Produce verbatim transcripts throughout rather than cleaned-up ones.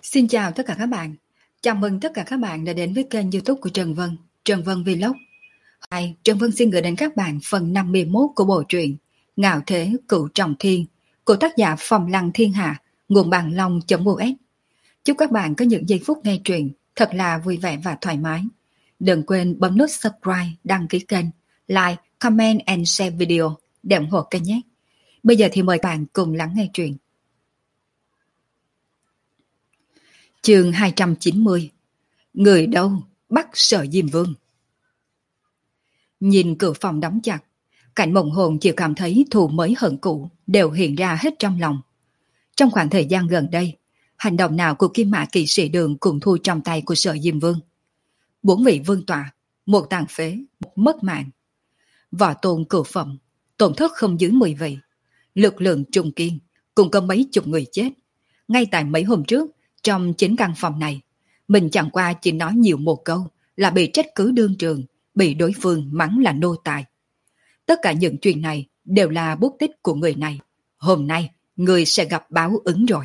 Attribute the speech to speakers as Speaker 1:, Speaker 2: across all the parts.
Speaker 1: Xin chào tất cả các bạn. Chào mừng tất cả các bạn đã đến với kênh YouTube của Trần Vân, Trần Vân Vlog. Hôm Trần Vân xin gửi đến các bạn phần năm mươi mốt của bộ truyện Ngạo Thế Cửu Trọng Thiên của tác giả Phong Lăng Thiên Hạ, nguồn bàn long.us. Chúc các bạn có những giây phút nghe truyện thật là vui vẻ và thoải mái. Đừng quên bấm nút subscribe, đăng ký kênh, like, comment and share video để ủng hộ kênh nhé. Bây giờ thì mời bạn cùng lắng nghe truyện. Chương hai trăm chín mươi. Người đâu bắt Sở Diêm Vương. Nhìn cửa phòng đóng chặt, Cảnh Mộng Hồn chỉ cảm thấy thù mới hận cũ đều hiện ra hết trong lòng. Trong khoảng thời gian gần đây, hành động nào của Kim Mã Kỵ Sĩ Đường cũng thu trong tay của Sở Diêm Vương. Bốn vị vương tọa, một tàn phế, một mất mạng. Võ tôn cửu phẩm, tổn thất không dưới mười vị. Lực lượng trung kiên, cũng có mấy chục người chết. Ngay tại mấy hôm trước, trong chính căn phòng này, mình chẳng qua chỉ nói nhiều một câu là bị trách cứ đương trường, bị đối phương mắng là nô tài. Tất cả những chuyện này đều là bút tích của người này. Hôm nay, người sẽ gặp báo ứng rồi.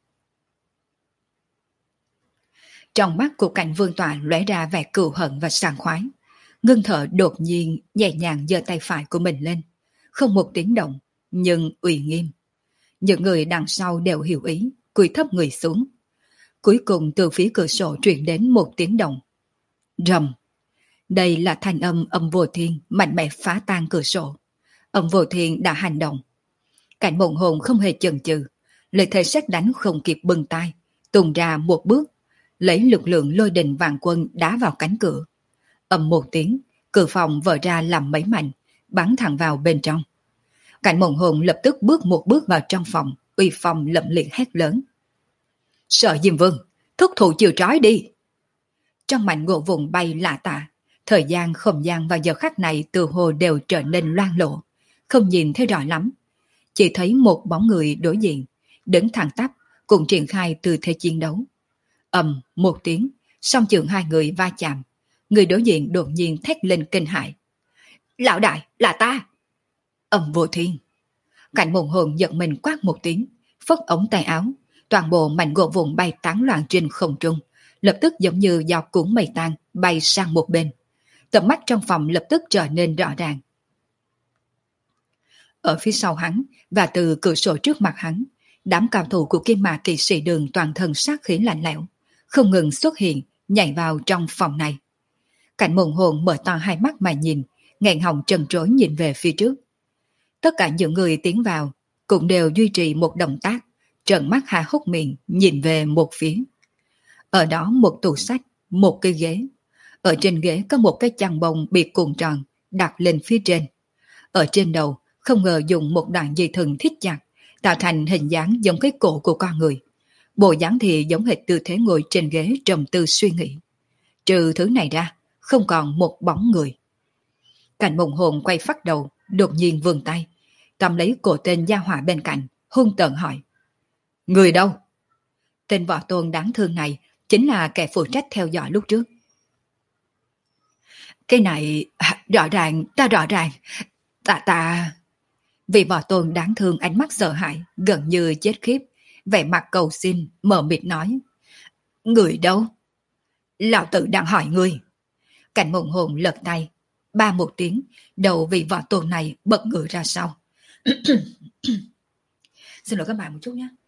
Speaker 1: Trong mắt của Cảnh Vương tọa lóe ra vẻ cừu hận và sảng khoái. Ngưng thở đột nhiên nhẹ nhàng giơ tay phải của mình lên. Không một tiếng động, nhưng uy nghiêm. Những người đằng sau đều hiểu ý, cúi thấp người xuống. Cuối cùng từ phía cửa sổ truyền đến một tiếng động. Rầm. Đây là thanh âm âm vô thiên mạnh mẽ phá tan cửa sổ. Âm vô thiên đã hành động. Cảnh Mộng Hồn không hề chần chừ, lời thề sét đánh không kịp bừng tay, tung ra một bước, lấy lực lượng lôi đình vạn quân đá vào cánh cửa. Ầm một tiếng, cửa phòng vỡ ra làm mấy mảnh, bắn thẳng vào bên trong. Cảnh Mộng Hồn lập tức bước một bước vào trong phòng, uy phong lẫm liệt hét lớn. Sở Diêm Vương, thúc thủ chịu trói đi. Trong mảnh gỗ vùng bay lạ tả, thời gian không gian vào giờ khắc này từ hồ đều trở nên loang lộ, không nhìn thấy rõ lắm. Chỉ thấy một bóng người đối diện, đứng thẳng tắp, cùng triển khai tư thế chiến đấu. Ầm một tiếng, song trường hai người va chạm, người đối diện đột nhiên thét lên kinh hãi. Lão đại, là ta! Ầm vô thiên. Cảnh Mộng Hồn giật mình quát một tiếng, phất ống tay áo, toàn bộ mảnh gỗ vụn bay tán loạn trên không trung, lập tức giống như gió cuốn mây tan bay sang một bên. Tầm mắt trong phòng lập tức trở nên rõ ràng. Ở phía sau hắn và từ cửa sổ trước mặt hắn, đám cao thủ của Kim Mã Kỵ Sĩ Đường toàn thân sát khí lạnh lẽo, không ngừng xuất hiện, nhảy vào trong phòng này. Cảnh Mộng Hồn mở to hai mắt mà nhìn, nghẹn họng trần trối nhìn về phía trước. Tất cả những người tiến vào cũng đều duy trì một động tác, trợn mắt há hốc miệng nhìn về một phía. Ở đó một tủ sách, một cái ghế. Ở trên ghế có một cái chăn bông bị cuộn tròn đặt lên phía trên. Ở trên đầu không ngờ dùng một đoạn dây thừng thít chặt, tạo thành hình dáng giống cái cổ của con người. Bộ dáng thì giống hệt tư thế ngồi trên ghế trầm tư suy nghĩ. Trừ thứ này ra, không còn một bóng người. Cảnh Mộng Hồn quay phát đầu, đột nhiên vươn tay, cầm lấy cổ tên gia hỏa bên cạnh, hung tợn hỏi. Người đâu? Tên võ tôn đáng thương này chính là kẻ phụ trách theo dõi lúc trước. Cái này, rõ ràng, ta rõ ràng, ta ta... Vị võ tôn đáng thương ánh mắt sợ hãi, gần như chết khiếp, vẻ mặt cầu xin, mờ mịt nói. Người đâu? Lão tử đang hỏi người. Cảnh Mộng Hồn lật tay, ba một tiếng, đầu vị võ tôn này bật ngửa ra sau. Xin lỗi các bạn một chút nhé.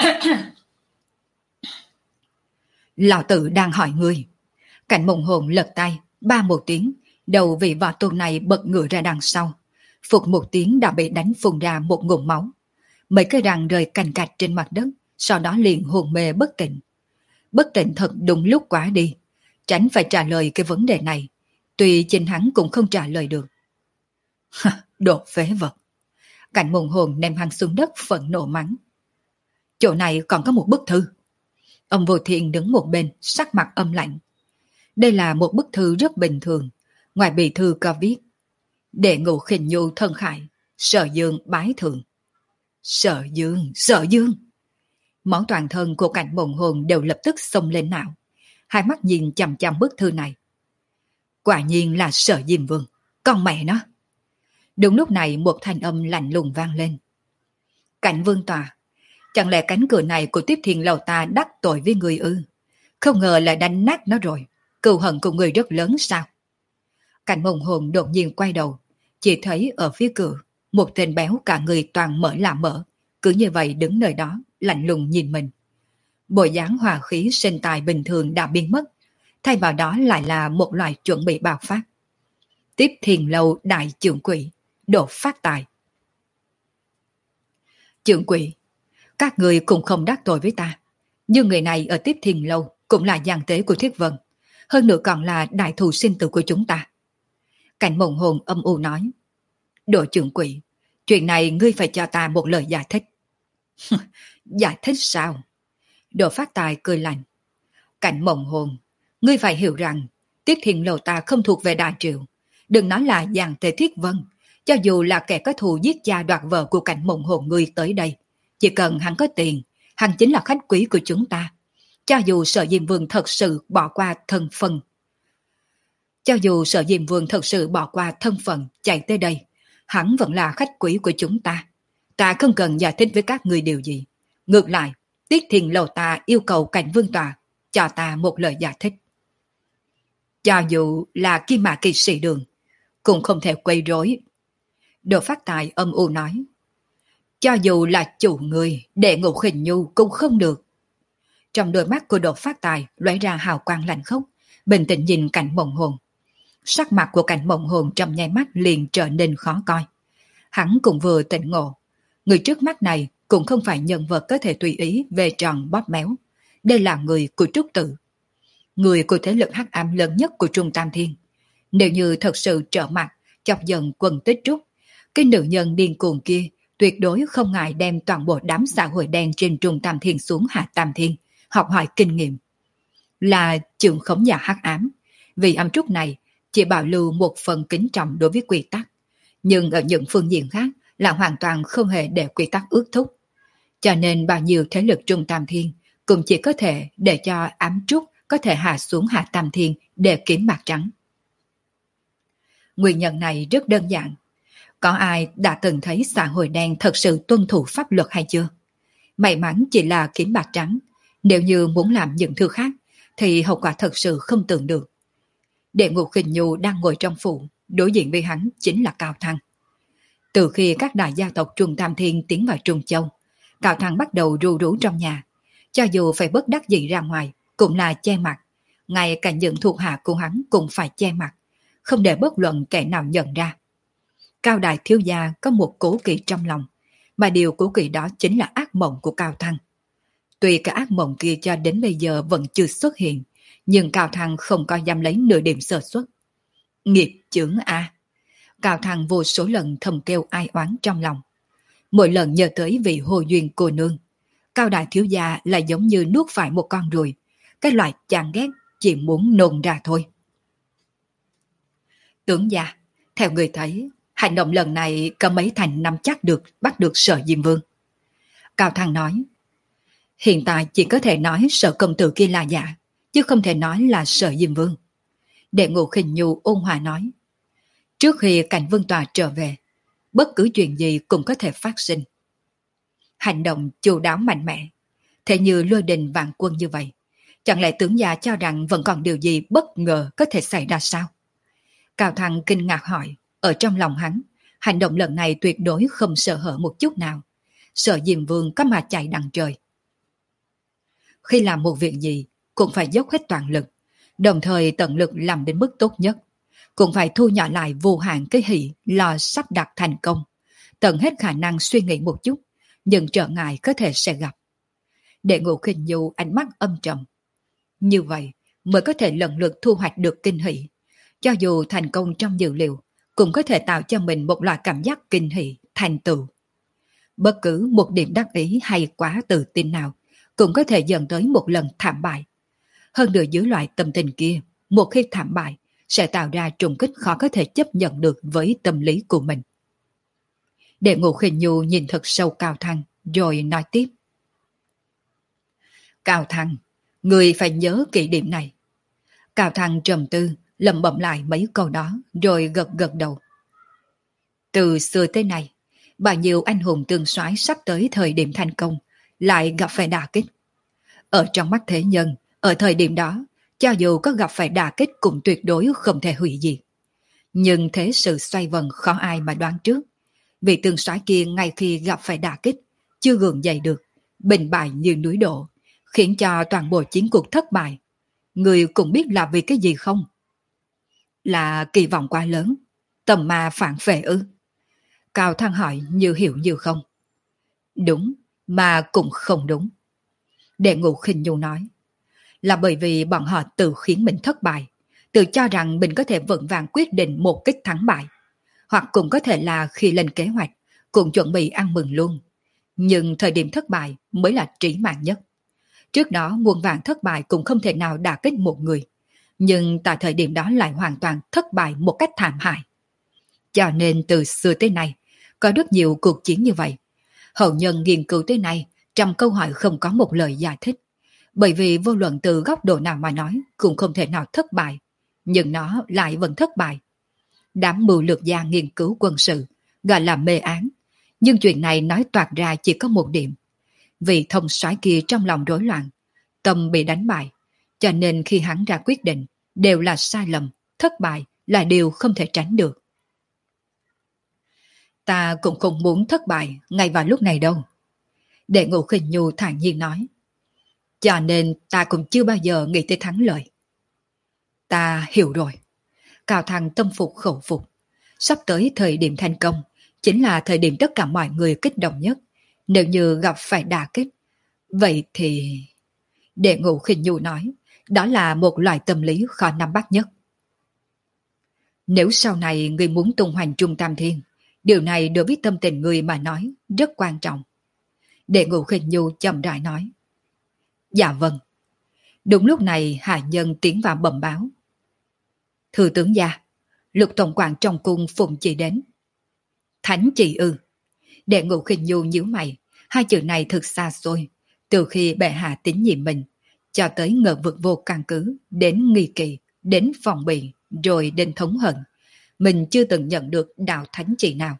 Speaker 1: Lão tử đang hỏi người. Cảnh Mộng Hồn lật tay, ba một tiếng, đầu vị võ tôn này bật ngửa ra đằng sau. Phục một tiếng đã bị đánh phun ra một ngụm máu. Mấy cái răng rơi cành cạch trên mặt đất, sau đó liền hồn mê bất tỉnh. Bất tỉnh thật đúng lúc quá đi, tránh phải trả lời cái vấn đề này. Tuy chính hắn cũng không trả lời được. Đồ phế vật. Cảnh Mộng Hồn ném hắn xuống đất phẫn nộ mắng. Chỗ này còn có một bức thư. Ông Vô Thiên đứng một bên, sắc mặt âm lạnh. Đây là một bức thư rất bình thường. Ngoài bì thư có viết. Đệ ngũ khinh nhu thân khải, Sở Dương bái thượng. Sở Dương, Sở Dương. Món toàn thân của Cảnh Mộng Hồn đều lập tức xông lên não. Hai mắt nhìn chằm chằm bức thư này. Quả nhiên là Sở Diêm Vương, con mẹ nó. Đúng lúc này một thanh âm lạnh lùng vang lên. Cảnh Vương tòa, Chẳng lẽ cánh cửa này của Tiếp Thiên Lầu ta đắc tội với người ư? Không ngờ lại đánh nát nó rồi. Cừu hận của người rất lớn sao? Cảnh Mộng Hồn đột nhiên quay đầu, chỉ thấy ở phía cửa, một tên béo cả người toàn mỡ lạ mỡ, cứ như vậy đứng nơi đó, lạnh lùng nhìn mình. Bộ dáng hòa khí sinh tài bình thường đã biến mất, thay vào đó lại là một loại chuẩn bị bạo phát. Tiếp Thiên Lâu đại trưởng quỷ, đột phát tài. Trưởng quỷ, các người cũng không đắc tội với ta, nhưng người này ở Tiếp Thiên Lâu cũng là giang tế của Thiết Vân, hơn nữa còn là đại thù sinh tử của chúng ta. Cảnh Mộng Hồn âm u nói, Đồ trưởng quỷ, chuyện này ngươi phải cho ta một lời giải thích. Giải thích sao? Đồ Phát Tài cười lạnh. Cảnh Mộng Hồn, ngươi phải hiểu rằng Tiếp Thiên Lâu ta không thuộc về Đại Triệu. Đừng nói là giang tế Thiết Vân, cho dù là kẻ có thù giết cha đoạt vợ của Cảnh Mộng Hồn ngươi tới đây, chỉ cần hắn có tiền, hắn chính là khách quý của chúng ta. Cho dù Sở Diêm Vương thật sự bỏ qua thân phận, cho dù Sở Diêm Vương thật sự bỏ qua thân phận chạy tới đây, hắn vẫn là khách quý của chúng ta. Ta không cần giải thích với các người điều gì. Ngược lại, Tiết Thiên Lầu ta yêu cầu Cảnh Vương Tòa cho ta một lời giải thích. Cho dù là Kim Mã Kỳ Sĩ Đường, cũng không thể quấy rối. Đồ Phát Tài âm u nói, cho dù là chủ người để Ngũ Khinh Nhu cũng không được. Trong đôi mắt của Đồ Phát Tài lóe ra hào quang lạnh khốc, bình tĩnh nhìn Cảnh Mộng Hồn. Sắc mặt của Cảnh Mộng Hồn trong nháy mắt liền trở nên khó coi. Hắn cũng vừa tỉnh ngộ, người trước mắt này cũng không phải nhân vật có thể tùy ý về tròn bóp méo. Đây là người của Trúc Tự, người của thế lực hắc ám lớn nhất của Trung Tam Thiên. Nếu như thật sự trở mặt, chọc giận quần Tích Trúc, cái nữ nhân điên cuồng kia tuyệt đối không ngại đem toàn bộ đám xã hội đen trên Trung Tam Thiên xuống Hạ Tam Thiên, học hỏi kinh nghiệm. Là trưởng khống nhà hắc ám, vì âm Trúc này chỉ bảo lưu một phần kính trọng đối với quy tắc, nhưng ở những phương diện khác là hoàn toàn không hề để quy tắc ước thúc. Cho nên bao nhiêu thế lực Trung Tam Thiên cũng chỉ có thể để cho ám Trúc có thể hạ xuống Hạ Tam Thiên để kiếm bạc trắng. Nguyên nhân này rất đơn giản. Có ai đã từng thấy xã hội đen thật sự tuân thủ pháp luật hay chưa? May mắn chỉ là kiếm bạc trắng, nếu như muốn làm những thứ khác thì hậu quả thật sự không tưởng được. Đệ Ngũ Khinh Nhu đang ngồi trong phủ, đối diện với hắn chính là Cao Thăng. Từ khi các đại gia tộc Trung Tam Thiên tiến vào Trung Châu, Cao Thăng bắt đầu ru rú trong nhà, cho dù phải bất đắc dĩ ra ngoài cũng là che mặt, ngay cả những thuộc hạ của hắn cũng phải che mặt, không để bất luận kẻ nào nhận ra. Cao đại thiếu gia có một cố kỵ trong lòng, mà điều cố kỵ đó chính là ác mộng của Cao Thăng. Tuy cái ác mộng kia cho đến bây giờ vẫn chưa xuất hiện, nhưng Cao Thăng không có dám lấy nửa điểm sơ suất. Nghiệp chướng a! Cao Thăng vô số lần thầm kêu ai oán trong lòng. Mỗi lần nhớ tới vị Hồ Duyên cô nương, Cao đại thiếu gia lại giống như nuốt phải một con ruồi, cái loại chán ghét chỉ muốn nôn ra thôi. Tướng gia, theo người thấy, hành động lần này có mấy thành nắm chắc được bắt được Sở Diêm Vương? Cao Thăng nói, hiện tại chỉ có thể nói Sở công tử kia là giả, chứ không thể nói là Sở Diêm Vương. Đệ Ngũ Khinh Nhu ôn hòa nói, trước khi Cảnh Vương Tòa trở về, bất cứ chuyện gì cũng có thể phát sinh. Hành động chu đáo mạnh mẽ, thế như lôi đình vạn quân như vậy, chẳng lẽ tướng gia cho rằng vẫn còn điều gì bất ngờ có thể xảy ra sao? Cao Thăng kinh ngạc hỏi, ở trong lòng hắn, hành động lần này tuyệt đối không sợ hở một chút nào. Sở Diêm Vương có mà chạy đằng trời. Khi làm một việc gì, cũng phải dốc hết toàn lực, đồng thời tận lực làm đến mức tốt nhất. Cũng phải thu nhỏ lại vô hạn cái hỷ lo sắp đặt thành công, tận hết khả năng suy nghĩ một chút, nhưng trở ngại có thể sẽ gặp. Đệ Ngũ Khinh Nhu ánh mắt âm trầm. Như vậy mới có thể lần lượt thu hoạch được kinh hỷ. Cho dù thành công trong dự liệu, cũng có thể tạo cho mình một loại cảm giác kinh hỷ, thành tựu. Bất cứ một điểm đắc ý hay quá tự tin nào, cũng có thể dẫn tới một lần thảm bại. Hơn nữa dưới loại tâm tình kia, một khi thảm bại, sẽ tạo ra trùng kích khó có thể chấp nhận được với tâm lý của mình. Đệ Ngũ Khinh Nhu nhìn thật sâu Cao Thăng, rồi nói tiếp. Cao Thăng, người phải nhớ kỷ điểm này. Cao Thăng trầm tư, lẩm bẩm lại mấy câu đó, rồi gật gật đầu. Từ xưa tới nay, bao nhiêu anh hùng tương soái sắp tới thời điểm thành công, lại gặp phải đả kích. Ở trong mắt thế nhân, ở thời điểm đó, cho dù có gặp phải đả kích cũng tuyệt đối không thể hủy diệt. Nhưng thế sự xoay vần khó ai mà đoán trước. Vị tướng soái kia ngay khi gặp phải đả kích, chưa gượng dậy được, bình bại như núi đổ, khiến cho toàn bộ chiến cuộc thất bại. Người cũng biết là vì cái gì không? Là kỳ vọng quá lớn, tầm ma phản phệ ư? Cao Thăng hỏi như hiểu như không. Đúng, mà cũng không đúng. Đệ Ngũ Khinh Nhu nói, là bởi vì bọn họ tự khiến mình thất bại, tự cho rằng mình có thể vững vàng quyết định một kích thắng bại. Hoặc cũng có thể là khi lên kế hoạch, cũng chuẩn bị ăn mừng luôn. Nhưng thời điểm thất bại mới là trí mạng nhất. Trước đó muôn vàng thất bại cũng không thể nào đả kích một người. Nhưng tại thời điểm đó lại hoàn toàn thất bại một cách thảm hại. Cho nên từ xưa tới nay, có rất nhiều cuộc chiến như vậy. Hậu nhân nghiên cứu tới nay, trong câu hỏi không có một lời giải thích. Bởi vì vô luận từ góc độ nào mà nói cũng không thể nào thất bại. Nhưng nó lại vẫn thất bại. Đám mưu lược gia nghiên cứu quân sự, gọi là mê án. Nhưng chuyện này nói toạc ra chỉ có một điểm. Vì thông soái kia trong lòng rối loạn, tâm bị đánh bại. Cho nên khi hắn ra quyết định, đều là sai lầm, thất bại là điều không thể tránh được. Ta cũng không muốn thất bại ngay vào lúc này đâu. Đệ Ngũ Khinh Nhu thản nhiên nói. Cho nên ta cũng chưa bao giờ nghĩ tới thắng lợi. Ta hiểu rồi. Cao Thăng tâm phục khẩu phục. Sắp tới thời điểm thành công, chính là thời điểm tất cả mọi người kích động nhất. Nếu như gặp phải đả kích, vậy thì... Đệ Ngũ Khinh Nhu nói, đó là một loại tâm lý khó nắm bắt nhất. Nếu sau này người muốn tung hoành Trung Tam Thiên, điều này đối với tâm tình người mà nói rất quan trọng. Đệ Ngũ Khinh Nhu chậm rãi nói. Dạ vâng. Đúng lúc này hạ nhân tiến vào bẩm báo. Thưa tướng gia, Lục tổng quản trong cung phụng chỉ đến. Thánh chỉ ư? Đệ Ngũ Khinh Nhu nhíu mày, hai chữ này thực xa xôi. Từ khi bệ hạ tín nhiệm mình, cho tới ngờ vực vô căn cứ, đến nghi kỳ, đến phòng bị, rồi đến thống hận, mình chưa từng nhận được đạo thánh chỉ nào.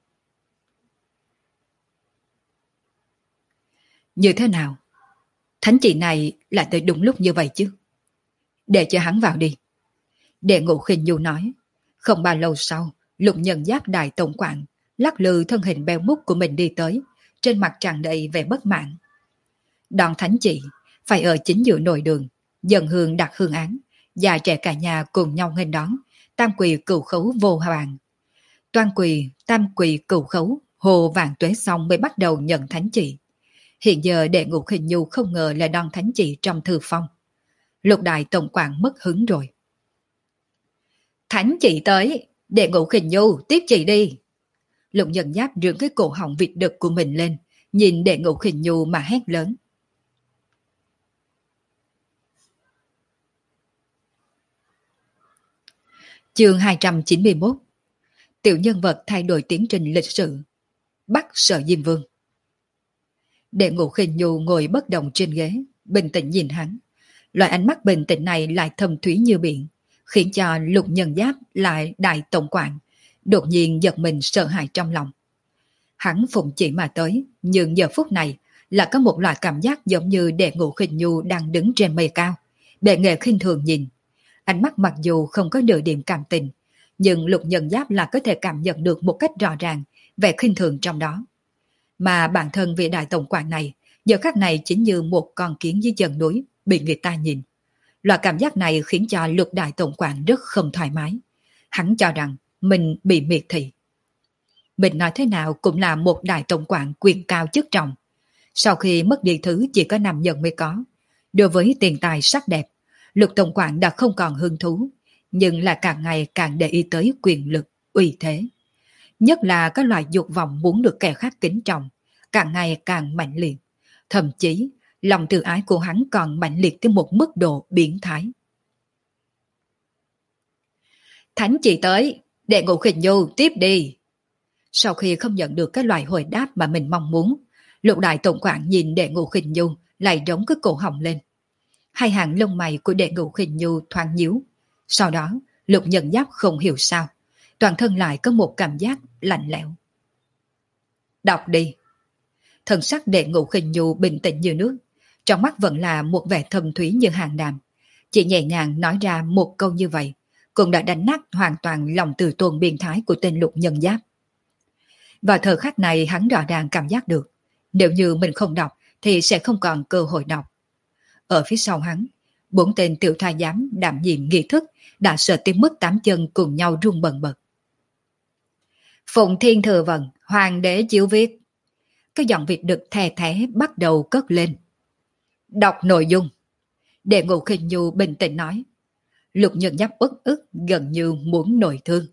Speaker 1: Như thế nào? Thánh chỉ này lại tới đúng lúc như vậy chứ? Để cho hắn vào đi. Đệ Ngũ Khinh Nhu nói. Không bao lâu sau, Lục Nhân Giáp đại tổng quản lắc lư thân hình béo múc của mình đi tới, trên mặt tràn đầy vẻ bất mãn. Đòn thánh chỉ phải ở chính giữa nội đường, dần hương đặt hương án, già trẻ cả nhà cùng nhau nghênh đón, tam quỳ cửu khấu vô hoàng. Toan quỳ, tam quỳ cửu khấu, hồ vạn tuế xong mới bắt đầu nhận thánh chỉ. Hiện giờ Đệ Ngũ Khinh Nhu không ngờ là đòn thánh chỉ trong thư phong. Lục đại tổng quản mất hứng rồi. Thánh chỉ tới, Đệ Ngũ Khinh Nhu tiếp chỉ đi. Lục Nhân Giáp rưỡng cái cổ họng vịt đực của mình lên, nhìn Đệ Ngũ Khinh Nhu mà hét lớn. Chương hai trăm chín mươi mốt. Tiểu nhân vật thay đổi tiến trình lịch sử. Bắt Sở Diêm Vương. Đệ Ngũ Khinh Nhu ngồi bất động trên ghế, bình tĩnh nhìn hắn. Loại ánh mắt bình tĩnh này lại thâm thúy như biển, khiến cho Lục Nhân Giáp lại đại tổng quản đột nhiên giật mình sợ hãi trong lòng. Hắn phụng chỉ mà tới, nhưng giờ phút này là có một loại cảm giác giống như Đệ Ngũ Khinh Nhu đang đứng trên mây cao, bệ nghệ khinh thường nhìn. Ánh mắt mặc dù không có nửa điểm cảm tình, nhưng Lục Nhân Giáp là có thể cảm nhận được một cách rõ ràng vẻ khinh thường trong đó. Mà bản thân vị đại tổng quản này, giờ khắc này chính như một con kiến dưới chân núi bị người ta nhìn. Loại cảm giác này khiến cho Lục đại tổng quản rất không thoải mái. Hắn cho rằng mình bị miệt thị. Mình nói thế nào cũng là một đại tổng quản quyền cao chức trọng. Sau khi mất đi thứ chỉ có nam nhân mới có, đối với tiền tài sắc đẹp, Lục tổng quản đã không còn hứng thú, nhưng là càng ngày càng để ý tới quyền lực, uy thế. Nhất là các loại dục vọng muốn được kẻ khác kính trọng, càng ngày càng mạnh liệt. Thậm chí, lòng tự ái của hắn còn mạnh liệt tới một mức độ biến thái. Thánh chỉ tới, Đệ Ngũ Khinh Nhu tiếp đi. Sau khi không nhận được cái loại hồi đáp mà mình mong muốn, Lục đại tổng quản nhìn Đệ Ngũ Khinh Nhu lại đóng cái cổ họng lên. Hai hàng lông mày của Đệ Ngũ Khinh Nhu thoáng nhíu. Sau đó, Lục Nhân Giáp không hiểu sao, toàn thân lại có một cảm giác lạnh lẽo. Đọc đi. Thần sắc Đệ Ngũ Khinh Nhu bình tĩnh như nước, trong mắt vẫn là một vẻ thâm thúy như hàng đàm. Chỉ nhẹ nhàng nói ra một câu như vậy, cũng đã đánh nát hoàn toàn lòng từ tôn biên thái của tên Lục Nhân Giáp. Vào thời khắc này hắn rõ ràng cảm giác được, nếu như mình không đọc thì sẽ không còn cơ hội đọc. Ở phía sau hắn, bốn tên tiểu thái giám đảm nhiệm nghi thức đã sợ tới mức tám chân cùng nhau run bần bật. Phụng Thiên thừa vận, hoàng đế chiếu viết. Cái giọng Việt đực thè thé bắt đầu cất lên. Đọc nội dung. Đệ Ngũ Khinh Nhu bình tĩnh nói. Lục Nhân Giáp ức ức gần như muốn nổi thương.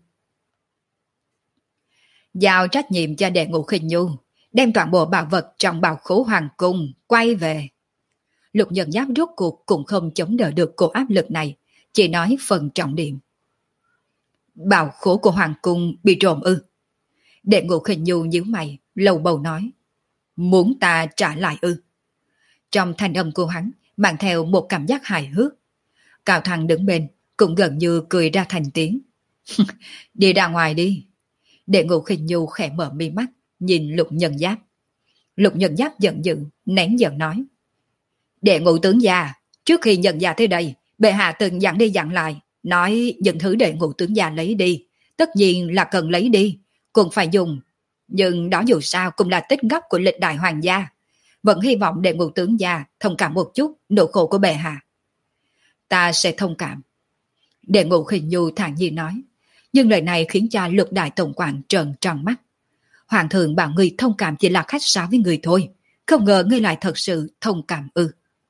Speaker 1: Giao trách nhiệm cho Đệ Ngũ Khinh Nhu, đem toàn bộ bảo vật trong bảo khố hoàng cung quay về. Lục Nhân Giáp rốt cuộc cũng không chống đỡ được cổ áp lực này, chỉ nói phần trọng điểm. Bảo khố của hoàng cung bị trộm ư? Đệ Ngũ Khinh Nhu nhíu mày, lầu bầu nói. Muốn ta trả lại ư? Trong thanh âm của hắn mang theo một cảm giác hài hước. Cao Thăng đứng bên cũng gần như cười ra thành tiếng. Đi ra ngoài đi. Đệ Ngũ Khinh Nhu khẽ mở mi mắt, nhìn Lục Nhân Giáp. Lục Nhân Giáp giận dữ, nén giận nói. Đệ Ngũ tướng gia, trước khi nhận gia tới đây, bệ hạ từng dặn đi dặn lại, nói những thứ Đệ Ngũ tướng gia lấy đi, tất nhiên là cần lấy đi, cũng phải dùng. Nhưng đó dù sao cũng là tích góp của lịch đại hoàng gia. Vẫn hy vọng Đệ Ngũ tướng gia thông cảm một chút nỗi khổ của bệ hạ. Ta sẽ thông cảm. Đệ Ngũ Khinh Nhu thản nhiên nói. Nhưng lời này khiến cho Lục đại tổng quản trợn tròn mắt. Hoàng thượng bảo người thông cảm chỉ là khách sáo với người thôi, không ngờ ngươi lại thật sự thông cảm ư?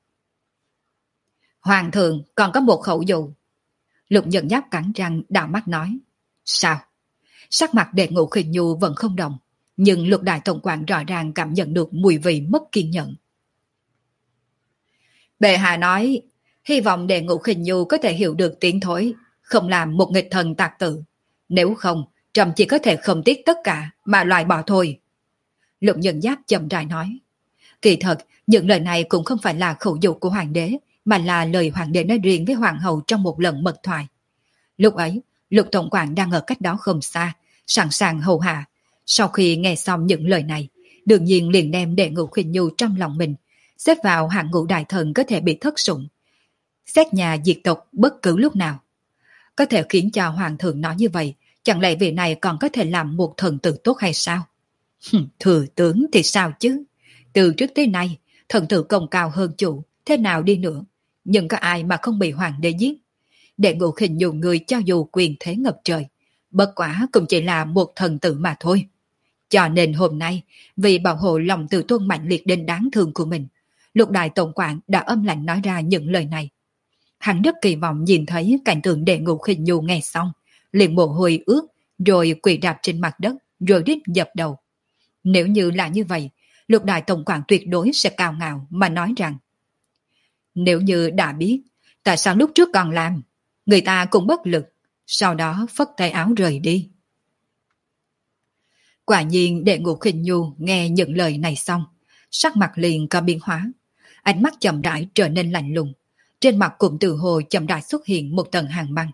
Speaker 1: Hoàng thượng còn có một khẩu dụ. Lục Nhân Giáp cắn răng đảo mắt nói. Sao? Sắc mặt Đệ Ngũ Khinh Nhu vẫn không động, nhưng Lục đại tổng quản rõ ràng cảm nhận được mùi vị mất kiên nhẫn. Bệ hạ nói, hy vọng Đệ Ngũ Khinh Nhu có thể hiểu được tiếng thối, không làm một nghịch thần tạc tử. Nếu không, trẫm chỉ có thể không tiếc tất cả mà loại bỏ thôi. Lục Nhân Giáp chậm rãi nói. Kỳ thật, những lời này cũng không phải là khẩu dụ của hoàng đế, mà là lời hoàng đế nói riêng với hoàng hậu trong một lần mật thoại. Lúc ấy, Lục tổng quản đang ở cách đó không xa, sẵn sàng hầu hạ. Sau khi nghe xong những lời này, đương nhiên liền đem Đệ Ngũ Khinh Nhu trong lòng mình, xếp vào hạng ngũ đại thần có thể bị thất sủng, xét nhà diệt tộc bất cứ lúc nào. Có thể khiến cho hoàng thượng nói như vậy, chẳng lẽ vị này còn có thể làm một thần tử tốt hay sao? Thừa tướng thì sao chứ? Từ trước tới nay, thần tử công cao hơn chủ, thế nào đi nữa, nhưng có ai mà không bị hoàng đế giết? Đệ Ngũ Khinh Nhu người cho dù quyền thế ngập trời, bất quả cũng chỉ là một thần tử mà thôi. Cho nên hôm nay, vì bảo hộ lòng tự tôn mạnh liệt đến đáng thương của mình, Lục đại tổng quản đã âm lạnh nói ra những lời này. Hắn rất kỳ vọng nhìn thấy cảnh tượng Đệ Ngũ Khinh Nhu nghe xong, liền mồ hôi ướt, rồi quỳ đạp trên mặt đất, rồi đít dập đầu. Nếu như là như vậy, Lục đại tổng quản tuyệt đối sẽ cao ngạo mà nói rằng, nếu như đã biết, tại sao lúc trước còn làm, người ta cũng bất lực, sau đó phất tay áo rời đi. Quả nhiên Đệ Ngũ Khinh Nhu nghe những lời này xong, sắc mặt liền có biến hóa, ánh mắt chậm rãi trở nên lạnh lùng, trên mặt cũng từ hồ chậm rãi xuất hiện một tầng hàng băng.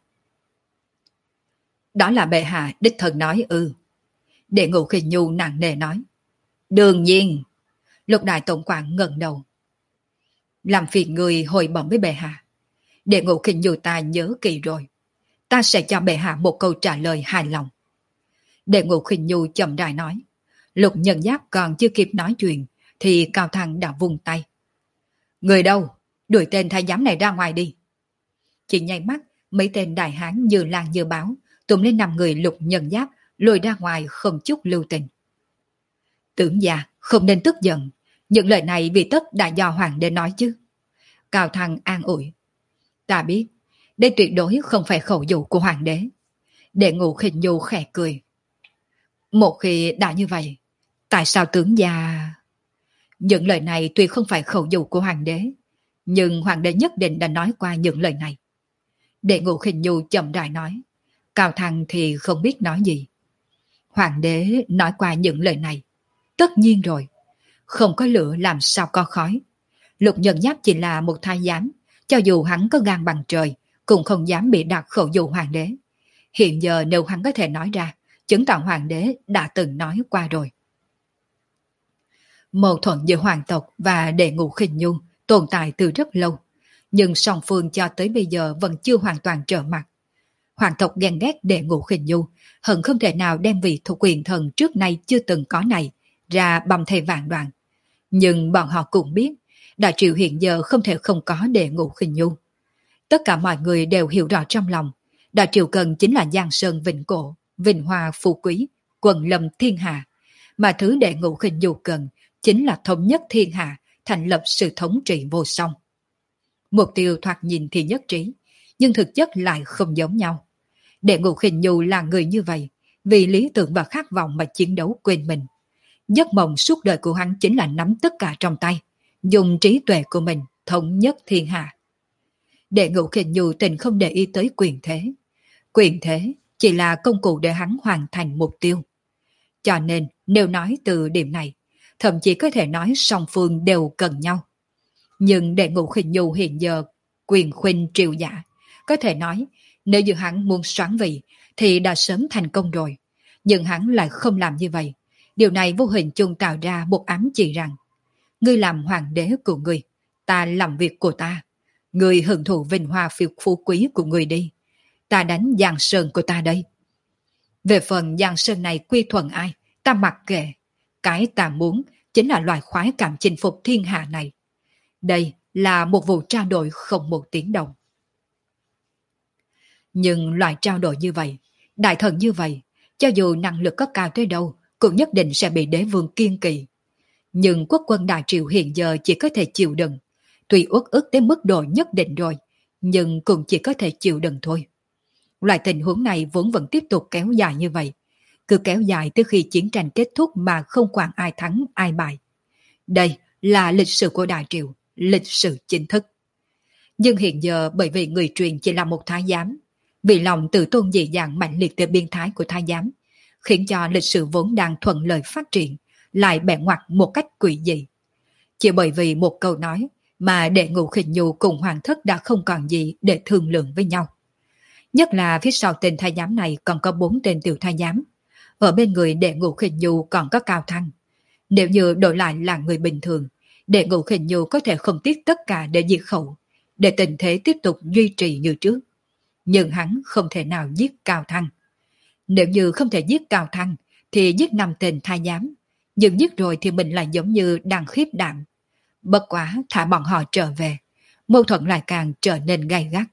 Speaker 1: Đó là bệ hạ đích thân nói ư? Đệ Ngũ Khinh Nhu nặng nề nói. Đương nhiên. Lục đại tổng quản ngẩng đầu. Làm phiền người hồi bẩm với bệ hạ. Đệ Ngũ Khinh Nhu ta nhớ kỹ rồi. Ta sẽ cho bệ hạ một câu trả lời hài lòng. Đệ Ngũ Khinh Nhu chậm rãi nói. Lục Nhân Giáp còn chưa kịp nói chuyện, thì Cao Thăng đã vung tay. Người đâu? Đuổi tên thái giám này ra ngoài đi. Chỉ nháy mắt, mấy tên đại hán như lan như báo, túm lên năm người Lục Nhân Giáp, lôi ra ngoài không chút lưu tình. Tưởng già, không nên tức giận. Những lời này vì tất đã do hoàng đế nói chứ. Cao Thăng an ủi. Ta biết, đây tuyệt đối không phải khẩu dụ của hoàng đế. Đệ Ngũ Khinh Nhu khẽ cười. Một khi đã như vậy, tại sao tướng gia... Những lời này tuy không phải khẩu dụ của hoàng đế, nhưng hoàng đế nhất định đã nói qua những lời này. Đệ Ngũ Khinh Nhu chậm rãi nói. Cao Thăng thì không biết nói gì. Hoàng đế nói qua những lời này. Tất nhiên rồi. Không có lửa làm sao có khói. Lục Nhân Giáp chỉ là một thái giám. Cho dù hắn có gan bằng trời, cũng không dám bị đặt khẩu dụ hoàng đế. Hiện giờ nếu hắn có thể nói ra, chứng tỏ hoàng đế đã từng nói qua rồi. Mâu thuẫn giữa hoàng tộc và đệ ngũ khinh nhu tồn tại từ rất lâu, nhưng song phương cho tới bây giờ vẫn chưa hoàn toàn trở mặt. Hoàng tộc ghen ghét đệ ngũ khinh nhu, hận không thể nào đem vị thuộc quyền thần trước nay chưa từng có này ra bầm thây vạn đoạn. Nhưng bọn họ cũng biết, Đại Triệu hiện giờ không thể không có đệ ngũ khinh nhu. Tất cả mọi người đều hiểu rõ trong lòng, Đại Triệu cần chính là Giang Sơn vĩnh cổ, vinh hoa phú quý, quần lâm thiên hạ, mà thứ đệ ngũ khinh nhu cần chính là thống nhất thiên hạ, thành lập sự thống trị vô song. Mục tiêu thoạt nhìn thì nhất trí, nhưng thực chất lại không giống nhau. Đệ ngũ khinh nhu là người như vậy, vì lý tưởng và khát vọng mà chiến đấu quên mình. Giấc mộng suốt đời của hắn chính là nắm tất cả trong tay, dùng trí tuệ của mình thống nhất thiên hạ. Đệ ngũ khinh nhu tình không để ý tới quyền thế. Quyền thế chỉ là công cụ để hắn hoàn thành mục tiêu. Cho nên nếu nói từ điểm này, thậm chí có thể nói song phương đều cần nhau. Nhưng đệ ngũ khinh nhu hiện giờ quyền khuynh triều giả, có thể nói nếu như hắn muốn soán vị thì đã sớm thành công rồi. Nhưng hắn lại không làm như vậy. Điều này vô hình chung tạo ra một ám chỉ rằng ngươi làm hoàng đế của ngươi, ta làm việc của ta. Ngươi hưởng thụ vinh hoa phiêu phú quý của ngươi đi. Ta đánh Giang Sơn của ta đây. Về phần Giang Sơn này quy thuận ai, ta mặc kệ. Cái ta muốn chính là loại khoái cảm chinh phục thiên hạ này. Đây là một vụ trao đổi không một tiếng động. Nhưng loại trao đổi như vậy, đại thần như vậy, cho dù năng lực có cao tới đâu, cũng nhất định sẽ bị đế vương kiên kỵ. Nhưng quốc quân Đại Triệu hiện giờ chỉ có thể chịu đựng. Tuy uất ức đến mức độ nhất định rồi, nhưng cũng chỉ có thể chịu đựng thôi. Loại tình huống này vốn vẫn tiếp tục kéo dài như vậy. Cứ kéo dài tới khi chiến tranh kết thúc mà không quản ai thắng ai bại. Đây là lịch sử của Đại Triệu, lịch sử chính thức. Nhưng hiện giờ bởi vì người truyền chỉ là một thái giám, vì lòng tự tôn dị dạng mạnh liệt từ biên thái của thái giám, khiến cho lịch sử vốn đang thuận lợi phát triển, lại bẻ ngoặt một cách quỷ dị. Chỉ bởi vì một câu nói mà đệ ngũ khinh nhu cùng hoàng thất đã không còn gì để thương lượng với nhau. Nhất là phía sau tên thái giám này còn có bốn tên tiểu thái giám. Ở bên người đệ ngũ khinh nhu còn có Cao Thăng. Nếu như đổi lại là người bình thường, đệ ngũ khinh nhu có thể không tiếc tất cả để diệt khẩu, để tình thế tiếp tục duy trì như trước. Nhưng hắn không thể nào giết Cao Thăng. Nếu như không thể giết Cao Thăng, thì giết năm tên thái giám. Nhưng giết rồi thì mình lại giống như đang khiếp đảm. Bất quá thả bọn họ trở về, mâu thuẫn lại càng trở nên gay gắt.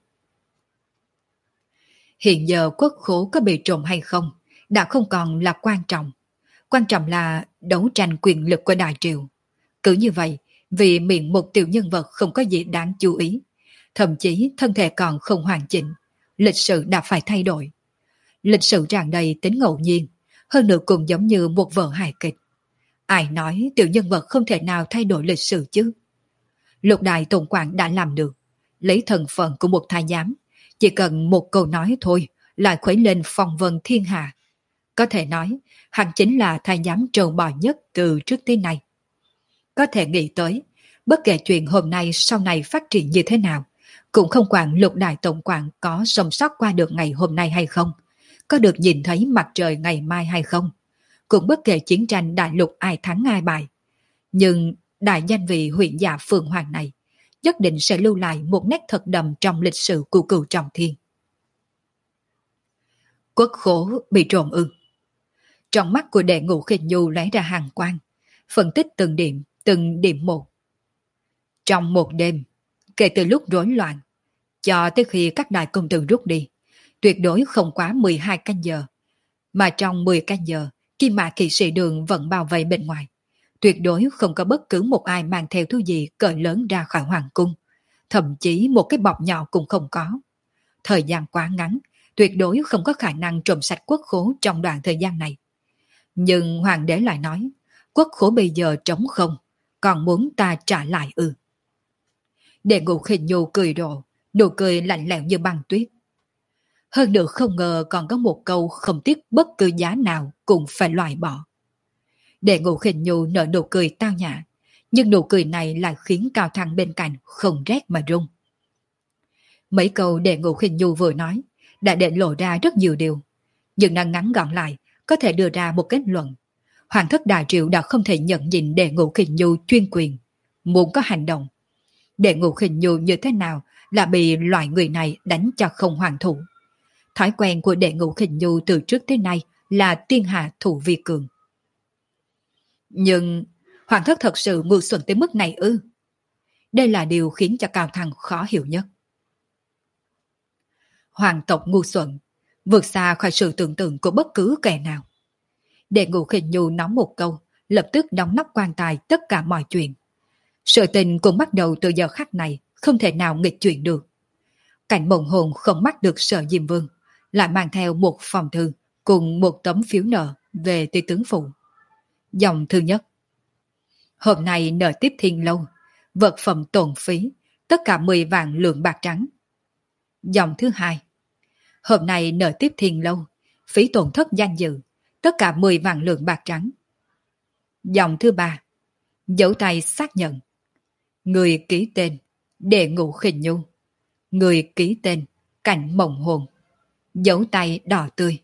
Speaker 1: Hiện giờ quốc khố có bị trộm hay không đã không còn là quan trọng. Quan trọng là đấu tranh quyền lực của Đại Triệu. Cứ như vậy, vì miệng một tiểu nhân vật không có gì đáng chú ý, thậm chí thân thể còn không hoàn chỉnh, lịch sử đã phải thay đổi. Lịch sử tràn đầy tính ngẫu nhiên, hơn nữa cũng giống như một vở hài kịch. Ai nói tiểu nhân vật không thể nào thay đổi lịch sử chứ? Lục đại tổng quản đã làm được, lấy thân phận của một thái giám, chỉ cần một câu nói thôi lại khuấy lên phong vân thiên hạ. Có thể nói, hắn chính là thái giám trâu bò nhất từ trước tới nay. Có thể nghĩ tới, bất kể chuyện hôm nay sau này phát triển như thế nào, cũng không quản lục đại tổng quản có sống sót qua được ngày hôm nay hay không, có được nhìn thấy mặt trời ngày mai hay không, cũng bất kể chiến tranh đại lục ai thắng ai bại. Nhưng đại danh vị huyện dạ Phượng Hoàng này nhất định sẽ lưu lại một nét thật đậm trong lịch sử của Cửu Trọng Thiên. Quốc khố bị trộm ư? Trong mắt của đệ ngũ khinh nhu lóe ra hàn quang, phân tích từng điểm, từng điểm một. Trong một đêm, kể từ lúc rối loạn, cho tới khi các đại công tử rút đi, tuyệt đối không quá mười hai canh giờ. Mà trong mười canh giờ, Kim Mã kỵ sĩ đường vẫn bao vây bên ngoài. Tuyệt đối không có bất cứ một ai mang theo thứ gì cỡ lớn ra khỏi hoàng cung. Thậm chí một cái bọc nhỏ cũng không có. Thời gian quá ngắn, tuyệt đối không có khả năng trộm sạch quốc khố trong đoạn thời gian này. Nhưng hoàng đế lại nói, quốc khố bây giờ trống không, còn muốn ta trả lại ư? Đệ ngũ khinh nhu cười rộ, nụ cười lạnh lẽo như băng tuyết. Hơn nữa không ngờ còn có một câu không tiếc bất cứ giá nào cũng phải loại bỏ. Đệ ngũ khinh nhu nở nụ cười tao nhã, nhưng nụ cười này lại khiến Cao Thăng bên cạnh không rét mà run. Mấy câu đệ ngũ khinh nhu vừa nói đã để lộ ra rất nhiều điều, nhưng năng ngắn gọn lại có thể đưa ra một kết luận. Hoàng thất Đại Triệu đã không thể nhận nhìn Đệ Ngũ Khinh Nhu chuyên quyền, muốn có hành động. Đệ Ngũ Khinh Nhu như thế nào là bị loại người này đánh cho không hoàn thủ. Thói quen của Đệ Ngũ Khinh Nhu từ trước tới nay là tiên hạ thủ vi cường. Nhưng Hoàng thất thật sự mưu xuẩn tới mức này ư? Đây là điều khiến cho Cao Thăng khó hiểu nhất. Hoàng tộc ngu xuẩn, vượt xa khỏi sự tưởng tượng của bất cứ kẻ nào. Đệ Ngũ Khinh Nhu nói một câu, lập tức đóng nắp quan tài tất cả mọi chuyện. Sự tình cũng bắt đầu từ giờ khắc này, không thể nào nghịch chuyển được. Cảnh Mộng Hồn không bắt được Sở Diêm Vương, lại mang theo một phòng thư cùng một tấm phiếu nợ về Tây Tướng Phủ. Dòng thư nhất: hôm nay nợ tiếp Thiên Lâu, vật phẩm tổn phí, tất cả mười vạn lượng bạc trắng. Dòng thứ hai: hôm nay nợ tiếp Thiên Lâu, phí tổn thất danh dự, tất cả mười vạn lượng bạc trắng. Dòng thứ ba: dấu tay xác nhận. Người ký tên Đệ Ngũ Khinh Nhu, người ký tên Cảnh Mộng Hồn, dấu tay đỏ tươi.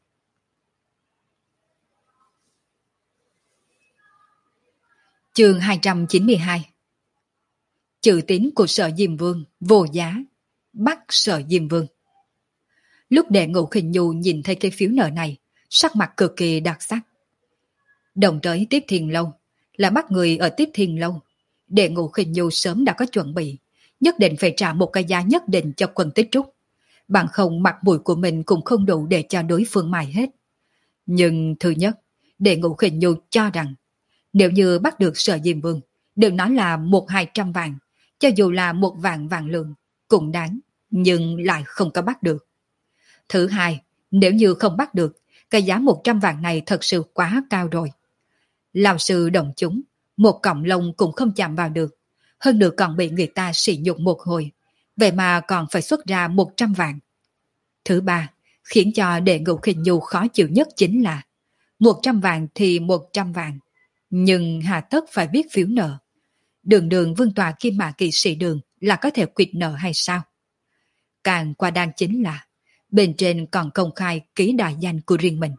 Speaker 1: Chương hai trăm chín mươi hai. Chữ tín của Sở Diêm Vương vô giá, bắt Sở Diêm Vương. Lúc Đệ Ngũ Khinh Nhu nhìn thấy cái phiếu nợ này, sắc mặt cực kỳ đặc sắc. Đồng tới Tiếp Thiên Lâu là bắt người ở Tiếp Thiên Lâu. Đệ Ngũ Khinh Nhu sớm đã có chuẩn bị, nhất định phải trả một cái giá nhất định cho Quân Tích Trúc. Bằng không mặt mũi của mình cũng không đủ để cho đối phương mài hết. Nhưng thứ nhất, Đệ Ngũ Khinh Nhu cho rằng nếu như bắt được Sở Diêm Vương, đừng nói là một hai trăm vạn, cho dù là một vạn vạn lượng cũng đáng, nhưng lại không có bắt được. Thứ hai, nếu như không bắt được, cái giá một trăm vạn này thật sự quá cao rồi. Lão sư đồng chúng, một cọng lông cũng không chạm vào được, hơn nữa còn bị người ta sỉ nhục một hồi, vậy mà còn phải xuất ra một trăm vạn. Thứ ba, khiến cho Đệ Ngũ Khinh Nhu khó chịu nhất chính là một trăm vạn thì một trăm vạn, nhưng hà tất phải viết phiếu nợ. Đường đường vương tọa Kim Mã Kỵ Sĩ Đường là có thể quyệt nợ hay sao? Càng qua đan chính là bên trên còn công khai ký đại danh của riêng mình.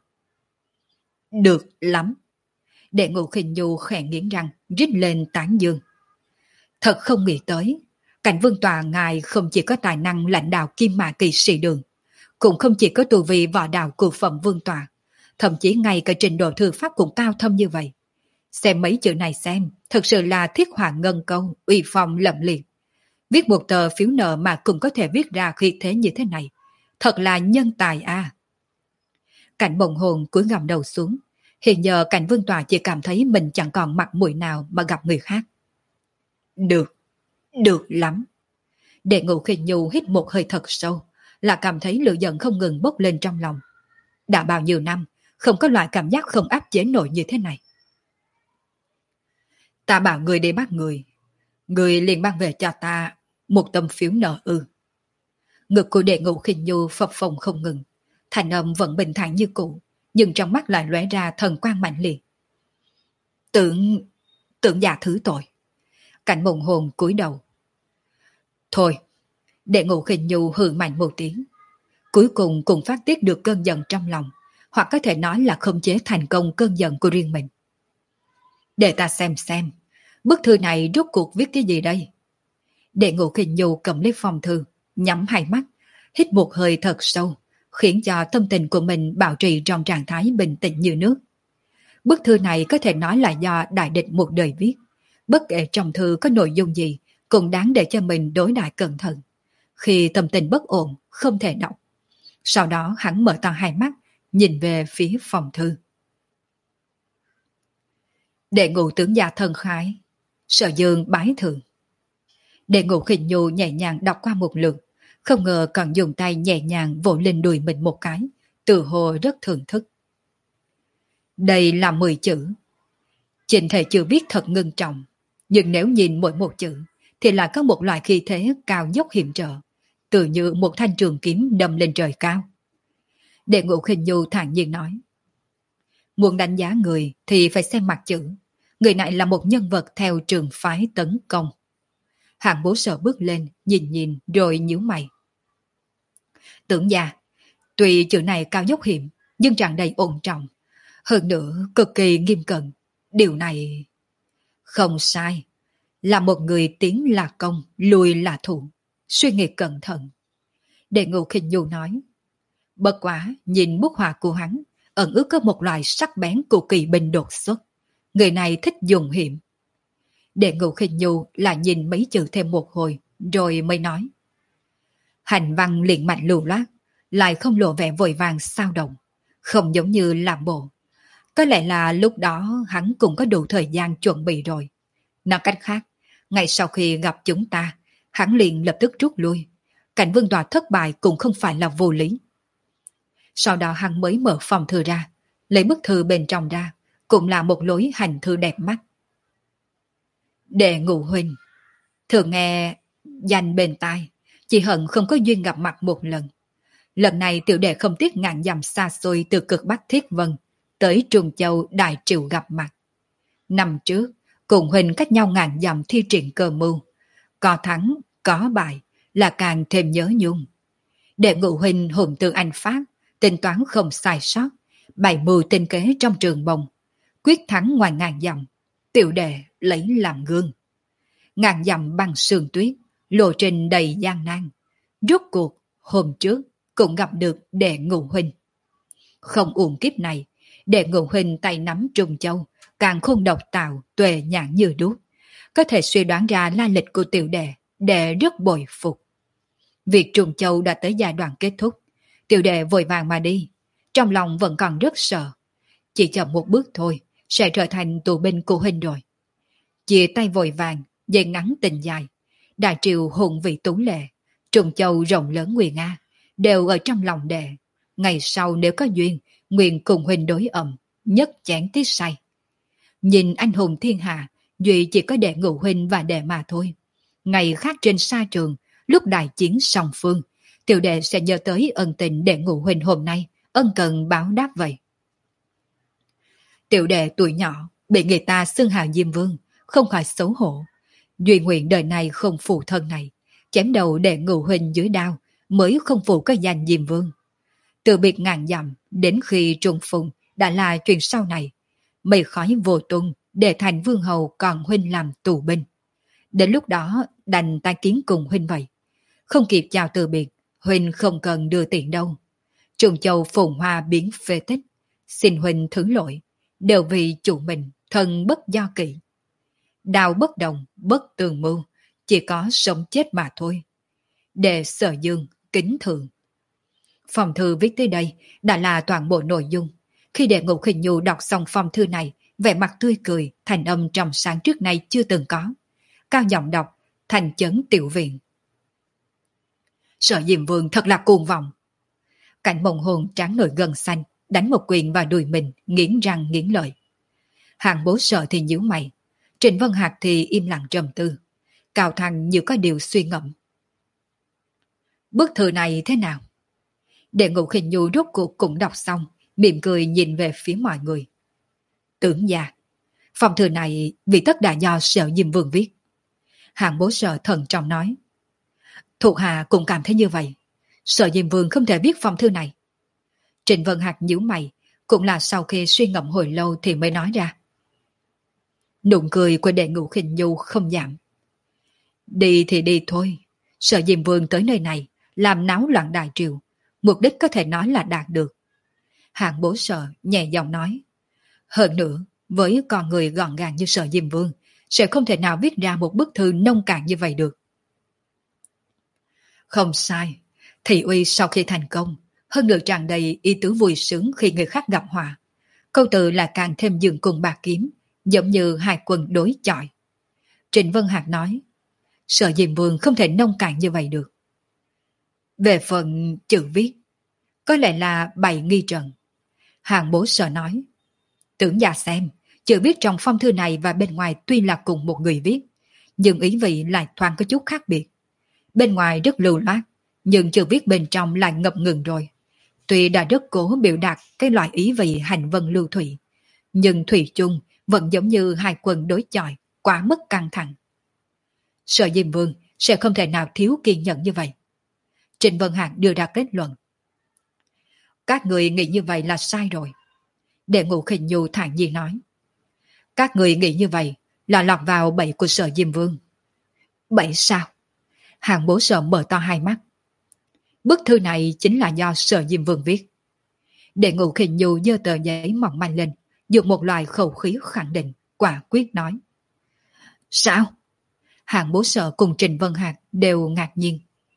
Speaker 1: Được lắm. Đệ Ngũ Khinh Nhu khẽ nghiến răng, rít lên tán dương. Thật không nghĩ tới, Cảnh vương tọa ngài không chỉ có tài năng lãnh đạo Kim Mã Kỵ Sĩ Đường, cũng không chỉ có tu vi võ đạo của phẩm vương tọa, thậm chí ngay cả trình độ thư pháp cũng cao thâm như vậy. Xem mấy chữ này xem, thật sự là thiết hỏa ngân câu, uy phong lẫm liệt. Viết một tờ phiếu nợ mà cũng có thể viết ra khí thế như thế này, thật là nhân tài a. Cảnh Mộng Hồn cúi gằm đầu xuống, hiện giờ Cảnh vương tọa chỉ cảm thấy mình chẳng còn mặt mũi nào mà gặp người khác. Được, được lắm. Đệ Ngũ Khinh Nhu hít một hơi thật sâu, là cảm thấy lửa giận không ngừng bốc lên trong lòng. Đã bao nhiêu năm, không có loại cảm giác không áp chế nổi như thế này. Ta bảo người đi bắt người, người liền mang về cho ta một tấm phiếu nợ ư? Ngực của Đệ Ngũ Khinh Nhu phập phồng không ngừng, thành âm vẫn bình thản như cũ, nhưng trong mắt lại lóe ra thần quang mạnh liệt. Tưởng, tưởng già thứ tội. Cảnh Mộng Hồn cúi đầu. Thôi, Đệ Ngũ Khinh Nhu hừ mạnh một tiếng, cuối cùng cũng phát tiết được cơn giận trong lòng, hoặc có thể nói là khống chế thành công cơn giận của riêng mình. Để ta xem xem, bức thư này rốt cuộc viết cái gì đây? Đệ Ngũ Khinh Nhu cầm lấy phong thư, nhắm hai mắt, hít một hơi thật sâu, khiến cho tâm tình của mình bảo trì trong trạng thái bình tĩnh như nước. Bức thư này có thể nói là do đại địch một đời viết, bất kể trong thư có nội dung gì, cũng đáng để cho mình đối đãi cẩn thận. Khi tâm tình bất ổn, không thể đọc. Sau đó hắn mở to hai mắt, nhìn về phía phòng thư. Đệ Ngũ tướng gia thân khái, Sở Dương bái thường. Đệ Ngũ Khinh Nhu nhẹ nhàng đọc qua một lượt, không ngờ còn dùng tay nhẹ nhàng vỗ lên đùi mình một cái, tự hồ rất thưởng thức. Đây là mười chữ. Chỉnh thể chữ viết thật ngưng trọng, nhưng nếu nhìn mỗi một chữ, thì lại có một loại khí thế cao dốc hiểm trở, tự như một thanh trường kiếm đâm lên trời cao. Đệ Ngũ Khinh Nhu thản nhiên nói. Muốn đánh giá người thì phải xem mặt chữ. Người này là một nhân vật theo trường phái tấn công. Hạng Bố Sở bước lên, nhìn nhìn rồi nhíu mày. Tưởng gia, tuy chữ này cao dốc hiểm, nhưng tràn đầy ổn trọng. Hơn nữa cực kỳ nghiêm cẩn. Điều này... Không sai. Là một người tiến là công, lùi là thủ. Suy nghĩ cẩn thận. Đệ Ngũ Khinh Nhu nói. Bất quá nhìn bút họa của hắn, ẩn ước có một loại sắc bén của kỳ binh đột xuất. Người này thích dùng hiểm. Đệ Ngũ Khinh Nhu lại nhìn mấy chữ thêm một hồi, rồi mới nói. Hành văn liền mạnh lưu loát, lại không lộ vẻ vội vàng sao động, không giống như làm bộ. Có lẽ là lúc đó hắn cũng có đủ thời gian chuẩn bị rồi. Nói cách khác, ngay sau khi gặp chúng ta, hắn liền lập tức rút lui. Cảnh vương tòa thất bại cũng không phải là vô lý. Sau đó hắn mới mở phòng thư ra, lấy bức thư bên trong ra, cũng là một lối hành thư đẹp mắt. Đệ Ngũ huynh, thường nghe danh bên tai, chỉ hận không có duyên gặp mặt một lần. Lần này tiểu đệ không tiếc ngàn dặm xa xôi từ cực Bắc Thiết Vân tới Trùng Châu Đại Triều gặp mặt. Năm trước, cùng huynh cách nhau ngàn dặm thi triển cơ mưu, có thắng, có bại, là càng thêm nhớ nhung. Đệ Ngũ huynh hùng từ anh phát, tính toán không sai sót, bày mưu tinh kế trong trường bồng, quyết thắng ngoài ngàn dặm, tiểu đệ lấy làm gương. Ngàn dặm bằng sương tuyết, lộ trình đầy gian nan. Rốt cuộc, hôm trước, cũng gặp được Đệ Ngũ huynh. Không uổng kiếp này, Đệ Ngũ huynh tay nắm Trùng Châu, càng khôn độc tạo, tuệ nhãn như đuốc. Có thể suy đoán ra lai lịch của tiểu đệ, đệ rất bội phục. Việc Trùng Châu đã tới giai đoạn kết thúc, tiểu đệ vội vàng mà đi, trong lòng vẫn còn rất sợ. Chỉ chậm một bước thôi, sẽ trở thành tù binh của huynh rồi. Chia tay vội vàng, dây ngắn tình dài. Đại triều hùng vị tú lệ, Trùng Châu rộng lớn nguy nga, đều ở trong lòng đệ. Ngày sau nếu có duyên, nguyện cùng huynh đối ẩm, nhất chén tiết say. Nhìn anh hùng thiên hạ, duy chỉ có Đệ Ngũ huynh và đệ mà thôi. Ngày khác trên sa trường, lúc đại chiến song phương, tiểu đệ sẽ nhớ tới ân tình Đệ Ngũ huynh hôm nay, ân cần báo đáp vậy. Tiểu đệ tuổi nhỏ, bị người ta xưng hào Diêm Vương, không khỏi xấu hổ. Duy nguyện đời này không phụ thân này, chém đầu Đệ Ngũ huynh dưới đao, mới không phụ có danh Diêm Vương. Từ biệt ngàn dặm, đến khi trùng phùng, đã là chuyện sau này. Mây khói vô tung, để thành vương hầu còn huynh làm tù binh. Đến lúc đó, đành ta kiến cùng huynh vậy. Không kịp chào từ biệt, huynh không cần đưa tiền đâu. Trùng Châu phồn hoa biến phê tích, xin huynh thứ lỗi, đều vì chủ mình, thân bất do kỵ. Đào bất đồng, bất tường mưu, chỉ có sống chết mà thôi. Đệ Sở Dương, kính thượng. Phong thư viết tới đây đã là toàn bộ nội dung. Khi Đệ Ngũ Khinh Nhu đọc xong phong thư này, vẻ mặt tươi cười, thành âm trong sáng trước nay chưa từng có. Cao giọng đọc, thành chấn tiểu viện. Sở Diêm Vương thật là cuồng vọng. Cảnh Mộng Hồn trán nổi gân xanh, đánh một quyền vào đùi mình, nghiến răng nghiến lợi. Hạng Bố Sở thì nhíu mày, Trịnh Vân Hạc thì im lặng trầm tư. Cao Thăng như có điều suy ngẫm. Bức thư này thế nào? Đệ Ngũ Khinh Nhu rốt cuộc cũng đọc xong, mỉm cười nhìn về phía mọi người. Tưởng gia, phong thư này vì tất đã do Sở Diêm Vương viết. Hạng Bố Sở thận trọng nói. Thuộc hạ cũng cảm thấy như vậy. Sở Diêm Vương không thể viết phong thư này. Trịnh Vân Hạc nhíu mày, cũng là sau khi suy ngẫm hồi lâu thì mới nói ra. Nụ cười của Đệ Ngũ Khinh Nhu không giảm. Đi thì đi thôi. Sở Diêm Vương tới nơi này, làm náo loạn đại triều. Mục đích có thể nói là đạt được. Hạng Bố Sở nhẹ giọng nói. Hơn nữa, với con người gọn gàng như Sở Diêm Vương, sẽ không thể nào viết ra một bức thư nông cạn như vậy được. Không sai. Thị uy sau khi thành công, hơn nữa tràn đầy ý tứ vui sướng khi người khác gặp họa. Câu từ là càng thêm dường cùng bạc kiếm, giống như hai quân đối chọi. Trịnh Vân Hạc nói. Sở Diêm Vương không thể nông cạn như vậy được. Về phần chữ viết, có lẽ là bày nghi trần. Hạng Bố Sở nói. Tưởng gia xem, chữ viết trong phong thư này và bên ngoài tuy là cùng một người viết, nhưng ý vị lại thoáng có chút khác biệt. Bên ngoài rất lưu loát, nhưng chữ viết bên trong lại ngập ngừng rồi. Tuy đã rất cố biểu đạt cái loại ý vị hành vân lưu thủy, nhưng thủy chung vẫn giống như hai quân đối chọi, quá mức căng thẳng. Sở Diêm Vương sẽ không thể nào thiếu kiên nhẫn như vậy. Trịnh Vân Hạc đưa ra kết luận. Các người nghĩ như vậy là sai rồi. Đệ Ngũ Khinh Nhu thản nhiên nói. Các người nghĩ như vậy là lọt vào bẫy của Sở Diêm Vương. Bẫy sao? Hàng Bố Sở mở to hai mắt. Bức thư này chính là do Sở Diêm Vương viết. Đệ Ngũ Khinh Nhu giơ tờ giấy mỏng manh lên, dùng một loại khẩu khí khẳng định, quả quyết nói. Sao? Hàng Bố Sở cùng Trình Vân Hạc đều ngạc nhiên.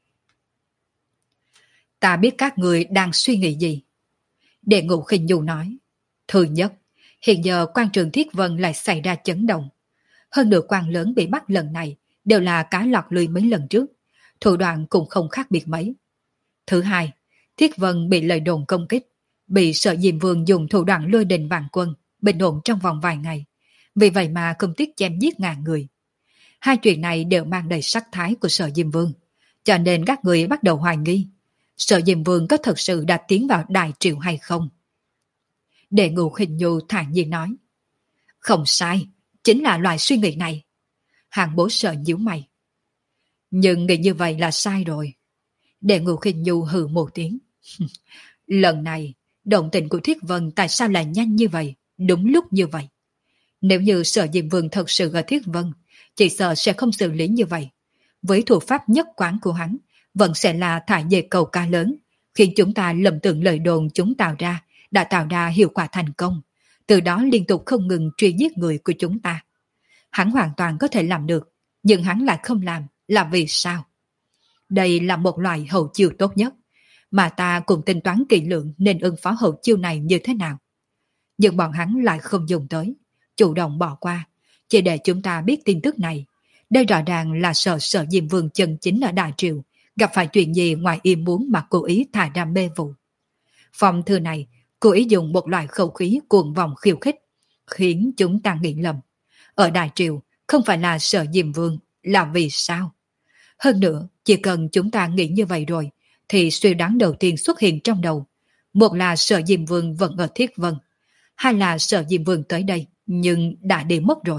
Speaker 1: Ta biết các người đang suy nghĩ gì. Đệ Ngũ Khinh Nhu nói. Thứ nhất, hiện giờ quan trường Thiết Vân lại xảy ra chấn động. Hơn nữa quan lớn bị bắt lần này đều là cá lọt lưới mấy lần trước, thủ đoạn cũng không khác biệt mấy. Thứ hai, Thiết Vân bị lời đồn công kích, bị Sở Diêm Vương dùng thủ đoạn lôi đình vạn quân, bình ổn trong vòng vài ngày. Vì vậy mà không tiếc chém giết ngàn người. Hai chuyện này đều mang đầy sắc thái của Sở Diêm Vương, cho nên các người bắt đầu hoài nghi Sở Diêm Vương có thật sự đã tiến vào Đại Triệu hay không. Đệ Ngũ Khinh Nhu thản nhiên nói. Không sai, chính là loại suy nghĩ này. Hàng Bố Sở nhíu mày. Nhưng nghĩ như vậy là sai rồi. Đệ Ngũ Khinh Nhu hừ một tiếng. Lần này, động tình của Thiết Vân tại sao lại nhanh như vậy, đúng lúc như vậy. Nếu như Sở Diêm Vương thật sự ở Thiết Vân, chỉ sợ sẽ không xử lý như vậy. Với thủ pháp nhất quán của hắn, vẫn sẽ là thả về cầu ca lớn, khiến chúng ta lầm tưởng lời đồn chúng tạo ra đã tạo ra hiệu quả thành công, từ đó liên tục không ngừng truy giết người của chúng ta. Hắn hoàn toàn có thể làm được, nhưng hắn lại không làm, là vì sao? Đây là một loại hậu chiêu tốt nhất, mà ta cũng tính toán kỹ lưỡng nên ứng phó hậu chiêu này như thế nào. Nhưng bọn hắn lại không dùng tới, chủ động bỏ qua, chỉ để chúng ta biết tin tức này. Đây rõ ràng là sợ Sở Diêm Vương chân chính ở Đại Triều gặp phải chuyện gì ngoài ý muốn mà cố ý thả ra mê vụ. Phong thư này cố ý dùng một loại khẩu khí cuồng vọng khiêu khích, khiến chúng ta nghĩ lầm. Ở Đại Triều không phải là Sở Diêm Vương, là vì sao? Hơn nữa, chỉ cần chúng ta nghĩ như vậy rồi, thì suy đoán đầu tiên xuất hiện trong đầu. Một là Sở Diêm Vương vẫn ở Thiết Vân, hai là Sở Diêm Vương tới đây, nhưng đã đi mất rồi.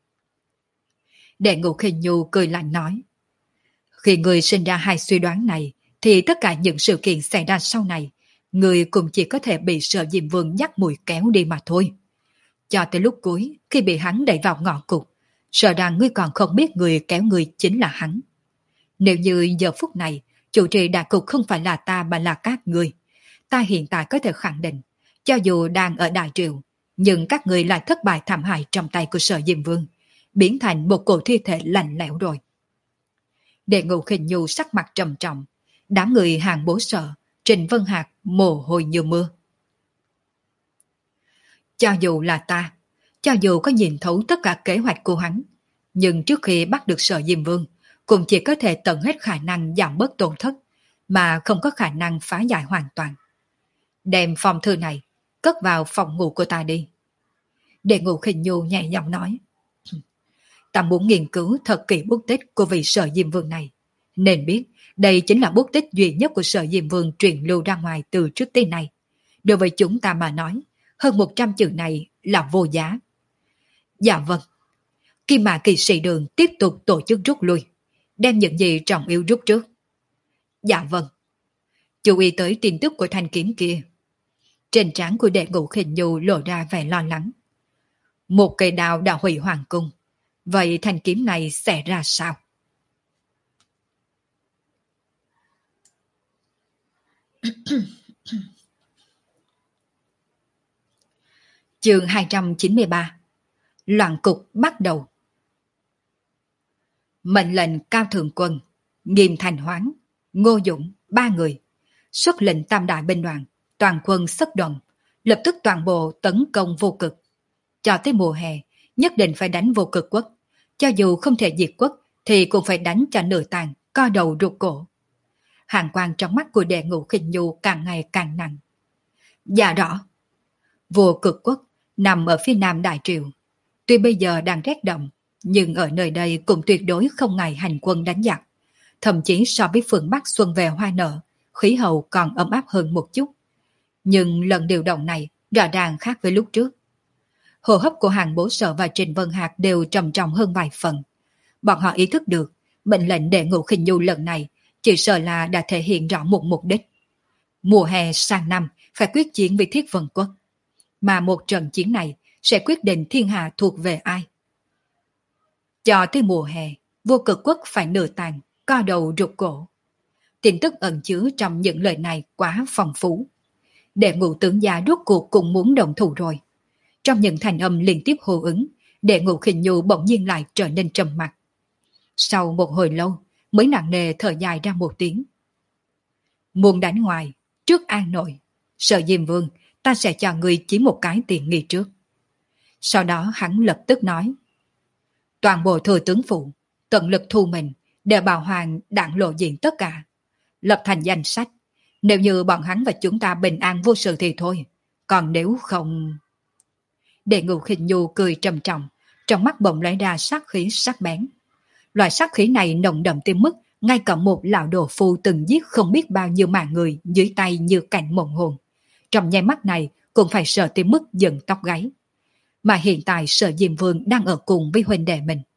Speaker 1: Đệ Ngũ Khinh Nhu cười lạnh nói. Khi người sinh ra hai suy đoán này, thì tất cả những sự kiện xảy ra sau này, người cũng chỉ có thể bị Sở Diêm Vương dắt mũi kéo đi mà thôi. Cho tới lúc cuối, khi bị hắn đẩy vào ngõ cụt, sợ rằng ngươi còn không biết người kéo người chính là hắn. Nếu như giờ phút này, chủ trì đại cục không phải là ta mà là các ngươi, ta hiện tại có thể khẳng định, cho dù đang ở Đại Triều, nhưng các ngươi lại thất bại thảm hại trong tay của Sở Diêm Vương, biến thành một cổ thi thể lạnh lẽo rồi. Đệ Ngũ Khinh Nhu sắc mặt trầm trọng, đám người Hàng Bố Sở, Trình Vân Hạc mồ hôi như mưa. Cho dù là ta, cho dù có nhìn thấu tất cả kế hoạch của hắn, nhưng trước khi bắt được Sở Diêm Vương, cũng chỉ có thể tận hết khả năng giảm bớt tổn thất, mà không có khả năng phá giải hoàn toàn. Đem phong thư này, cất vào phòng ngủ của ta đi. Đệ Ngũ Khinh Nhu nhẹ giọng nói. Ta muốn nghiên cứu thật kỹ bút tích của vị Sở Diêm Vương này, nên biết đây chính là bút tích duy nhất của Sở Diêm Vương truyền lưu ra ngoài từ trước tới nay. Đối với chúng ta mà nói, hơn một trăm chữ này là vô giá. Dạ vâng. Kim Mã Kỵ Sĩ Đường tiếp tục tổ chức rút lui, đem những gì trọng yếu rút trước. Dạ vâng. Chú ý tới tin tức của thanh kiếm kia. Trên trán của Đệ Ngũ Khinh Nhu lộ ra vẻ lo lắng. Một cây đao đã hủy hoàng cung, vậy thanh kiếm này sẽ ra sao? Chương hai trăm chín mươi ba. Loạn cục bắt đầu. Mệnh lệnh Cao Thượng Quân, Nghiêm Thành Hoáng, Ngô Dũng, ba người, xuất lệnh tam đại binh đoàn, toàn quân xuất động, lập tức toàn bộ tấn công Vô Cực. Cho tới mùa hè, nhất định phải đánh Vô Cực quốc, cho dù không thể diệt quốc thì cũng phải đánh cho nửa tàn, co đầu rụt cổ. Hàn quang trong mắt của Đệ Ngũ Khinh Nhu càng ngày càng nặng. Dạ rõ. Vô Cực quốc nằm ở phía nam Đại Triều, tuy bây giờ đang rét đậm, nhưng ở nơi đây cũng tuyệt đối không ngại hành quân đánh giặc. Thậm chí so với phương Bắc xuân về hoa nở, khí hậu còn ấm áp hơn một chút. Nhưng lần điều động này rõ ràng khác với lúc trước. Hô hấp của Hàng Bố Sở và Trình Vân Hạc đều trầm trọng hơn vài phần. Bọn họ ý thức được mệnh lệnh Đệ Ngũ Khinh Nhu lần này chỉ sợ là đã thể hiện rõ một mục đích. Mùa hè sang năm phải quyết chiến với Thiết Vân quốc. mà một trận chiến này sẽ quyết định thiên hạ thuộc về ai. Cho tới mùa hè, vô cực quốc phải nửa tàn, co đầu rụt cổ. Tin tức ẩn chứa trong những lời này quá phong phú. Đệ ngũ tướng gia rốt cuộc cũng muốn đồng thủ rồi. Trong những thành âm liên tiếp hô ứng, đệ ngũ Khinh Nhu bỗng nhiên lại trở nên trầm mặc. Sau một hồi lâu, mới nặng nề thở dài ra một tiếng. Muốn đánh ngoài, trước an nội. Sợ Diêm Vương, ta sẽ cho người chỉ một cái tiền nghi trước. Sau đó hắn lập tức nói. Toàn bộ thừa tướng phụ, tận lực thu mình, để bảo hoàng đặng lộ diện tất cả. Lập thành danh sách. Nếu như bọn hắn và chúng ta bình an vô sự thì thôi. Còn nếu không... Đệ ngũ Khinh Nhu cười trầm trọng, trong mắt bỗng lóe ra sát khí sắc bén. Loại sát khí này nồng đậm tới mức ngay cả một lão đồ phu từng giết không biết bao nhiêu mạng người dưới tay như cảnh mộng hồn. Trong nháy mắt này cũng phải sợ tới mức dựng tóc gáy. Mà hiện tại Sở Diêm Vương đang ở cùng với huynh đệ mình.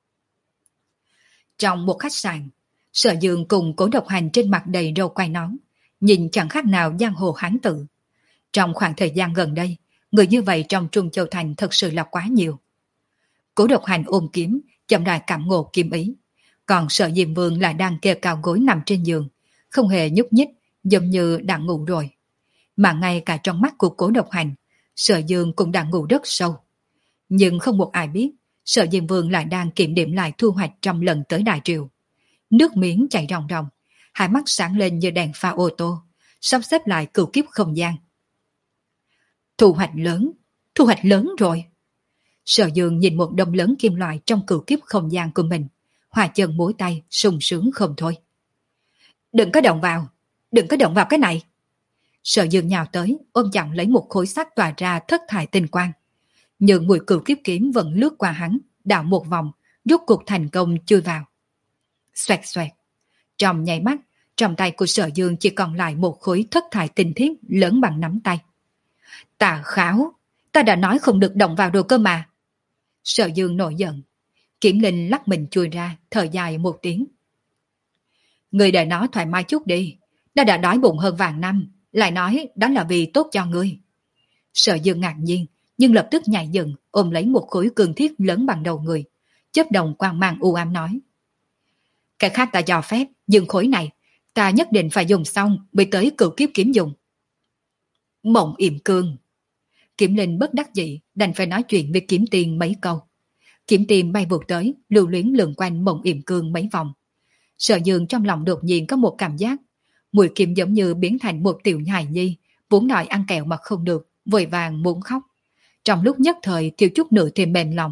Speaker 1: Trong một khách sạn, Sở Dương cùng Cố Độc Hành trên mặt đầy râu quai nón, nhìn chẳng khác nào giang hồ hán tự. Trong khoảng thời gian gần đây, người như vậy trong Trung Châu Thành thật sự là quá nhiều. Cố Độc Hành ôm kiếm, chậm rãi cảm ngộ kiếm ý. Còn Sở Diêm Vương lại đang kê cao gối nằm trên giường, không hề nhúc nhích, giống như đã ngủ rồi. Mà ngay cả trong mắt của Cố Độc Hành, Sở Dương cũng đã ngủ rất sâu. Nhưng không một ai biết, Sở Diêm Vương lại đang kiểm điểm lại thu hoạch trong lần tới Đại Triều. Nước miếng chảy ròng ròng, hai mắt sáng lên như đèn pha ô tô, sắp xếp lại cửu kiếp không gian. Thu hoạch lớn, thu hoạch lớn rồi. Sở Dương nhìn một đống lớn kim loại trong cửu kiếp không gian của mình, hòa chân mối tay, sung sướng không thôi. Đừng có động vào, đừng có động vào cái này. Sở Dương nhào tới, ôm chặn lấy một khối sắt tỏa ra thất thải tinh quang. Nhưng mùi cửu kiếp kiếm vẫn lướt qua hắn, đảo một vòng, rút cuộc thành công chui vào. Xoẹt xoẹt. Trong nháy mắt, trong tay của Sở Dương chỉ còn lại một khối thất thải tinh thiết lớn bằng nắm tay. Tà kháo, ta đã nói không được động vào đồ cơ mà. Sở Dương nổi giận. Kiểm Linh lắc mình chui ra, thở dài một tiếng. Người để nó thoải mái chút đi. Đã đã đói bụng hơn vạn năm, lại nói đó là vì tốt cho ngươi. Sở Dương ngạc nhiên, nhưng lập tức nhảy dựng, ôm lấy một khối cường thiết lớn bằng đầu người. Chớp đồng quang mang u ám nói. Cái khác ta cho phép, nhưng khối này, ta nhất định phải dùng xong mới tới cửu kiếp kiếm dùng. Mộng Yểm Cương. Kiểm Linh bất đắc dĩ, đành phải nói chuyện với Kiếm Tiên mấy câu. Kiếm Tiên bay vụt tới, lưu luyến lượn quanh Mộng Yểm Cương mấy vòng. Sở Dương trong lòng đột nhiên có một cảm giác, mùi kiếm giống như biến thành một tiểu hài nhi, vốn đòi ăn kẹo mà không được, vội vàng muốn khóc. Trong lúc nhất thời thiếu chút nữa thì mềm lòng.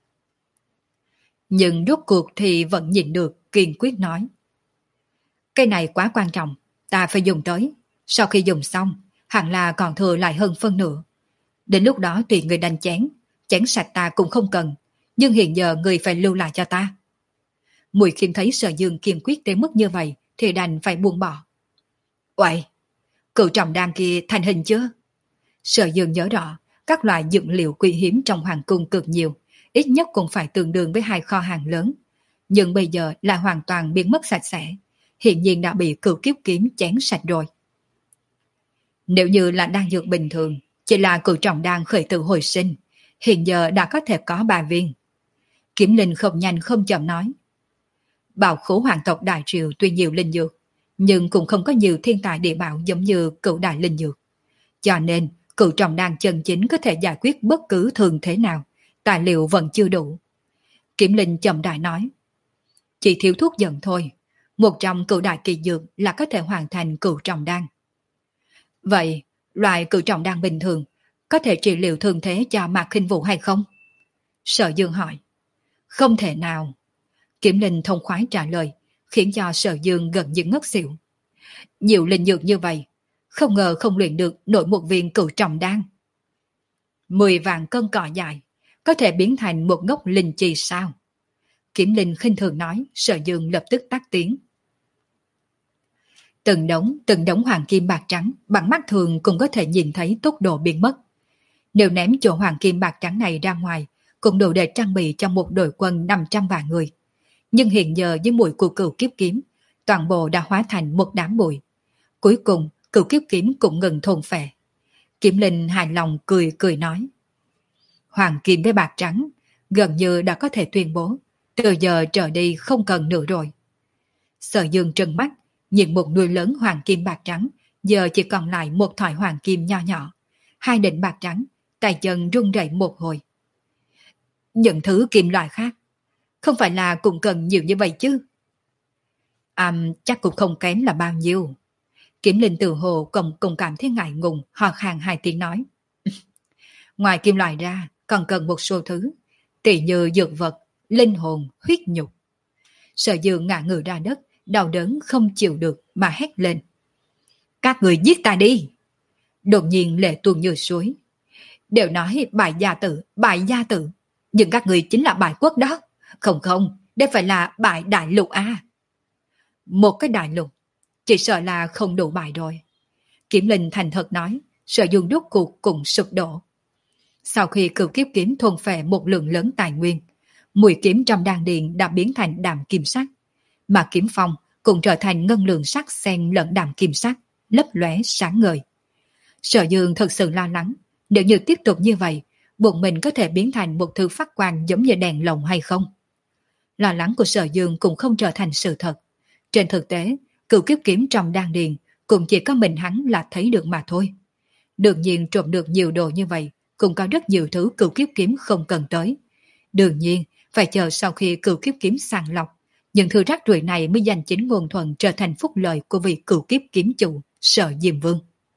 Speaker 1: Nhưng rốt cuộc thì vẫn nhịn được, kiên quyết nói. Cái này quá quan trọng, ta phải dùng tới. Sau khi dùng xong, hẳn là còn thừa lại hơn phân nửa. Đến lúc đó tùy người đánh chén, chén sạch ta cũng không cần, nhưng hiện giờ người phải lưu lại cho ta. Mùi Khiêm thấy Sở Dương kiên quyết tới mức như vậy thì đành phải buông bỏ. Uầy, cựu trọng đan kia thành hình chưa? Sở Dương nhớ rõ, các loại dược liệu quý hiếm trong hoàng cung cực nhiều, ít nhất cũng phải tương đương với hai kho hàng lớn. Nhưng bây giờ là hoàn toàn biến mất sạch sẽ, hiện nhiên đã bị cửu kiếp kiếm chén sạch rồi. Nếu như là đan dược bình thường, chỉ là cửu trọng đan khởi tử hồi sinh, hiện giờ đã có thể có ba viên. Kiếm Linh không nhanh không chậm nói. Bảo khố hoàng tộc Đại Triều tuy nhiều linh dược, nhưng cũng không có nhiều thiên tài địa bảo giống như cửu đại linh dược. Cho nên, cửu trọng đan chân chính có thể giải quyết bất cứ thường thế nào, tài liệu vẫn chưa đủ. Kiếm Linh chậm đại nói. Chỉ thiếu thuốc giận thôi, một trong cửu đại kỳ dược là có thể hoàn thành cửu trọng đan. Vậy, loại cửu trọng đan bình thường có thể trị liệu thương thế cho Mạc Khinh Vũ hay không? Sở Dương hỏi. Không thể nào. Kiếm Linh thông khoái trả lời, khiến cho Sở Dương gần như ngất xỉu. Nhiều linh dược như vậy, không ngờ không luyện được nổi một viên cửu trọng đan. Mười vạn cân cỏ dài, có thể biến thành một ngốc linh chi sao? Kiếm Linh khinh thường nói, Sở Dương lập tức tắt tiếng. Từng đống, từng đống hoàng kim bạc trắng, bằng mắt thường cũng có thể nhìn thấy tốc độ biến mất. Nếu ném chỗ hoàng kim bạc trắng này ra ngoài, cũng đủ để trang bị cho một đội quân năm trăm vạn người. Nhưng hiện giờ với mùi của cửu kiếp kiếm, toàn bộ đã hóa thành một đám bụi. Cuối cùng, cửu kiếp kiếm cũng ngừng thôn phệ. Kiểm Linh hài lòng cười cười nói. Hoàng kim với bạc trắng gần như đã có thể tuyên bố từ giờ trở đi không cần nữa rồi. Sở Dương trừng mắt nhìn một núi lớn hoàng kim bạc trắng, giờ chỉ còn lại một thỏi hoàng kim nho nhỏ, hai đỉnh bạc trắng, tay chân run rẩy một hồi. Những thứ kim loại khác không phải là cũng cần nhiều như vậy chứ? À, chắc cũng không kém là bao nhiêu. Kiểm Linh tự hồ cùng, cùng cảm thấy ngại ngùng, hò khàn hai tiếng nói. Ngoài kim loại ra còn cần một số thứ, tỷ như dược vật, linh hồn, huyết nhục. Sở Dương ngã người ra đất, đau đớn không chịu được mà hét lên. Các người giết ta đi! Đột nhiên lệ tuôn như suối. Đều nói bại gia tử, bại gia tử, nhưng các người chính là bại quốc đó. Không không, đây phải là bại đại lục à. Một cái đại lục, chỉ sợ là không đủ bại rồi. Kiểm Linh thành thật nói, Sở Dương rốt cuộc cùng sụp đổ. Sau khi cửu kiếp kiếm thuần phệ một lượng lớn tài nguyên, mùi kiếm trong đan điền đã biến thành đạm kim sắc, mà kiếm phong cũng trở thành ngân lượng sắc xen lẫn đạm kim sắc, lấp lóe sáng ngời. Sở Dương thật sự lo lắng, nếu như tiếp tục như vậy, bụng mình có thể biến thành một thứ phát quang giống như đèn lồng hay không? Lo lắng của Sở Dương cũng không trở thành sự thật. Trên thực tế, cửu kiếp kiếm trong đan điền cũng chỉ có mình hắn là thấy được mà thôi. Đương nhiên trộm được nhiều đồ như vậy, cũng có rất nhiều thứ cửu kiếp kiếm không cần tới. Đương nhiên, phải chờ sau khi cửu kiếp kiếm sàng lọc, những thứ rác rưởi này mới giành chính nguồn thuận trở thành phúc lợi của vị cửu kiếp kiếm chủ, Sở Diêm Vương.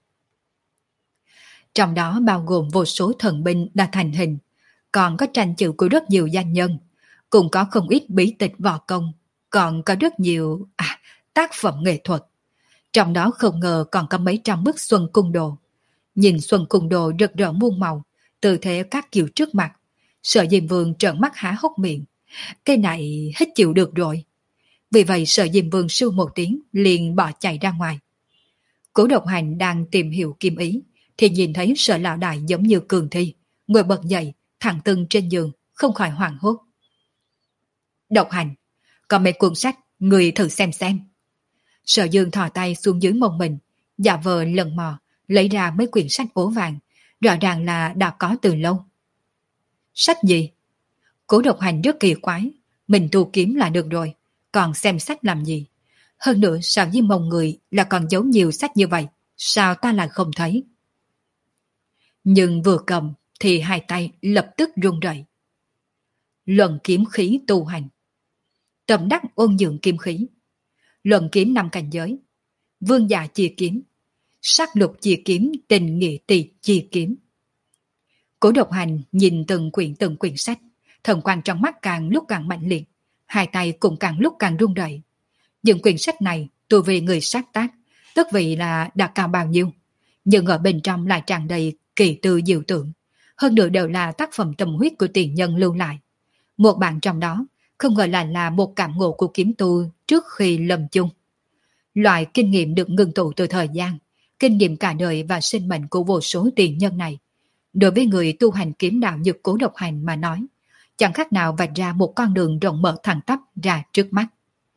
Speaker 1: Trong đó bao gồm vô số thần binh đã thành hình, còn có tranh chữ của rất nhiều danh nhân, cũng có không ít bí tịch võ công, còn có rất nhiều à, tác phẩm nghệ thuật. Trong đó không ngờ còn có mấy trăm bức Xuân Cung Đồ. Nhìn Xuân Cung Đồ rực rỡ muôn màu, tư thế các kiểu trước mặt, Sở Diêm Vương trợn mắt há hốc miệng. Cái này hết chịu được rồi. Vì vậy Sở Diêm Vương sưu một tiếng liền bỏ chạy ra ngoài. Cố Độc Hành đang tìm hiểu kiếm ý, thì nhìn thấy Sở lão đại giống như cường thi, ngồi bật dậy, thẳng tưng trên giường, không khỏi hoảng hốt. Độc Hành, có mấy cuốn sách, người thử xem xem. Sở Dương thò tay xuống dưới mông mình, giả vờ lần mò, lấy ra mấy quyển sách ố vàng, rõ ràng là đã có từ lâu. Sách gì? Cố Độc Hành rất kỳ quái, mình tu kiếm là được rồi, còn xem sách làm gì? Hơn nữa sao với mông người là còn giấu nhiều sách như vậy, sao ta lại không thấy? Nhưng vừa cầm thì hai tay lập tức run rẩy. Luận kiếm khí tu hành, tâm đắc ôn dưỡng kiếm khí, luận kiếm năm cảnh giới, vương giả chia kiếm, sát lục chia kiếm, tình nghĩa tỳ chia kiếm. Cố Độc Hành nhìn từng quyển từng quyển sách, thần quang trong mắt càng lúc càng mạnh liệt, hai tay cũng càng lúc càng run rẩy. Những quyển sách này tu vì người sáng tác, tức vì là đã cao bao nhiêu, nhưng ở bên trong lại tràn đầy kỳ tư diệu tưởng, hơn nữa đều là tác phẩm tâm huyết của tiền nhân lưu lại. Một bản trong đó không ngờ là là một cảm ngộ của kiếm tu trước khi lâm chung. Loại kinh nghiệm được ngưng tụ từ thời gian, kinh nghiệm cả đời và sinh mệnh của vô số tiền nhân này, đối với người tu hành kiếm đạo như Cố Độc Hành mà nói, chẳng khác nào vạch ra một con đường rộng mở thẳng tắp ra trước mắt.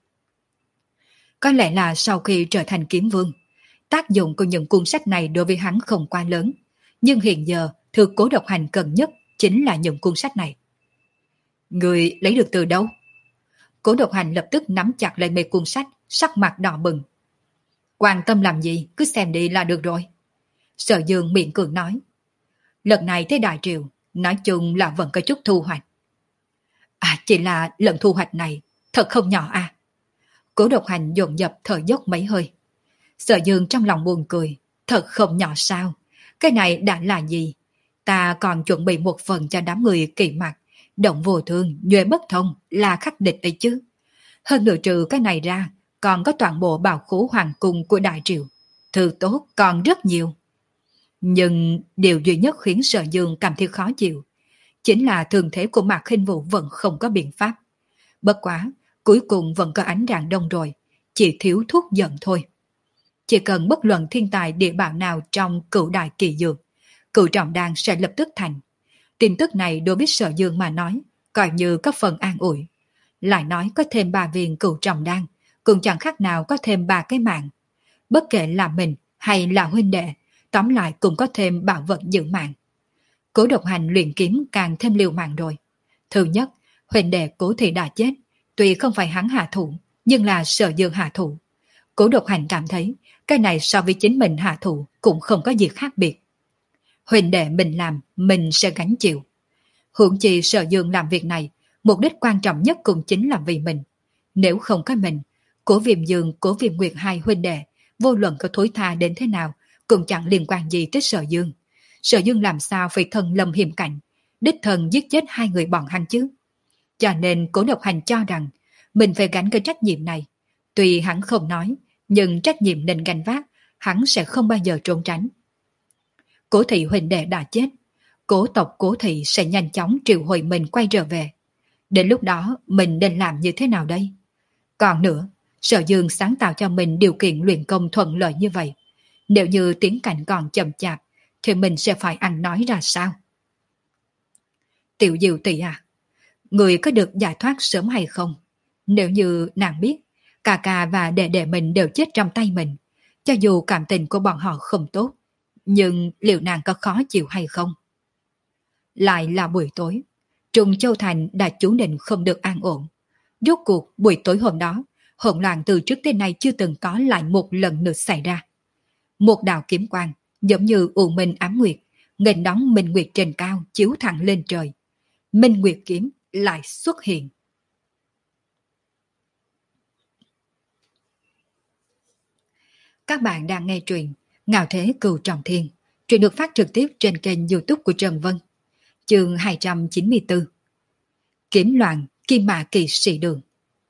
Speaker 1: Có lẽ là sau khi trở thành kiếm vương, tác dụng của những cuốn sách này đối với hắn không quá lớn, nhưng hiện giờ thứ Cố Độc Hành cần nhất chính là những cuốn sách này. Người lấy được từ đâu? Cố Độc Hành lập tức nắm chặt lấy mấy cuốn sách, sắc mặt đỏ bừng. Quan tâm làm gì, cứ xem đi là được rồi. Sở Dương miệng cường nói. Lần này tới Đại Triều, nói chung là vẫn có chút thu hoạch. À, chỉ là lần thu hoạch này thật không nhỏ à. Cố Độc Hành dồn dập thở dốc mấy hơi. Sở Dương trong lòng buồn cười. Thật không nhỏ sao? Cái này đã là gì? Ta còn chuẩn bị một phần cho đám người kỳ mặt, động vô thương, nhuệ bất thông là khắc địch đấy chứ. Hơn nữa trừ cái này ra, còn có toàn bộ bảo khố hoàng cung của Đại Triều. Thư tốt còn rất nhiều. Nhưng điều duy nhất khiến Sở Dương cảm thấy khó chịu chính là thường thế của Mạc Khinh Vũ vẫn không có biện pháp. Bất quá, cuối cùng vẫn có ánh rạng đông rồi, chỉ thiếu thuốc giận thôi. Chỉ cần bất luận thiên tài địa bảo nào trong cửu đại kỳ dược, cửu trọng đan sẽ lập tức thành. Tin tức này đối với Sở Dương mà nói, coi như có phần an ủi. Lại nói có thêm ba viên cửu trọng đan, cũng chẳng khác nào có thêm ba cái mạng. Bất kể là mình hay là huynh đệ, tóm lại cũng có thêm bảo vật giữ mạng. Cố Độc Hành luyện kiếm càng thêm liều mạng rồi. Thứ nhất, huynh đệ Cố Thị đã chết, tuy không phải hắn hạ thủ, nhưng là Sở Dương hạ thủ. Cố Độc Hành cảm thấy cái này so với chính mình hạ thủ cũng không có gì khác biệt. Huynh đệ mình làm, mình sẽ gánh chịu. Huống chi Sở Dương làm việc này, mục đích quan trọng nhất cũng chính là vì mình. Nếu không có mình, Cố Viêm Dương, Cố Viêm Nguyệt hai huynh đệ, vô luận có thối tha đến thế nào, cũng chẳng liên quan gì tới Sở Dương. Sở Dương làm sao phải thân lâm hiểm cảnh, đích thân giết chết hai người bọn hắn chứ. Cho nên Cố Độc Hành cho rằng mình phải gánh cái trách nhiệm này. Tuy hắn không nói, nhưng trách nhiệm nên gánh vác, hắn sẽ không bao giờ trốn tránh. Cố Thị huynh đệ đã chết, Cố tộc Cố Thị sẽ nhanh chóng triệu hồi mình quay trở về. Đến lúc đó mình nên làm như thế nào đây? Còn nữa, Sở Dương sáng tạo cho mình điều kiện luyện công thuận lợi như vậy. Nếu như tiến cảnh còn chậm chạp, thì mình sẽ phải ăn nói ra sao? Tiểu Diệu tỷ à, người có được giải thoát sớm hay không? Nếu như nàng biết, ca ca và đệ đệ mình đều chết trong tay mình, cho dù cảm tình của bọn họ không tốt, nhưng liệu nàng có khó chịu hay không? Lại là buổi tối, Trung Châu Thành đã chú định không được an ổn. Rốt cuộc buổi tối hôm đó, hỗn loạn từ trước tới nay chưa từng có lại một lần nữa xảy ra. Một đạo kiếm quang giống như u minh ám nguyệt, nghênh đón minh nguyệt trên cao chiếu thẳng lên trời. Minh nguyệt kiếm lại xuất hiện. Các bạn đang nghe truyện Ngạo Thế Cừu Trọng Thiên. Truyện được phát trực tiếp trên kênh YouTube của Trần Vân. Chương hai trăm chín mươi tư. Kiếm loạn Kim Mã Kỵ Sĩ Đường.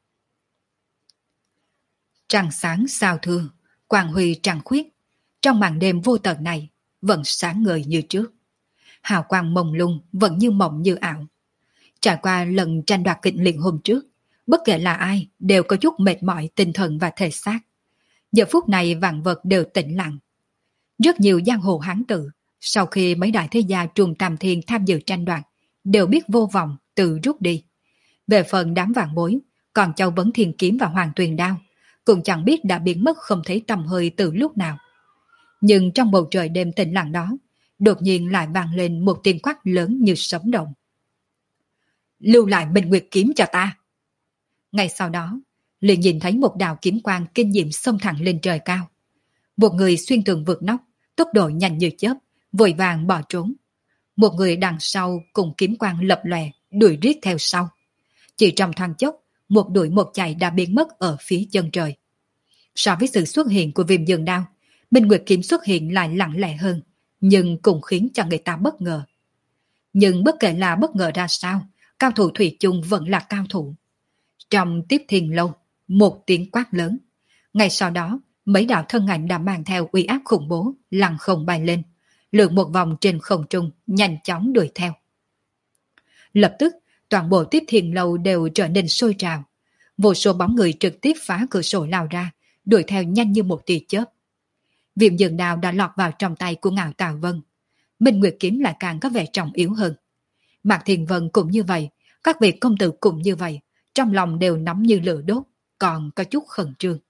Speaker 1: Trăng sáng sao thưa, quang huy trăng khuyết. Trong màn đêm vô tận này, vẫn sáng ngời như trước. Hào quang mông lung vẫn như mộng như ảo. Trải qua lần tranh đoạt kịch liệt hôm trước, bất kể là ai đều có chút mệt mỏi tinh thần và thể xác. Giờ phút này vạn vật đều tĩnh lặng. Rất nhiều giang hồ hán tử, sau khi mấy đại thế gia Trùng Tam Thiên tham dự tranh đoạt, đều biết vô vọng tự rút đi. Về phần đám vạn bối, còn Châu Vấn Thiên Kiếm và Hoàng Tuyền Đao, cũng chẳng biết đã biến mất không thấy tầm hơi từ lúc nào. Nhưng trong bầu trời đêm tĩnh lặng đó, đột nhiên lại vang lên một tiếng quát lớn như sấm động. Lưu lại Minh Nguyệt Kiếm cho ta! Ngay sau đó, liền nhìn thấy một đạo kiếm quang kinh diệm xông thẳng lên trời cao. Một người xuyên tường vượt nóc, tốc độ nhanh như chớp, vội vàng bỏ trốn. Một người đằng sau cùng kiếm quang lập lòe, đuổi riết theo sau. Chỉ trong thoáng chốc, một đuổi một chạy đã biến mất ở phía chân trời. So với sự xuất hiện của Viêm Dương Đao, Minh Nguyệt Kiếm xuất hiện lại lặng lẽ hơn, nhưng cũng khiến cho người ta bất ngờ. Nhưng bất kể là bất ngờ ra sao, cao thủ thủy chung vẫn là cao thủ. Trong Tiếp Thiên Lâu, một tiếng quát lớn. Ngay sau đó, mấy đạo thân ảnh đã mang theo uy áp khủng bố, lăng không bay lên, lượn một vòng trên không trung, nhanh chóng đuổi theo. Lập tức, toàn bộ Tiếp Thiên Lâu đều trở nên sôi trào. Vô số bóng người trực tiếp phá cửa sổ lao ra, đuổi theo nhanh như một tia chớp. Viêm Dương Đao đã lọt vào trong tay của Ngạo Tào Vân. Minh Nguyệt Kiếm lại càng có vẻ trọng yếu hơn. Mạc Thiền Vân cũng như vậy, các vị công tử cũng như vậy, trong lòng đều nóng như lửa đốt, còn có chút khẩn trương.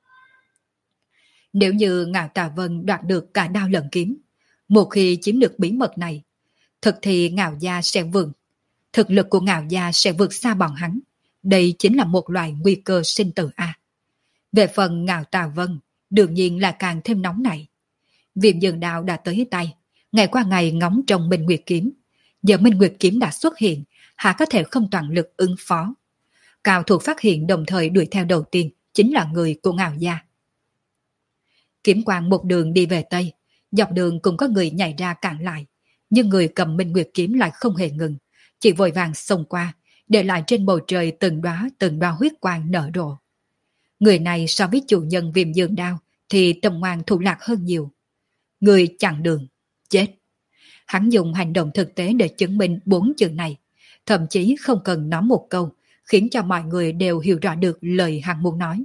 Speaker 1: Nếu như Ngạo Tào Vân đoạt được cả đao lẫn kiếm, một khi chiếm được bí mật này, thực thì Ngạo gia sẽ vượt, thực lực của Ngạo gia sẽ vượt xa bọn hắn. Đây chính là một loại nguy cơ sinh tử a. Về phần Ngạo Tào Vân, đương nhiên là càng thêm nóng nảy. Viêm Dương Đao đã tới tay, ngày qua ngày ngóng trông Minh Nguyệt Kiếm. Giờ Minh Nguyệt Kiếm đã xuất hiện, hạ có thể không toàn lực ứng phó. Cao thủ phát hiện đồng thời đuổi theo đầu tiên chính là người của Ngạo gia. Kiếm quang một đường đi về Tây, dọc đường cũng có người nhảy ra cản lại, nhưng người cầm Minh Nguyệt Kiếm lại không hề ngừng, chỉ vội vàng xông qua, để lại trên bầu trời từng đóa từng đóa huyết quang nở rộ. Người này so với chủ nhân Viêm Dương Đao thì tâm ngoan thủ lạc hơn nhiều. Người chặn đường, chết. Hắn dùng hành động thực tế để chứng minh bốn chữ này, thậm chí không cần nói một câu, khiến cho mọi người đều hiểu rõ được lời hắn muốn nói.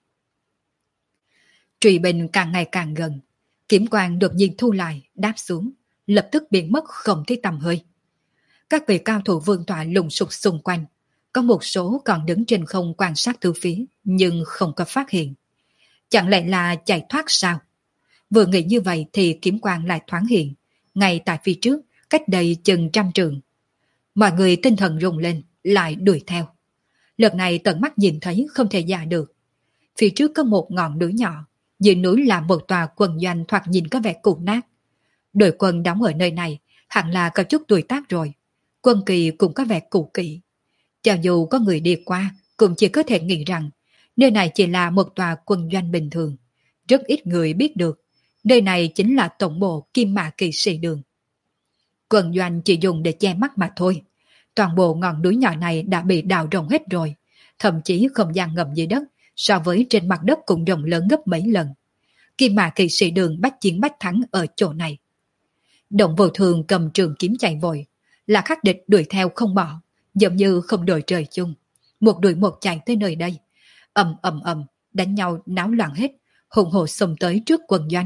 Speaker 1: Trùy bình càng ngày càng gần, kiếm quang đột nhiên thu lại, đáp xuống, lập tức biến mất không thấy tầm hơi. Các vị cao thủ vương tọa lùng sục xung quanh, có một số còn đứng trên không quan sát từ phía, nhưng không có phát hiện. Chẳng lẽ là chạy thoát sao? Vừa nghĩ như vậy thì kiếm quang lại thoáng hiện, ngay tại phía trước, cách đây chừng trăm trường. Mọi người tinh thần rung lên, lại đuổi theo. Lần này tận mắt nhìn thấy không thể giả được. Phía trước có một ngọn núi nhỏ, dưới núi là một tòa quân doanh thoạt nhìn có vẻ cũ nát. Đội quân đóng ở nơi này hẳn là có chút tuổi tác rồi. Quân kỳ cũng có vẻ cũ kỹ. Cho dù có người đi qua, cũng chỉ có thể nghĩ rằng nơi này chỉ là một tòa quân doanh bình thường. Rất ít người biết được, nơi này chính là tổng bộ Kim Mã Kỵ Sĩ Đường. Quân doanh chỉ dùng để che mắt mà thôi. Toàn bộ ngọn núi nhỏ này đã bị đào rộng hết rồi. Thậm chí không gian ngầm dưới đất so với trên mặt đất cũng rộng lớn gấp mấy lần. Kim Mã Kỵ Sĩ Đường bách chiến bách thắng ở chỗ này. Động Vô Thường cầm trường kiếm chạy vội, là khắc địch đuổi theo không bỏ, giống như không đội trời chung. Một đuổi một chạy tới nơi đây, ầm ầm ầm, đánh nhau náo loạn hết, hùng hồ xông tới trước quân doanh.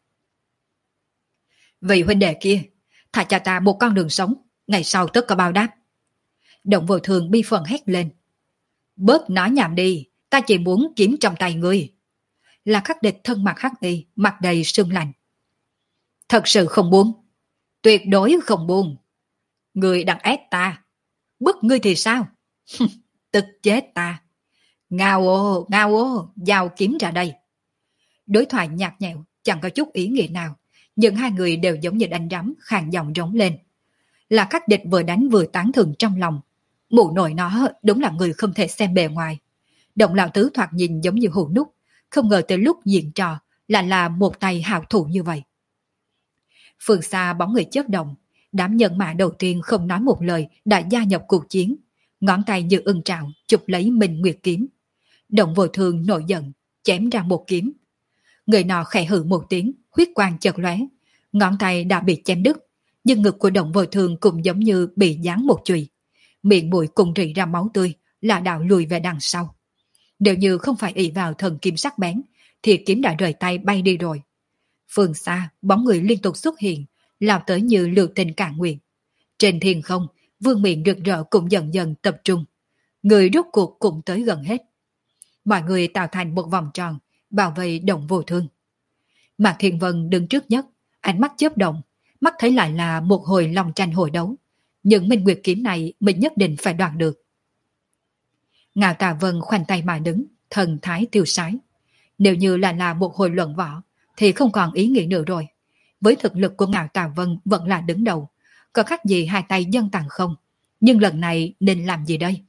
Speaker 1: Vị huynh đệ kia, thả cho ta một con đường sống, ngày sau tất có báo đáp. Động Vô Thường bi phần hét lên. Bớt nói nhảm đi, ta chỉ muốn kiếm trong tay ngươi. Là khắc địch thân mặt hắc y, mặt đầy sương lạnh. Thật sự không buông, tuyệt đối không buông. Ngươi đang ép ta, bức ngươi thì sao? Tức chết ta. Ngao ô, ngao ô, giao kiếm ra đây. Đối thoại nhạt nhẽo, chẳng có chút ý nghĩa nào, nhưng hai người đều giống như đánh rắm, khàn giọng rống lên. Là khắc địch vừa đánh vừa tán thưởng trong lòng. Mụ nội nó đúng là người không thể xem bề ngoài. Động lão tứ thoạt nhìn giống như hù nút, không ngờ tới lúc diễn trò lại là một tay hào thủ như vậy. Phương xa bóng người chớp động, đám nhân mã đầu tiên không nói một lời đã gia nhập cuộc chiến, ngón tay như ưng trào chụp lấy Minh Nguyệt kiếm. Động Vô Thường nổi giận, chém ra một kiếm. Người nọ khẽ hừ một tiếng, huyết quang chợt lóe, ngón tay đã bị chém đứt, nhưng ngực của Động Vô Thường cũng giống như bị giáng một chùy, miệng mũi cùng rỉ ra máu tươi, là đạo lùi về đằng sau. Nếu như không phải ỷ vào thần kiếm sắc bén, thì kiếm đã rời tay bay đi rồi. Phương xa, bóng người liên tục xuất hiện, lao tới như lưu tình cạn nguyện. Trên thiên không, vương miện rực rỡ cũng dần dần tập trung. Người rốt cuộc cũng tới gần hết. Mọi người tạo thành một vòng tròn, bảo vệ Động Vô Thương. Mạc Thiên Vân đứng trước nhất, ánh mắt chớp động, mắt thấy lại là một hồi lòng tranh hồi đấu. Những Minh Nguyệt kiếm này mình nhất định phải đoạt được. Ngạo Tà Vân khoanh tay mà đứng, thần thái tiêu sái. Nếu như là là một hồi luận võ, thì không còn ý nghĩa nữa rồi. Với thực lực của Ngạo Tà Vân vẫn là đứng đầu, có khác gì hai tay dân tàn không. Nhưng lần này nên làm gì đây?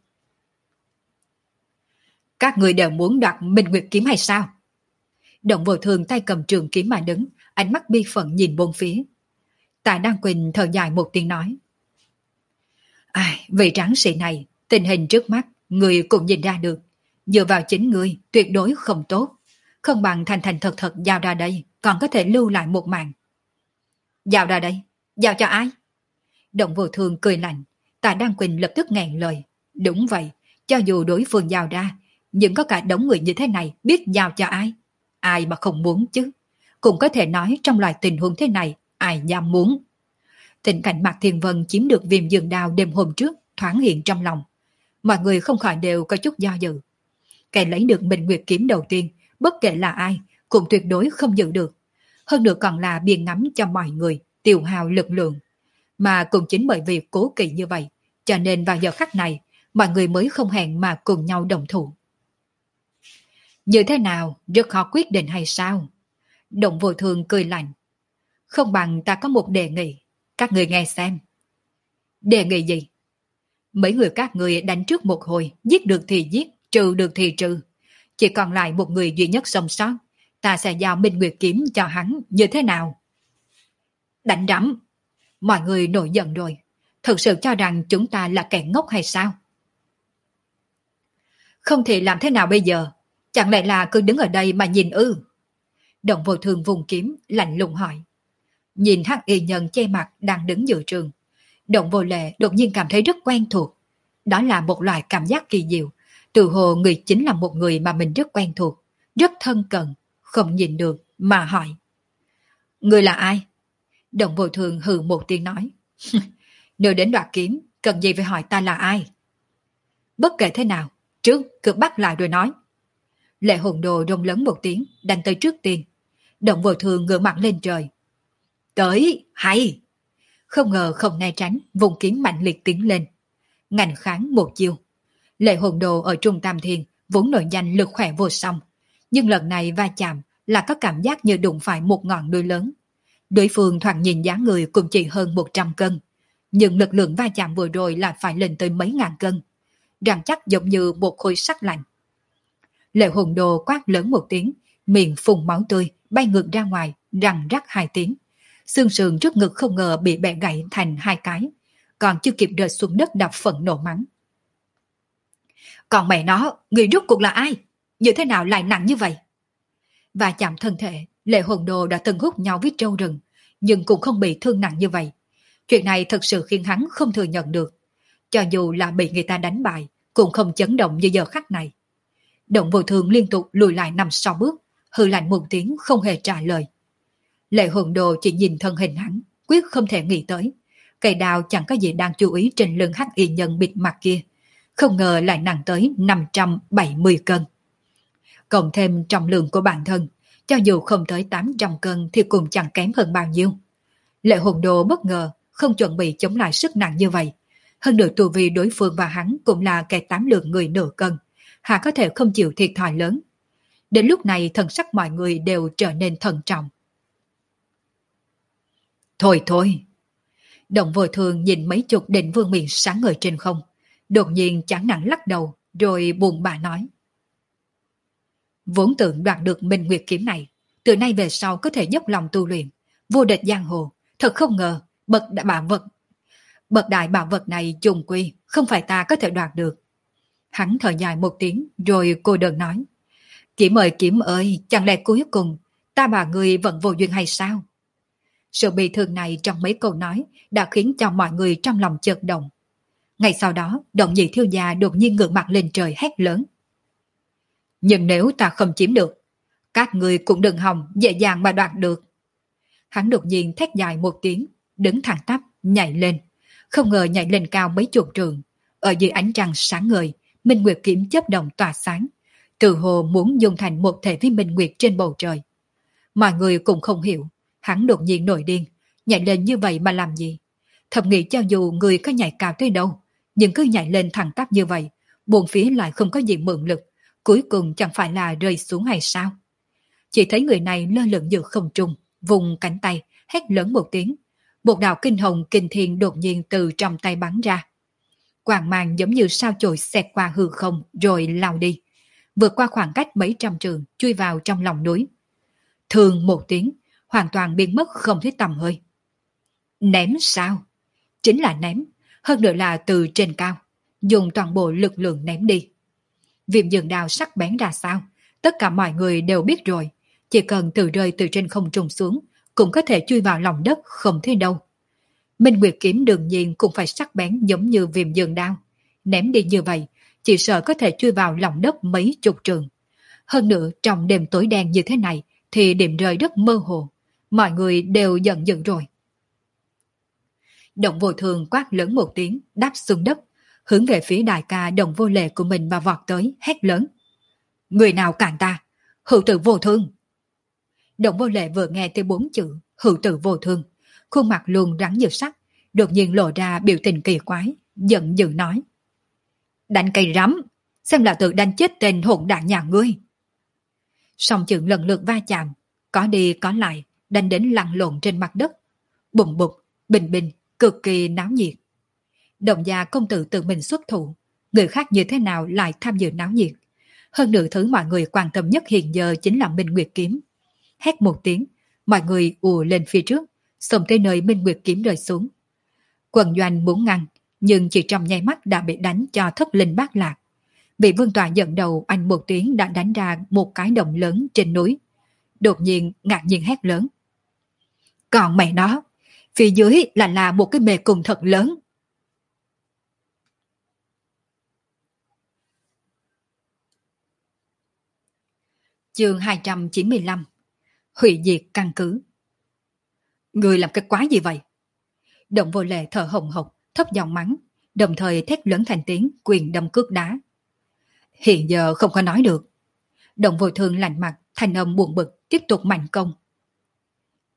Speaker 1: Các người đều muốn đoạt Minh Nguyệt kiếm hay sao? Động Vô Thường tay cầm trường kiếm mà đứng, ánh mắt bi phận nhìn bốn phía. Tạ Đăng Quỳnh thở dài một tiếng nói. Ai, vị tráng sĩ này, tình hình trước mắt, người cũng nhìn ra được. Dựa vào chính người, tuyệt đối không tốt. Không bằng thành thành thật thật giao ra đây, còn có thể lưu lại một mạng. Giao ra đây? Giao cho ai? Động Vô Thường cười lạnh. Tạ Đăng Quỳnh lập tức nghẹn lời. Đúng vậy, cho dù đối phương giao ra, nhưng có cả đống người như thế này biết giao cho ai? Ai mà không muốn chứ? Cũng có thể nói trong loại tình huống thế này, ai dám muốn? Tình cảnh Mạc Thiên Vân chiếm được viêm dương đao đêm hôm trước thoáng hiện trong lòng. Mọi người không khỏi đều có chút do dự. Kẻ lấy được Minh Nguyệt kiếm đầu tiên, bất kể là ai, cũng tuyệt đối không giữ được. Hơn nữa còn là biên ngắm cho mọi người, tiêu hao lực lượng. Mà cũng chính bởi vì cố kỵ như vậy, cho nên vào giờ khắc này, mọi người mới không hẹn mà cùng nhau đồng thủ. Như thế nào, rất khó quyết định hay sao? Động Vô Thường cười lạnh. Không bằng ta có một đề nghị, các người nghe xem. Đề nghị gì? Mấy người các người đánh trước một hồi, giết được thì giết, trừ được thì trừ. Chỉ còn lại một người duy nhất sống sót, ta sẽ giao Minh Nguyệt kiếm cho hắn, như thế nào? Đánh rắm. Mọi người nổi giận rồi. Thực sự cho rằng chúng ta là kẻ ngốc hay sao? Không thì làm thế nào bây giờ? Chẳng lẽ là cứ đứng ở đây mà nhìn ư? Động Vô Thường vùng kiếm, lạnh lùng hỏi. Nhìn hắc y nhân che mặt đang đứng giữa trường. Động Vô Lệ đột nhiên cảm thấy rất quen thuộc. Đó là một loại cảm giác kỳ diệu. Từ hồ người chính là một người mà mình rất quen thuộc, rất thân cận, không nhìn được mà hỏi. Người là ai? Động Vô Thường hừ một tiếng nói. Nếu đến đoạt kiếm, cần gì phải hỏi ta là ai? Bất kể thế nào, trước cứ bắt lại rồi nói. Lệ Hồn Đồ rông lớn một tiếng, đánh tới trước tiên. Động vô thường ngửa mặt lên trời. Tới, hay! Không ngờ không né tránh, vùng kiếm mạnh liệt tiến lên. Ngành kháng một chiêu. Lệ hồn đồ ở Trung Tam Thiên vốn nổi danh lực khỏe vô song. Nhưng lần này va chạm là có cảm giác như đụng phải một ngọn núi lớn. Đối phương thoạt nhìn dáng người cũng chỉ hơn một trăm cân. Nhưng lực lượng va chạm vừa rồi là phải lên tới mấy ngàn cân. Răng chắc giống như một khối sắt lạnh. Lệ hồn đồ quát lớn một tiếng, miệng phun máu tươi, bay ngược ra ngoài, răng rắc hai tiếng. Xương sườn trước ngực không ngờ bị bẻ gãy thành hai cái, còn chưa kịp rơi xuống đất đập phẫn nộ mắng. Còn mẹ nó, người rốt cuộc là ai? Như thế nào lại nặng như vậy? Và chạm thân thể, Lệ hồn đồ đã từng hút nhau với trâu rừng, nhưng cũng không bị thương nặng như vậy. Chuyện này thật sự khiến hắn không thừa nhận được. Cho dù là bị người ta đánh bại, cũng không chấn động như giờ khắc này. Động vô thường liên tục lùi lại năm sáu bước, hừ lạnh một tiếng không hề trả lời. Lệ hồn đồ chỉ nhìn thân hình hắn, quyết không thể nghĩ tới. Cây đào chẳng có gì đang chú ý trên lưng hắc y nhân bịt mặt kia. Không ngờ lại nặng tới năm trăm bảy mươi cân. Cộng thêm trọng lượng của bản thân, cho dù không tới tám trăm cân thì cũng chẳng kém hơn bao nhiêu. Lệ hồn đồ bất ngờ, không chuẩn bị chống lại sức nặng như vậy. Hơn nữa tu vi đối phương và hắn cũng là kẻ tám lượng người nửa cân. Hà có thể không chịu thiệt thòi lớn. Đến lúc này thần sắc mọi người đều trở nên thận trọng. Thôi thôi. Động vô thường nhìn mấy chục định vương miện sáng ngời trên không. Đột nhiên chán nản lắc đầu, rồi buồn bã nói. Vốn tưởng đoạt được Minh Nguyệt kiếm này, từ nay về sau có thể dốc lòng tu luyện, vô địch giang hồ, thật không ngờ, bậc đại bảo vật. Bậc đại bảo vật này trùng quy, không phải ta có thể đoạt được. Hắn thở dài một tiếng, rồi cô đơn nói. Kiếm ơi kiếm ơi, chẳng lẽ cuối cùng, ta và người vẫn vô duyên hay sao? Sự bị thương này trong mấy câu nói đã khiến cho mọi người trong lòng chợt động. Ngày sau đó, Động Nhị thiếu gia đột nhiên ngửa mặt lên trời hét lớn. Nhưng nếu ta không chiếm được, các người cũng đừng hòng dễ dàng mà đoạt được. Hắn đột nhiên thét dài một tiếng, đứng thẳng tắp, nhảy lên. Không ngờ nhảy lên cao mấy chục trường. Ở dưới ánh trăng sáng ngời, Minh Nguyệt kiếm chớp động tỏa sáng. Từ hồ muốn dùng thành một thể với Minh Nguyệt trên bầu trời. Mọi người cũng không hiểu, hắn đột nhiên nổi điên, nhảy lên như vậy mà làm gì? Thầm nghĩ cho dù người có nhảy cao tới đâu, nhưng cứ nhảy lên thẳng tắp như vậy, buồn phía lại không có gì mượn lực, cuối cùng chẳng phải là rơi xuống hay sao? Chỉ thấy người này lơ lửng giữa không trung, vùng cánh tay, hét lớn một tiếng. Một đạo kinh hồng kinh thiên đột nhiên từ trong tay bắn ra. Quang mang giống như sao chổi xẹt qua hư không rồi lao đi, vượt qua khoảng cách mấy trăm trường, chui vào trong lòng núi. Thường một tiếng, hoàn toàn biến mất không thấy tầm hơi. Ném sao? Chính là ném, hơn nữa là từ trên cao, dùng toàn bộ lực lượng ném đi. Viêm dường đao sắc bén ra sao, tất cả mọi người đều biết rồi, chỉ cần từ rơi từ trên không trung xuống, cũng có thể chui vào lòng đất không thấy đâu. Minh Nguyệt kiếm đương nhiên cũng phải sắc bén giống như viêm dường đao, ném đi như vậy, chỉ sợ có thể chui vào lòng đất mấy chục trường. Hơn nữa trong đêm tối đen như thế này thì điểm rơi rất mơ hồ, mọi người đều giận dữ rồi. Động vô thường quát lớn một tiếng, đáp xuống đất, hướng về phía đại ca Đồng Vô Lệ của mình mà vọt tới, hét lớn. Người nào cản ta? Hữu tử vô thương! Đồng Vô Lệ vừa nghe tới bốn chữ hữu tử vô thương, khuôn mặt luôn rắn như sắt, đột nhiên lộ ra biểu tình kỳ quái, giận dữ nói. Đánh cây rắm, xem là tự đánh chết tên hỗn đản nhà ngươi. Song chưởng lần lượt va chạm, có đi có lại, đánh đến lăn lộn trên mặt đất. Bùng bục, bình bình, cực kỳ náo nhiệt. Đồng gia công tử tự mình xuất thủ, người khác như thế nào lại tham dự náo nhiệt. Hơn nữa thứ mọi người quan tâm nhất hiện giờ chính là Minh Nguyệt kiếm. Hét một tiếng, mọi người ùa lên phía trước, xông tới nơi Minh Nguyệt kiếm rơi xuống. Quần doanh muốn ngăn, nhưng chỉ trong nháy mắt đã bị đánh cho thất linh bát lạc. Bị Vương Tọa dẫn đầu, anh một tiếng đã đánh ra một cái động lớn trên núi. Đột nhiên ngạc nhiên hét lớn. Còn mẹ nó, phía dưới là là một cái mê cung thật lớn. Chương hai trăm chín mươi lăm. Hủy diệt căn cứ. Người làm cái quái gì vậy? Động Vô Lệ thở hồng hộc, thấp giọng mắng, đồng thời thét lớn thành tiếng, quyền đâm cước đá. Hiện giờ không có nói được. Động Vô Thương lạnh mặt, thanh âm buồn bực, tiếp tục mạnh công.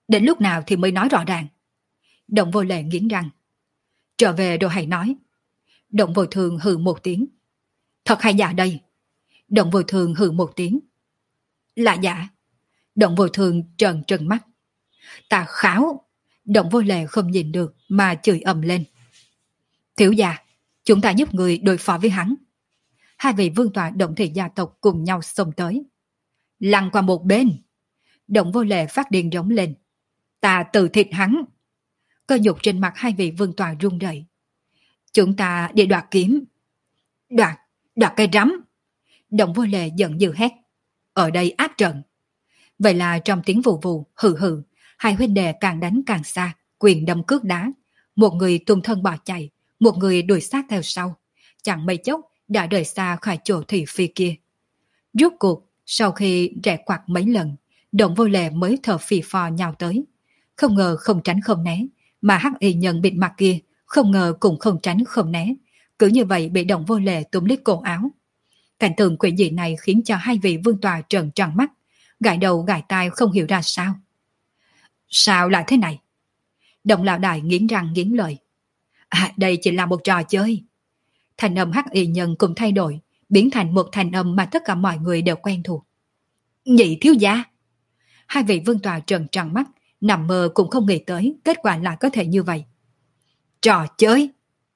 Speaker 1: Đến lúc nào thì mới nói rõ ràng? Động Vô Lệ nghiến răng. Trở về rồi hãy nói. Động Vô Thường hừ một tiếng. Thật hay giả đây? Động Vô Thường hừ một tiếng. Là giả. Động Vô Thường trợn trừng mắt. Ta kháo. Động Vô Lệ không nhìn được mà chửi ầm lên. Thiếu gia, chúng ta giúp người đối phó với hắn. Hai vị vương tọa Động thị gia tộc cùng nhau xông tới. Lăn qua một bên. Động Vô Lệ phát điên rống lên. Ta tự thịt hắn. Cơ nhục trên mặt hai vị vương tọa run rẩy. Chúng ta đi đoạt kiếm. Đoạt, đoạt cây rắm. Động Vô Lệ giận dữ hét. Ở đây áp trận. Vậy là trong tiếng vù vù, hừ hừ, hai huynh đệ càng đánh càng xa, quyền đâm cước đá. Một người tung thân bỏ chạy, một người đuổi sát theo sau. Chẳng mấy chốc đã rời xa khỏi chỗ thị phi kia. Rốt cuộc, sau khi rẽ quạt mấy lần, Động Vô Lệ mới thở phì phò nhào tới. Không ngờ không tránh không né, mà hắc y nhân bịt mặt kia không ngờ cũng không tránh không né. Cứ như vậy bị Động Vô Lệ túm lấy cổ áo. Cảnh tượng quỷ dị này khiến cho hai vị vương tọa trợn tròn mắt, gãi đầu gãi tai không hiểu ra sao. Sao lại thế này? Động lão đại nghiến răng nghiến lợi. À, đây chỉ là một trò chơi. Thành âm hắc y nhân cùng thay đổi, biến thành một thành âm mà tất cả mọi người đều quen thuộc. Nhị thiếu gia. Hai vị vương tọa trợn tròn mắt, nằm mơ cũng không nghĩ tới kết quả lại có thể như vậy. Trò chơi.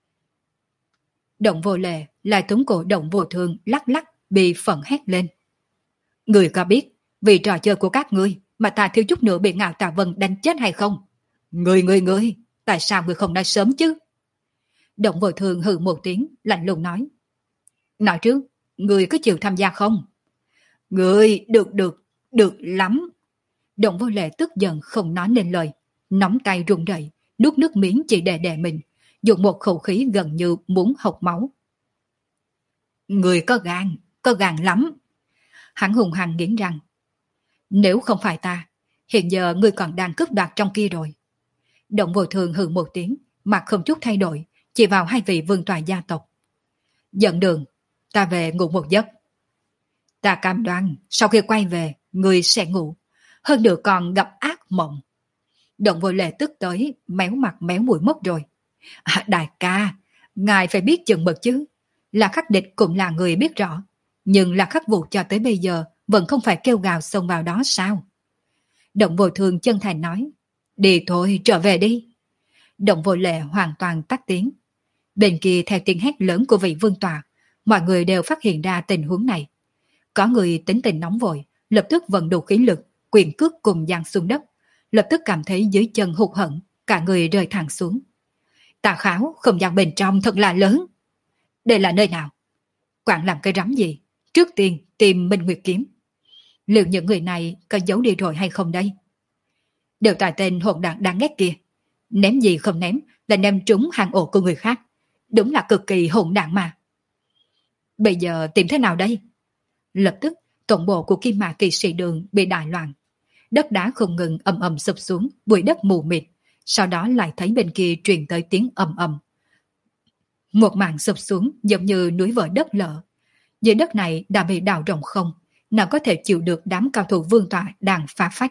Speaker 1: Động Vô Lệ lại túm cổ Động Vô Thường lắc lắc, bị phẫn hét lên. Người có biết vì trò chơi của các ngươi mà ta thiếu chút nữa bị Ngạo Tà Vân đánh chết hay không? Người người người, tại sao người không nói sớm chứ? Động Vô Thường hừ một tiếng, lạnh lùng nói. Nói trước, người có chịu tham gia không? Người, được được, được lắm. Động Vô Lệ tức giận không nói nên lời, nóng tay run rẩy, nuốt nước miếng chỉ để đè mình, dùng một khẩu khí gần như muốn hộc máu. Người có gan, có gan lắm. Hắn hùng hăng nghiến răng. Nếu không phải ta, hiện giờ người còn đang cướp đoạt trong kia rồi. Động Vô Thường hừ một tiếng, mặt không chút thay đổi, chỉ vào hai vị vương tọa gia tộc. Dẫn đường, ta về ngủ một giấc. Ta cam đoan, sau khi quay về, người sẽ ngủ, hơn nữa còn gặp ác mộng. Động Vô Lệ tức tới, méo mặt méo mũi mất rồi. À, đại ca, ngài phải biết chừng mực chứ. Là Khắc địch cũng là người biết rõ, nhưng là Khắc Vũ cho tới bây giờ vẫn không phải kêu gào xông vào đó sao? Động Vô Thường chân thành nói. Đi thôi, trở về đi. Động Vô Lệ hoàn toàn tắt tiếng. Bên kia theo tiếng hét lớn của vị vương tọa, mọi người đều phát hiện ra tình huống này. Có người tính tình nóng vội, lập tức vận đủ khí lực, quyền cước cùng giáng xuống đất, lập tức cảm thấy dưới chân hụt hẫng, cả người rơi thẳng xuống. Tà Kháo, không gian bên trong thật là lớn. Đây là nơi nào? Quản làm cái rắm gì? Trước tiên tìm Minh Nguyệt kiếm. Liệu những người này có giấu đi rồi hay không đây? Đều tại tên hỗn đản đáng ghét kia. Ném gì không ném là ném trúng hàng ổ của người khác. Đúng là cực kỳ hỗn đản mà. Bây giờ tìm thế nào đây? Lập tức tổng bộ của Kim Mã Kỵ Sĩ Đường bị đại loạn. Đất đá không ngừng ầm ầm sụp xuống, bụi đất mù mịt. Sau đó lại thấy bên kia truyền tới tiếng ầm ầm. Một mảng sụp xuống giống như núi vỡ đất lở. Dưới đất này đã bị đào rộng không, nào có thể chịu được đám cao thủ vương tọa đang phá phách.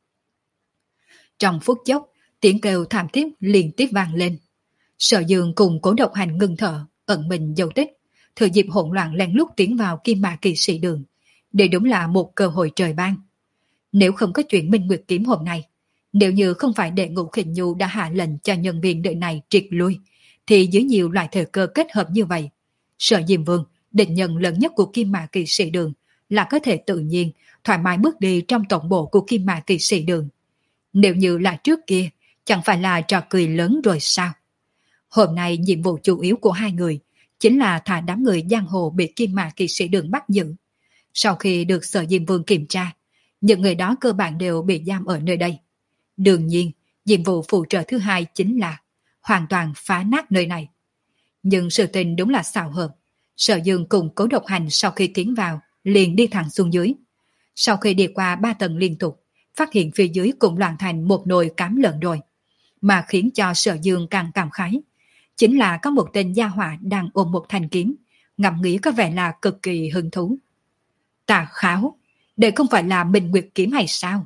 Speaker 1: Trong phút chốc, tiếng kêu thảm thiết liên tiếp vang lên. Sở Dương cùng Cố Độc Hành ngưng thở, ẩn mình dấu tích, thừa dịp hỗn loạn lén lút tiến vào Kim Mã Kỵ Sĩ Đường. Đây đúng là một cơ hội trời ban. Nếu không có chuyện Minh Nguyệt kiếm hôm nay, nếu như không phải để Ngũ Khinh Nhu đã hạ lệnh cho nhân viên đợi này triệt lui, thì dưới nhiều loại thời cơ kết hợp như vậy, Sở Diêm Vương, định nhân lớn nhất của Kim Mã Kỵ Sĩ Đường, là có thể tự nhiên, thoải mái bước đi trong tổng bộ của Kim Mã Kỵ Sĩ Đường. Nếu như là trước kia, chẳng phải là trò cười lớn rồi sao? Hôm nay nhiệm vụ chủ yếu của hai người chính là thả đám người giang hồ bị Kim Mã Kỵ Sĩ Đường bắt giữ. Sau khi được Sở Diêm Vương kiểm tra, những người đó cơ bản đều bị giam ở nơi đây. Đương nhiên, nhiệm vụ phụ trợ thứ hai chính là hoàn toàn phá nát nơi này. Nhưng sự tình đúng là xảo hợp. Sở Dương cùng Cố Độc Hành sau khi tiến vào, liền đi thẳng xuống dưới. Sau khi đi qua ba tầng liên tục, phát hiện phía dưới cũng loạn thành một nồi cám lợn rồi. Mà khiến cho Sở Dương càng cảm khái, chính là có một tên gia hỏa đang ôm một thanh kiếm, ngẫm nghĩ có vẻ là cực kỳ hứng thú. Tà Kháo, đây không phải là Minh Nguyệt kiếm hay sao?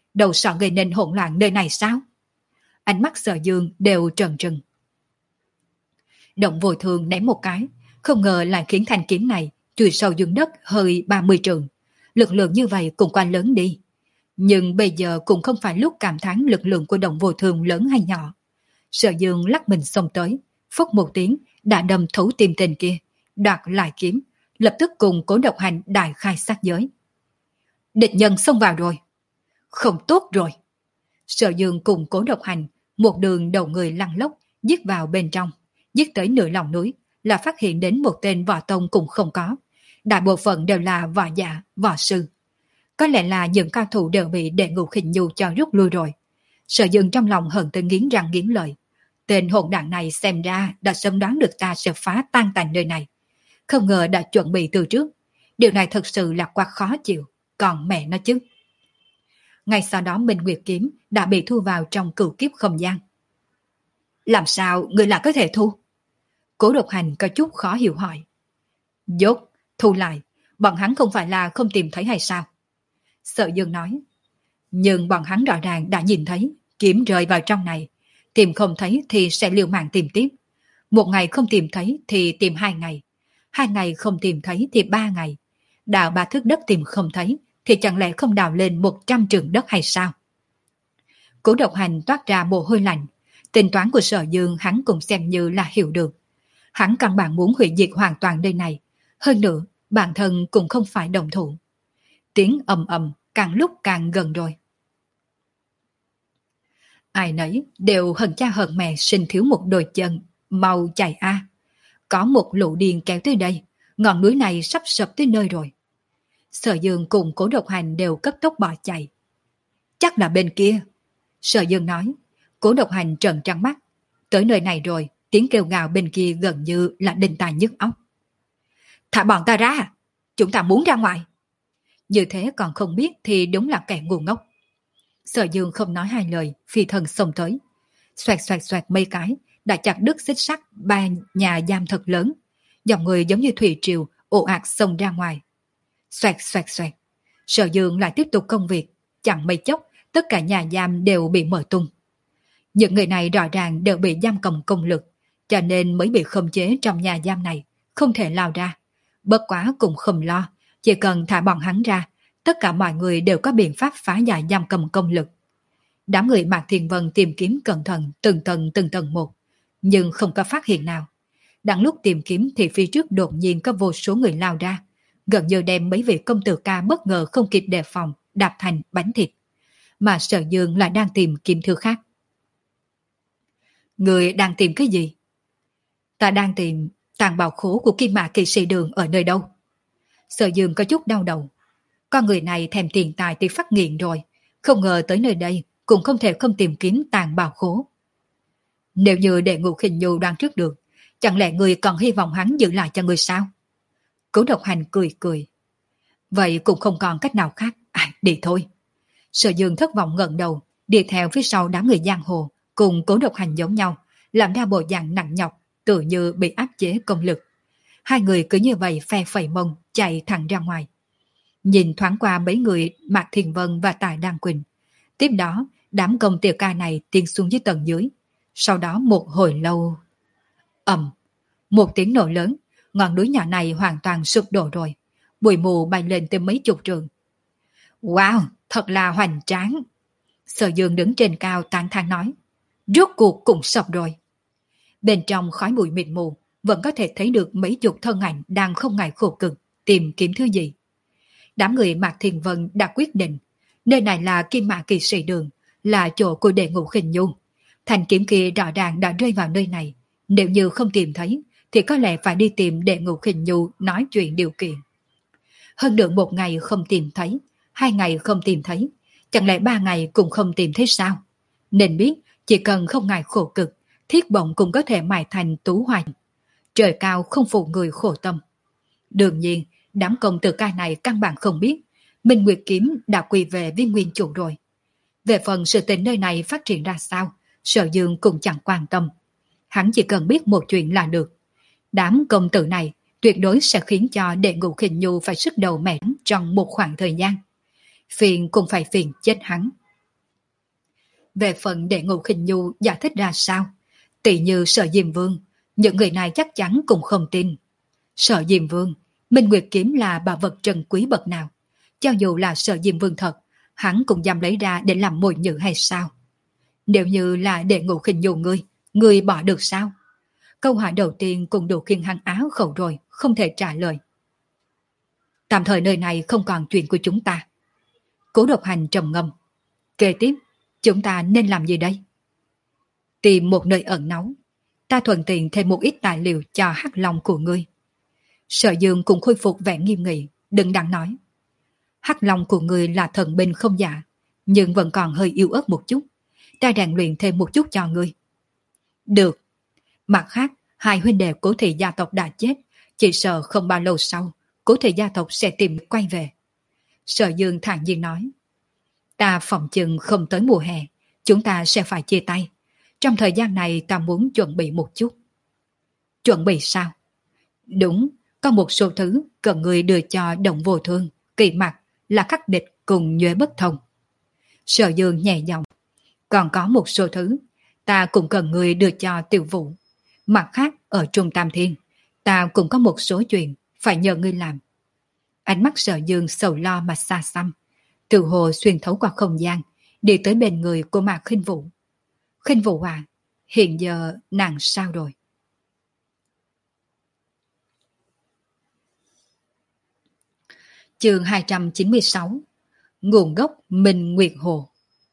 Speaker 1: Đầu sợ gây nên hỗn loạn nơi này sao? Ánh mắt Sở Dương đều trần trừng. Động Vô Thường ném một cái, không ngờ lại khiến thanh kiếm này chui sâu dưới đất hơi ba mươi trượng. Lực lượng như vậy cũng quá lớn đi. Nhưng bây giờ cũng không phải lúc cảm thán lực lượng của Động Vô Thường lớn hay nhỏ. Sở Dương lắc mình xông tới, phốc một tiếng đã đâm thấu tim tên kia, đoạt lại kiếm, lập tức cùng Cố Độc Hành đại khai sát giới. Địch nhân xông vào rồi. Không tốt rồi. Sở Dương cùng Cố Độc Hành một đường đầu người lăn lóc giết vào bên trong, giết tới nửa lòng núi là phát hiện đến một tên võ tông cũng không có. Đại bộ phận đều là võ giả, võ sư. Có lẽ là những cao thủ đều bị Đệ Ngũ Khinh Nhu cho rút lui rồi. Sở Dương trong lòng hận tới nghiến răng nghiến lợi. Tên hỗn đảng này xem ra đã sớm đoán được ta sẽ phá tan tành nơi này. Không ngờ đã chuẩn bị từ trước. Điều này thật sự là quá khó chịu. Còn mẹ nó chứ. Ngay sau đó Minh Nguyệt Kiếm đã bị thu vào trong cửu kiếp không gian. Làm sao người lại có thể thu? Cố Độc Hành có chút khó hiểu hỏi. Dốt, thu lại. Bọn hắn không phải là không tìm thấy hay sao? Sở Dương nói. Nhưng bọn hắn rõ ràng đã nhìn thấy kiếm rơi vào trong này. Tìm không thấy thì sẽ liều mạng tìm tiếp. Một ngày không tìm thấy thì tìm hai ngày. Hai ngày không tìm thấy thì ba ngày. Đào ba thước đất tìm không thấy thì chẳng lẽ không đào lên một trăm trượng đất hay sao? Cố Độc Hành toát ra mồ hôi lạnh. Tính toán của Sở Dương hắn cũng xem như là hiểu được. Hắn căn bản muốn hủy diệt hoàn toàn nơi này. Hơn nữa, bản thân cũng không phải đồng thủ. Tiếng ầm ầm càng lúc càng gần rồi. Ai nấy đều hận cha hận mẹ sinh thiếu một đôi chân, mau chạy a. Có một lũ điên kéo tới đây, ngọn núi này sắp sập tới nơi rồi. Sở Dương cùng Cố Độc Hành đều cấp tốc bỏ chạy. Chắc là bên kia. Sở Dương nói. Cố Độc Hành trợn trắng mắt. Tới nơi này rồi, tiếng kêu gào bên kia gần như là đinh tai nhức óc. Thả bọn ta ra, chúng ta muốn ra ngoài. Như thế còn không biết thì đúng là kẻ ngu ngốc. Sở Dương không nói hai lời, phi thần xông tới. Xoẹt xoẹt xoẹt mấy cái, đã chặt đứt xích sắt ba nhà giam thật lớn. Dòng người giống như thủy triều, ồ ạt xông ra ngoài. Xoẹt xoẹt xoẹt. Sở Dương lại tiếp tục công việc. Chẳng mấy chốc, tất cả nhà giam đều bị mở tung. Những người này rõ ràng đều bị giam cầm công lực, cho nên mới bị khống chế trong nhà giam này, không thể lao ra. Bất quá cũng không lo, chỉ cần thả bọn hắn ra, tất cả mọi người đều có biện pháp phá giải giam cầm công lực. Đám người Mạc Thiên Vân tìm kiếm cẩn thận từng tầng từng tầng một, nhưng không có phát hiện nào. Đang lúc tìm kiếm thì phía trước đột nhiên có vô số người lao ra, gần như đem mấy vị công tử ca bất ngờ không kịp đề phòng đạp thành bánh thịt. Mà Sở Dương lại đang tìm kiếm thứ khác. Người đang tìm cái gì? Ta đang tìm tàn bào khố của Kim Mã Kỵ Sĩ Đường ở nơi đâu? Sở Dương có chút đau đầu. Con người này thèm tiền tài thì phát nghiện rồi, không ngờ tới nơi đây cũng không thể không tìm kiếm tàn bào khố. Nếu như Đệ Ngũ Khinh Nhu đoán trước được, chẳng lẽ người còn hy vọng hắn giữ lại cho người sao? Cố Độc Hành cười cười. Vậy cũng không còn cách nào khác, à, đi thôi. Sở Dương thất vọng ngẩng đầu, đi theo phía sau đám người giang hồ, cùng Cố Độc Hành giống nhau, làm ra bộ dạng nặng nhọc, tự như bị áp chế công lực. Hai người cứ như vậy phe phẩy mông, chạy thẳng ra ngoài. Nhìn thoáng qua mấy người Mạc Thiền Vân và Tài Đăng Quỳnh. Tiếp đó, đám công tiểu ca này tiến xuống dưới tầng dưới. Sau đó một hồi lâu... ầm, một tiếng nổ lớn, ngọn núi nhỏ này hoàn toàn sụp đổ rồi. Bụi mù bay lên tới mấy chục trường. Wow, thật là hoành tráng. Sở Dương đứng trên cao tán thán nói. Rốt cuộc cũng sập rồi. Bên trong khói bụi mịt mù, vẫn có thể thấy được mấy chục thân ảnh đang không ngại khổ cực, tìm kiếm thứ gì. Đám người Mạc Thiền Vân đã quyết định, nơi này là Kim Mã Kỵ Sĩ Đường, là chỗ của Đệ Ngũ Khinh Nhu. Thanh kiếm kia rõ ràng đã rơi vào nơi này, nếu như không tìm thấy, thì có lẽ phải đi tìm Đệ Ngũ Khinh Nhu nói chuyện điều kiện. Hơn được một ngày không tìm thấy, hai ngày không tìm thấy, chẳng lẽ ba ngày cũng không tìm thấy sao? Nên biết, chỉ cần không ngại khổ cực, thiết bổng cũng có thể mài thành tú hoành. Trời cao không phụ người khổ tâm. Đương nhiên, đám công tử ca này căn bản không biết, Minh Nguyệt Kiếm đã quỳ về với nguyên chủ rồi. Về phần sự tình nơi này phát triển ra sao, Sở Dương cũng chẳng quan tâm. Hắn chỉ cần biết một chuyện là được. Đám công tử này tuyệt đối sẽ khiến cho Đệ Ngũ Khinh Nhu phải sức đầu mẻ trong một khoảng thời gian. Phiền cũng phải phiền chết hắn. Về phần Đệ Ngũ Khinh Nhu giải thích ra sao, tỷ như Sở Diêm Vương, những người này chắc chắn cũng không tin. Sở Diêm Vương, Minh Nguyệt Kiếm là bảo vật trân quý bậc nào? Cho dù là Sở Diêm Vương thật, hắn cũng dám lấy ra để làm mồi nhử hay sao? Nếu như là Đệ Ngũ Khinh Nhu ngươi, ngươi bỏ được sao? Câu hỏi đầu tiên cũng đủ khiến hắn áo khẩu rồi, không thể trả lời. Tạm thời nơi này không còn chuyện của chúng ta. Cố Độc Hành trầm ngâm. Kế tiếp, chúng ta nên làm gì đây? Tìm một nơi ẩn náu. Ta thuận tiện thêm một ít tài liệu cho hắc long của ngươi. Sở Dương cũng khôi phục vẻ nghiêm nghị, đừng đắn nói. Hắc long của ngươi là thần binh không giả, nhưng vẫn còn hơi yếu ớt một chút. Ta rèn luyện thêm một chút cho ngươi. Được. Mặt khác, hai huynh đệ Cố thị gia tộc đã chết, chỉ sợ không bao lâu sau, Cố thị gia tộc sẽ tìm quay về. Sở Dương thản nhiên nói. Ta phòng chừng không tới mùa hè, chúng ta sẽ phải chia tay. Trong thời gian này ta muốn chuẩn bị một chút. Chuẩn bị sao? Đúng, có một số thứ cần người đưa cho Động Vô Thương, Kỳ Mặc, là khắc địch cùng Nhuệ Bất Thông. Sở Dương nhẹ giọng. Còn có một số thứ, ta cũng cần người đưa cho Tiểu Vũ. Mặt khác, ở Trung Tam Thiên, ta cũng có một số chuyện phải nhờ ngươi làm. Ánh mắt Sở Dương sầu lo mà xa xăm, từ hồ xuyên thấu qua không gian, đi tới bên người của Mạc Khinh Vũ. Khinh Vũ à, hiện giờ nàng sao rồi? Chương hai trăm chín mươi sáu. Nguồn gốc Minh Nguyệt Hồ.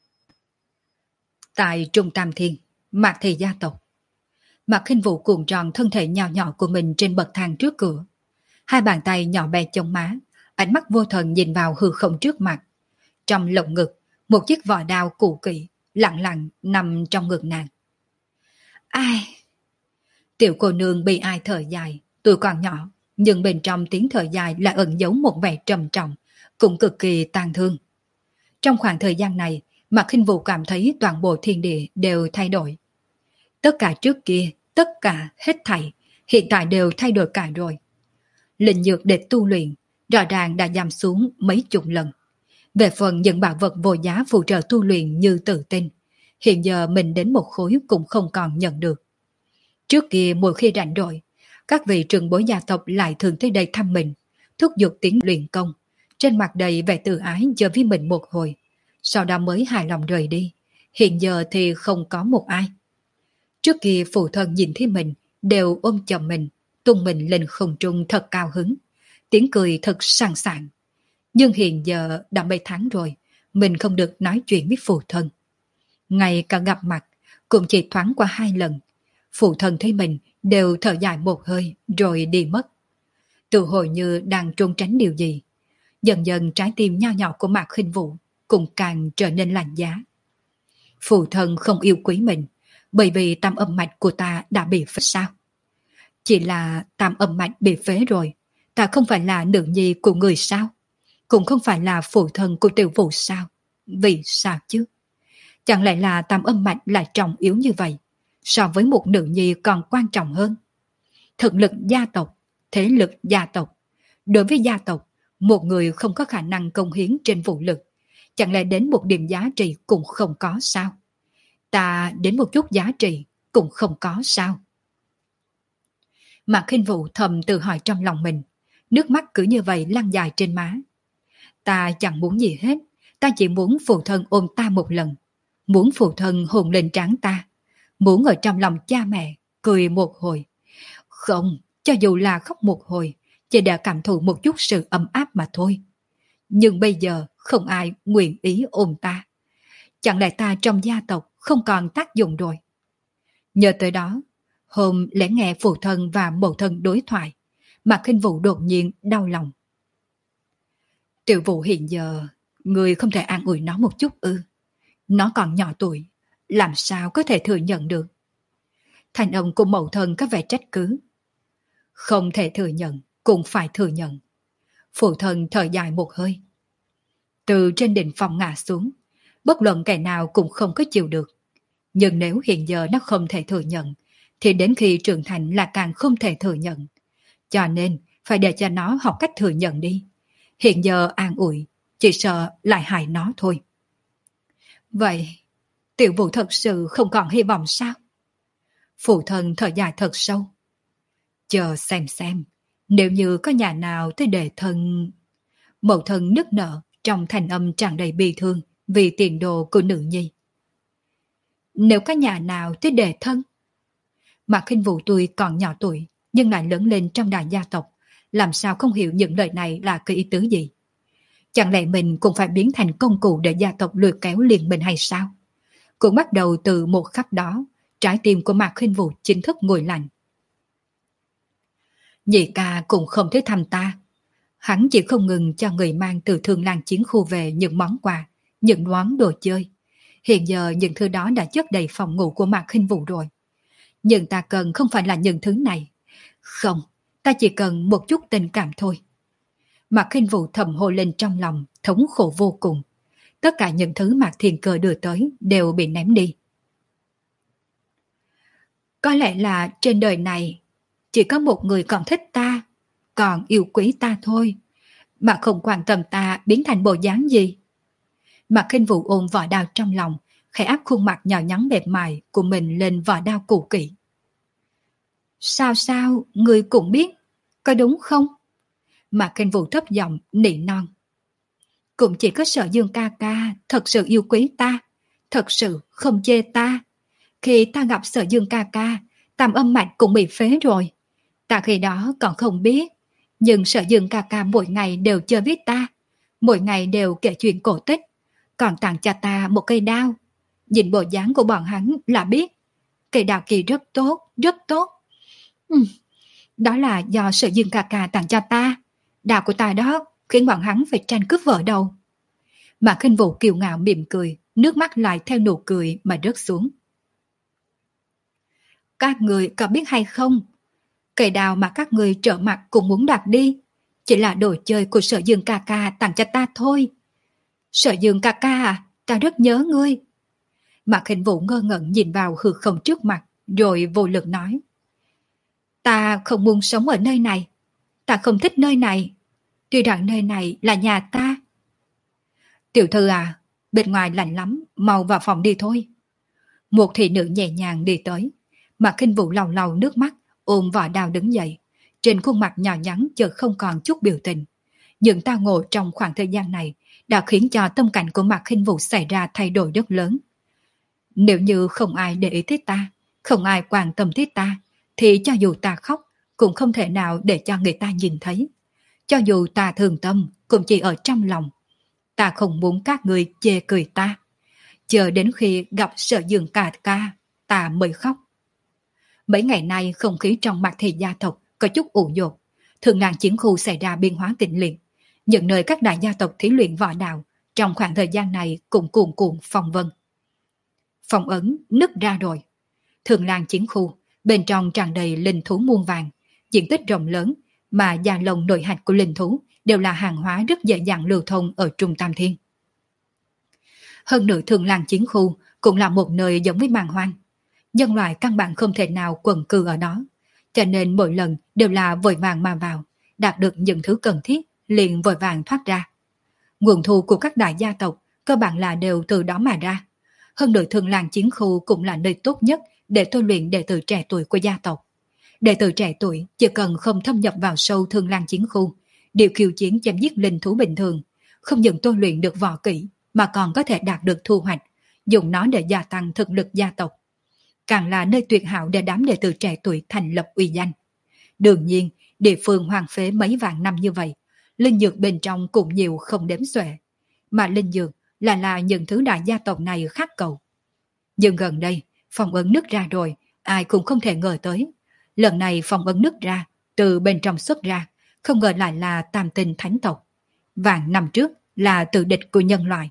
Speaker 1: Tại Trung Tam Thiên, Mạc thị gia tộc. Mạc Khinh Vũ cuộn tròn thân thể nhỏ nhỏ của mình trên bậc thang trước cửa. Hai bàn tay nhỏ bé chống má, ánh mắt vô thần nhìn vào hư không trước mặt. Trong lồng ngực, một chiếc vỏ đao cũ kỹ, lặng lặng nằm trong ngực nàng. Ai? Tiểu cô nương bị ai thở dài, tuổi còn nhỏ, nhưng bên trong tiếng thở dài lại ẩn giấu một vẻ trầm trọng, cũng cực kỳ tang thương. Trong khoảng thời gian này, Mạc Khinh Vũ cảm thấy toàn bộ thiên địa đều thay đổi. Tất cả trước kia, tất cả, hết thảy, hiện tại đều thay đổi cả rồi. Linh dược để tu luyện, rõ ràng đã giảm xuống mấy chục lần. Về phần những bảo vật vô giá phụ trợ tu luyện như tự tin, hiện giờ mình đến một khối cũng không còn nhận được. Trước kia mỗi khi rảnh rỗi, các vị trưởng bối gia tộc lại thường tới đây thăm mình, thúc giục tiếng luyện công, trên mặt đầy vẻ tự ái chờ với mình một hồi, sau đó mới hài lòng rời đi. Hiện giờ thì không có một ai. Trước kia phụ thân nhìn thấy mình đều ôm chầm mình, tung mình lên không trung thật cao hứng, tiếng cười thật sảng sảng. Nhưng hiện giờ đã mấy tháng rồi, mình không được nói chuyện với phụ thân. Ngay cả gặp mặt, cũng chỉ thoáng qua hai lần. Phụ thân thấy mình đều thở dài một hơi rồi đi mất. Tự hồi như đang trốn tránh điều gì. Dần dần trái tim nho nhỏ của Mạc Khinh Vũ cũng càng trở nên lạnh giá. Phụ thân không yêu quý mình, bởi vì tam âm mạch của ta đã bị phế sao? Chỉ là tam âm mạch bị phế rồi, ta không phải là nữ nhi của người sao? Cũng không phải là phụ thân của Tiểu Vũ sao? Vì sao chứ? Chẳng lẽ là tam âm mạch lại trọng yếu như vậy, so với một nữ nhi còn quan trọng hơn? Thực lực gia tộc, thế lực gia tộc. Đối với gia tộc, một người không có khả năng công hiến trên vũ lực, chẳng lẽ đến một điểm giá trị cũng không có sao? Ta đến một chút giá trị cũng không có sao? Mạc Khinh Vũ thầm tự hỏi trong lòng mình, nước mắt cứ như vậy lăn dài trên má. Ta chẳng muốn gì hết, ta chỉ muốn phụ thân ôm ta một lần, muốn phụ thân hôn lên trán ta, muốn ở trong lòng cha mẹ cười một hồi. Không, cho dù là khóc một hồi, chỉ để cảm thụ một chút sự ấm áp mà thôi. Nhưng bây giờ không ai nguyện ý ôm ta. Chẳng lẽ ta trong gia tộc không còn tác dụng rồi? Nhớ tới đó, hôm lẽ nghe phụ thân và mẫu thân đối thoại, Mạc Khinh Vũ đột nhiên đau lòng. Tiểu Vũ hiện giờ, người không thể an ủi nó một chút ư? Nó còn nhỏ tuổi, làm sao có thể thừa nhận được? Thành ông của mẫu thân có vẻ trách cứ. Không thể thừa nhận, cũng phải thừa nhận. Phụ thân thở dài một hơi. Từ trên đỉnh phòng ngã xuống, bất luận kẻ nào cũng không có chịu được. Nhưng nếu hiện giờ nó không thể thừa nhận, thì đến khi trưởng thành là càng không thể thừa nhận. Cho nên, phải để cho nó học cách thừa nhận đi. Hiện giờ an ủi, chỉ sợ lại hại nó thôi. Vậy, Tiểu Vũ thật sự không còn hy vọng sao? Phụ thân thở dài thật sâu. Chờ xem xem, nếu như có nhà nào tới đề thân... Mẫu thân nức nở trong thanh âm tràn đầy bi thương vì tiền đồ của nữ nhi. Nếu có nhà nào tới đề thân? Mạc Khinh Vũ tuy còn nhỏ tuổi nhưng lại lớn lên trong đại gia tộc, làm sao không hiểu những lời này là cái ý tứ gì? Chẳng lẽ mình cũng phải biến thành công cụ để gia tộc lôi kéo liền mình hay sao? Cũng bắt đầu từ một khắc đó, trái tim của Mạc Khinh Vũ chính thức nguội lạnh. Nhị ca cũng không thấy thăm ta. Hắn chỉ không ngừng cho người mang từ Thương Lan chiến khu về những món quà, những món đồ chơi. Hiện giờ những thứ đó đã chất đầy phòng ngủ của Mạc Khinh Vũ rồi. Nhưng ta cần không phải là những thứ này. Không, ta chỉ cần một chút tình cảm thôi. Mạc Khinh Vũ thầm hô lên trong lòng, thống khổ vô cùng. Tất cả những thứ Mạc Thiên Cơ đưa tới đều bị ném đi. Có lẽ là trên đời này chỉ có một người còn thích ta, còn yêu quý ta thôi, mà không quan tâm ta biến thành bộ dáng gì. Mạc Khinh Vũ ôm vỏ đao trong lòng, khẽ áp khuôn mặt nhỏ nhắn mềm mại của mình lên vỏ đao cũ kỹ. Sao sao, người cũng biết, có đúng không? Mạc Khinh Vũ thấp giọng nỉ non. Cũng chỉ có Sở Dương ca ca thật sự yêu quý ta, thật sự không chê ta. Khi ta gặp Sở Dương ca ca, tam âm mạch cũng bị phế rồi. Ta khi đó còn không biết, nhưng Sở Dương ca ca mỗi ngày đều chơi với ta, mỗi ngày đều kể chuyện cổ tích, còn tặng cho ta một cây đao. Nhìn bộ dáng của bọn hắn là biết, cây đao kia rất tốt, rất tốt. Uhm, đó là do Sở Dương ca ca tặng cho ta. Đao của ta đó khiến bọn hắn phải tranh cướp vợ đầu. Mà Khinh Vũ kiêu ngạo mỉm cười, nước mắt lại theo nụ cười mà rớt xuống. Các người có biết hay không, cây đao mà các người trở mặt cũng muốn đoạt đi chỉ là đồ chơi của Sở Dương ca ca tặng cho ta thôi. Sở Dương ca ca à, ta rất nhớ ngươi. Mạc Khinh Vũ ngơ ngẩn nhìn vào hư không trước mặt, rồi vô lực nói. Ta không muốn sống ở nơi này, ta không thích nơi này, tuy rằng nơi này là nhà ta. Tiểu thư à, bên ngoài lạnh lắm, mau vào phòng đi thôi. Một thị nữ nhẹ nhàng đi tới, Mạc Khinh Vũ lau lau nước mắt, ôm vỏ đao đứng dậy. Trên khuôn mặt nhỏ nhắn chợt không còn chút biểu tình. Những tao ngộ trong khoảng thời gian này đã khiến cho tâm cảnh của Mạc Khinh Vũ xảy ra thay đổi rất lớn. Nếu như không ai để ý tới ta, không ai quan tâm tới ta, thì cho dù ta khóc cũng không thể nào để cho người ta nhìn thấy. Cho dù ta thường tâm cũng chỉ ở trong lòng. Ta không muốn các người chê cười ta. Chờ đến khi gặp Sở Dương ca ca, ta mới khóc. Mấy ngày nay không khí trong Mạc thị gia tộc có chút ủ dột. Thường Lan chiến khu xảy ra biến hóa kịch liệt. Những nơi các đại gia tộc thí luyện võ đạo trong khoảng thời gian này cũng cuồn cuộn phong vân. Phong ấn nứt ra rồi. Thường Lan chiến khu bên trong tràn đầy linh thú muôn vàng, diện tích rộng lớn mà da lông nội hạch của linh thú đều là hàng hóa rất dễ dàng lưu thông ở Trung Tam Thiên. Hơn nữa Thường Lan chiến khu cũng là một nơi giống với màn hoang. Nhân loại căn bản không thể nào quần cư ở đó, cho nên mỗi lần đều là vội vàng mà vào, đạt được những thứ cần thiết liền vội vàng thoát ra. Nguồn thu của các đại gia tộc cơ bản là đều từ đó mà ra. Hơn nữa Thường Lan chiến khu cũng là nơi tốt nhất để tôi luyện đệ tử trẻ tuổi của gia tộc. Đệ tử trẻ tuổi chỉ cần không thâm nhập vào sâu Thường Lan chiến khu, điều khiêu chiến chém giết linh thú bình thường, không những tôi luyện được võ kỹ mà còn có thể đạt được thu hoạch, dùng nó để gia tăng thực lực gia tộc. Càng là nơi tuyệt hảo để đám đệ tử trẻ tuổi thành lập uy danh. Đương nhiên, địa phương hoang phế mấy vạn năm như vậy, linh dược bên trong cũng nhiều không đếm xuể. Mà linh dược là là những thứ đại gia tộc này khắc cầu. Nhưng gần đây, phong ấn nứt ra rồi, ai cũng không thể ngờ tới. Lần này phong ấn nứt ra, từ bên trong xuất ra, không ngờ lại là Tam Tinh Thánh tộc. Vạn năm trước là tự địch của nhân loại.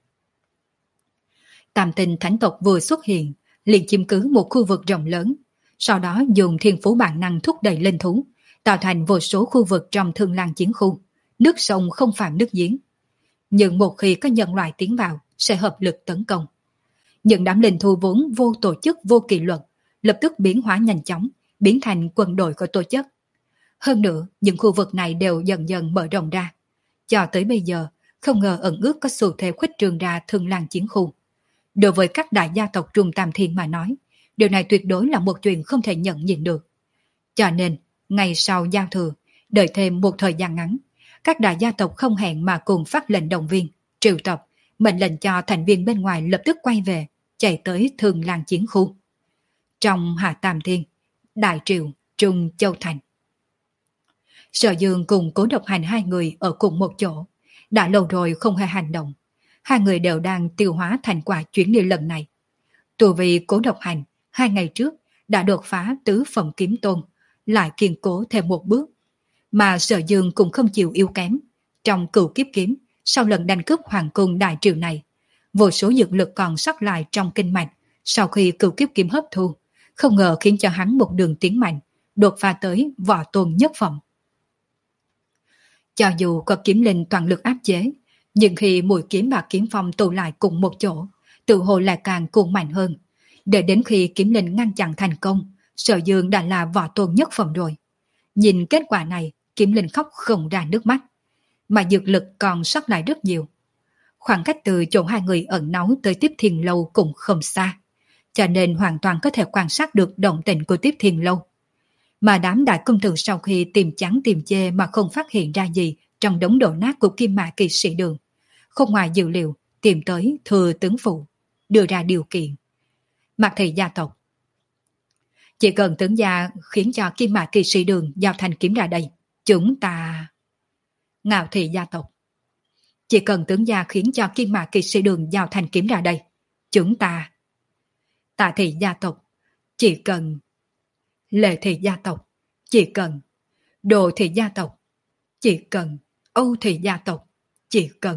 Speaker 1: Tam Tinh Thánh tộc vừa xuất hiện, liền chiếm cứ một khu vực rộng lớn, sau đó dùng thiên phú bản năng thúc đẩy linh thú, tạo thành vô số khu vực trong Thương Lan chiến khu, nước sông không phạm nước giếng. Nhưng một khi có nhân loại tiến vào, sẽ hợp lực tấn công. Những đám linh thú vốn vô tổ chức vô kỷ luật, lập tức biến hóa nhanh chóng, biến thành quân đội có tổ chức. Hơn nữa, những khu vực này đều dần dần mở rộng ra. Cho tới bây giờ, không ngờ ẩn ước có xu thế khuếch trương ra Thương Lan chiến khu. Đối với các đại gia tộc Trung Tam Thiên mà nói, điều này tuyệt đối là một chuyện không thể nhận nhìn được. Cho nên, ngày sau giao thừa, đợi thêm một thời gian ngắn, các đại gia tộc không hẹn mà cùng phát lệnh động viên, triệu tập, mệnh lệnh cho thành viên bên ngoài lập tức quay về, chạy tới Thường Lan chiến khu. Trong Hạ Tam Thiên, Đại Triều, Trung Châu Thành. Sở Dương cùng Cố Độc Hành hai người ở cùng một chỗ, đã lâu rồi không hề hành động. Hai người đều đang tiêu hóa thành quả chuyến đi lần này. Tù vì Cố Độc Hành, hai ngày trước đã đột phá tứ phẩm kiếm tôn, lại kiên cố thêm một bước. Mà Sở Dương cũng không chịu yếu kém. Trong Cửu Kiếp Kiếm, sau lần đánh cướp hoàng cung Đại Triều này, vô số dược lực còn sót lại trong kinh mạch, sau khi Cửu Kiếp Kiếm hấp thu, không ngờ khiến cho hắn một đường tiến mạnh, đột phá tới võ tôn nhất phẩm. Cho dù có kiếm linh toàn lực áp chế, nhưng khi mũi kiếm và kiếm phong tụ lại cùng một chỗ, tự hồ lại càng cuồng mạnh hơn. Để đến khi kiếm linh ngăn chặn thành công, Sở Dương đã là võ tôn nhất phẩm rồi. Nhìn kết quả này, kiếm linh khóc không ra nước mắt, mà dược lực còn sót lại rất nhiều. Khoảng cách từ chỗ hai người ẩn náu tới Tiếp Thiên Lâu cũng không xa, cho nên hoàn toàn có thể quan sát được động tĩnh của Tiếp Thiên Lâu. Mà đám đại công tử sau khi tìm trắng tìm chê mà không phát hiện ra gì trong đống đổ nát của Kim Mã Kỳ Sĩ Đường, không ngoài dự liệu tìm tới Thừa Tướng Phụ, đưa ra điều kiện. Mạc Thị gia tộc, chỉ cần tướng gia khiến cho Kim Mã Kỳ Sĩ Đường giao thanh kiếm ra đây, chúng ta... Ngạo Thị gia tộc, chỉ cần tướng gia khiến cho Kim Mã Kỳ Sĩ Đường giao thanh kiếm ra đây, chúng ta... Tạ Thị gia tộc, chỉ cần... Lệ Thị gia tộc, chỉ cần... Đồ Thị gia tộc, chỉ cần... Âu Thị gia tộc, chỉ cần...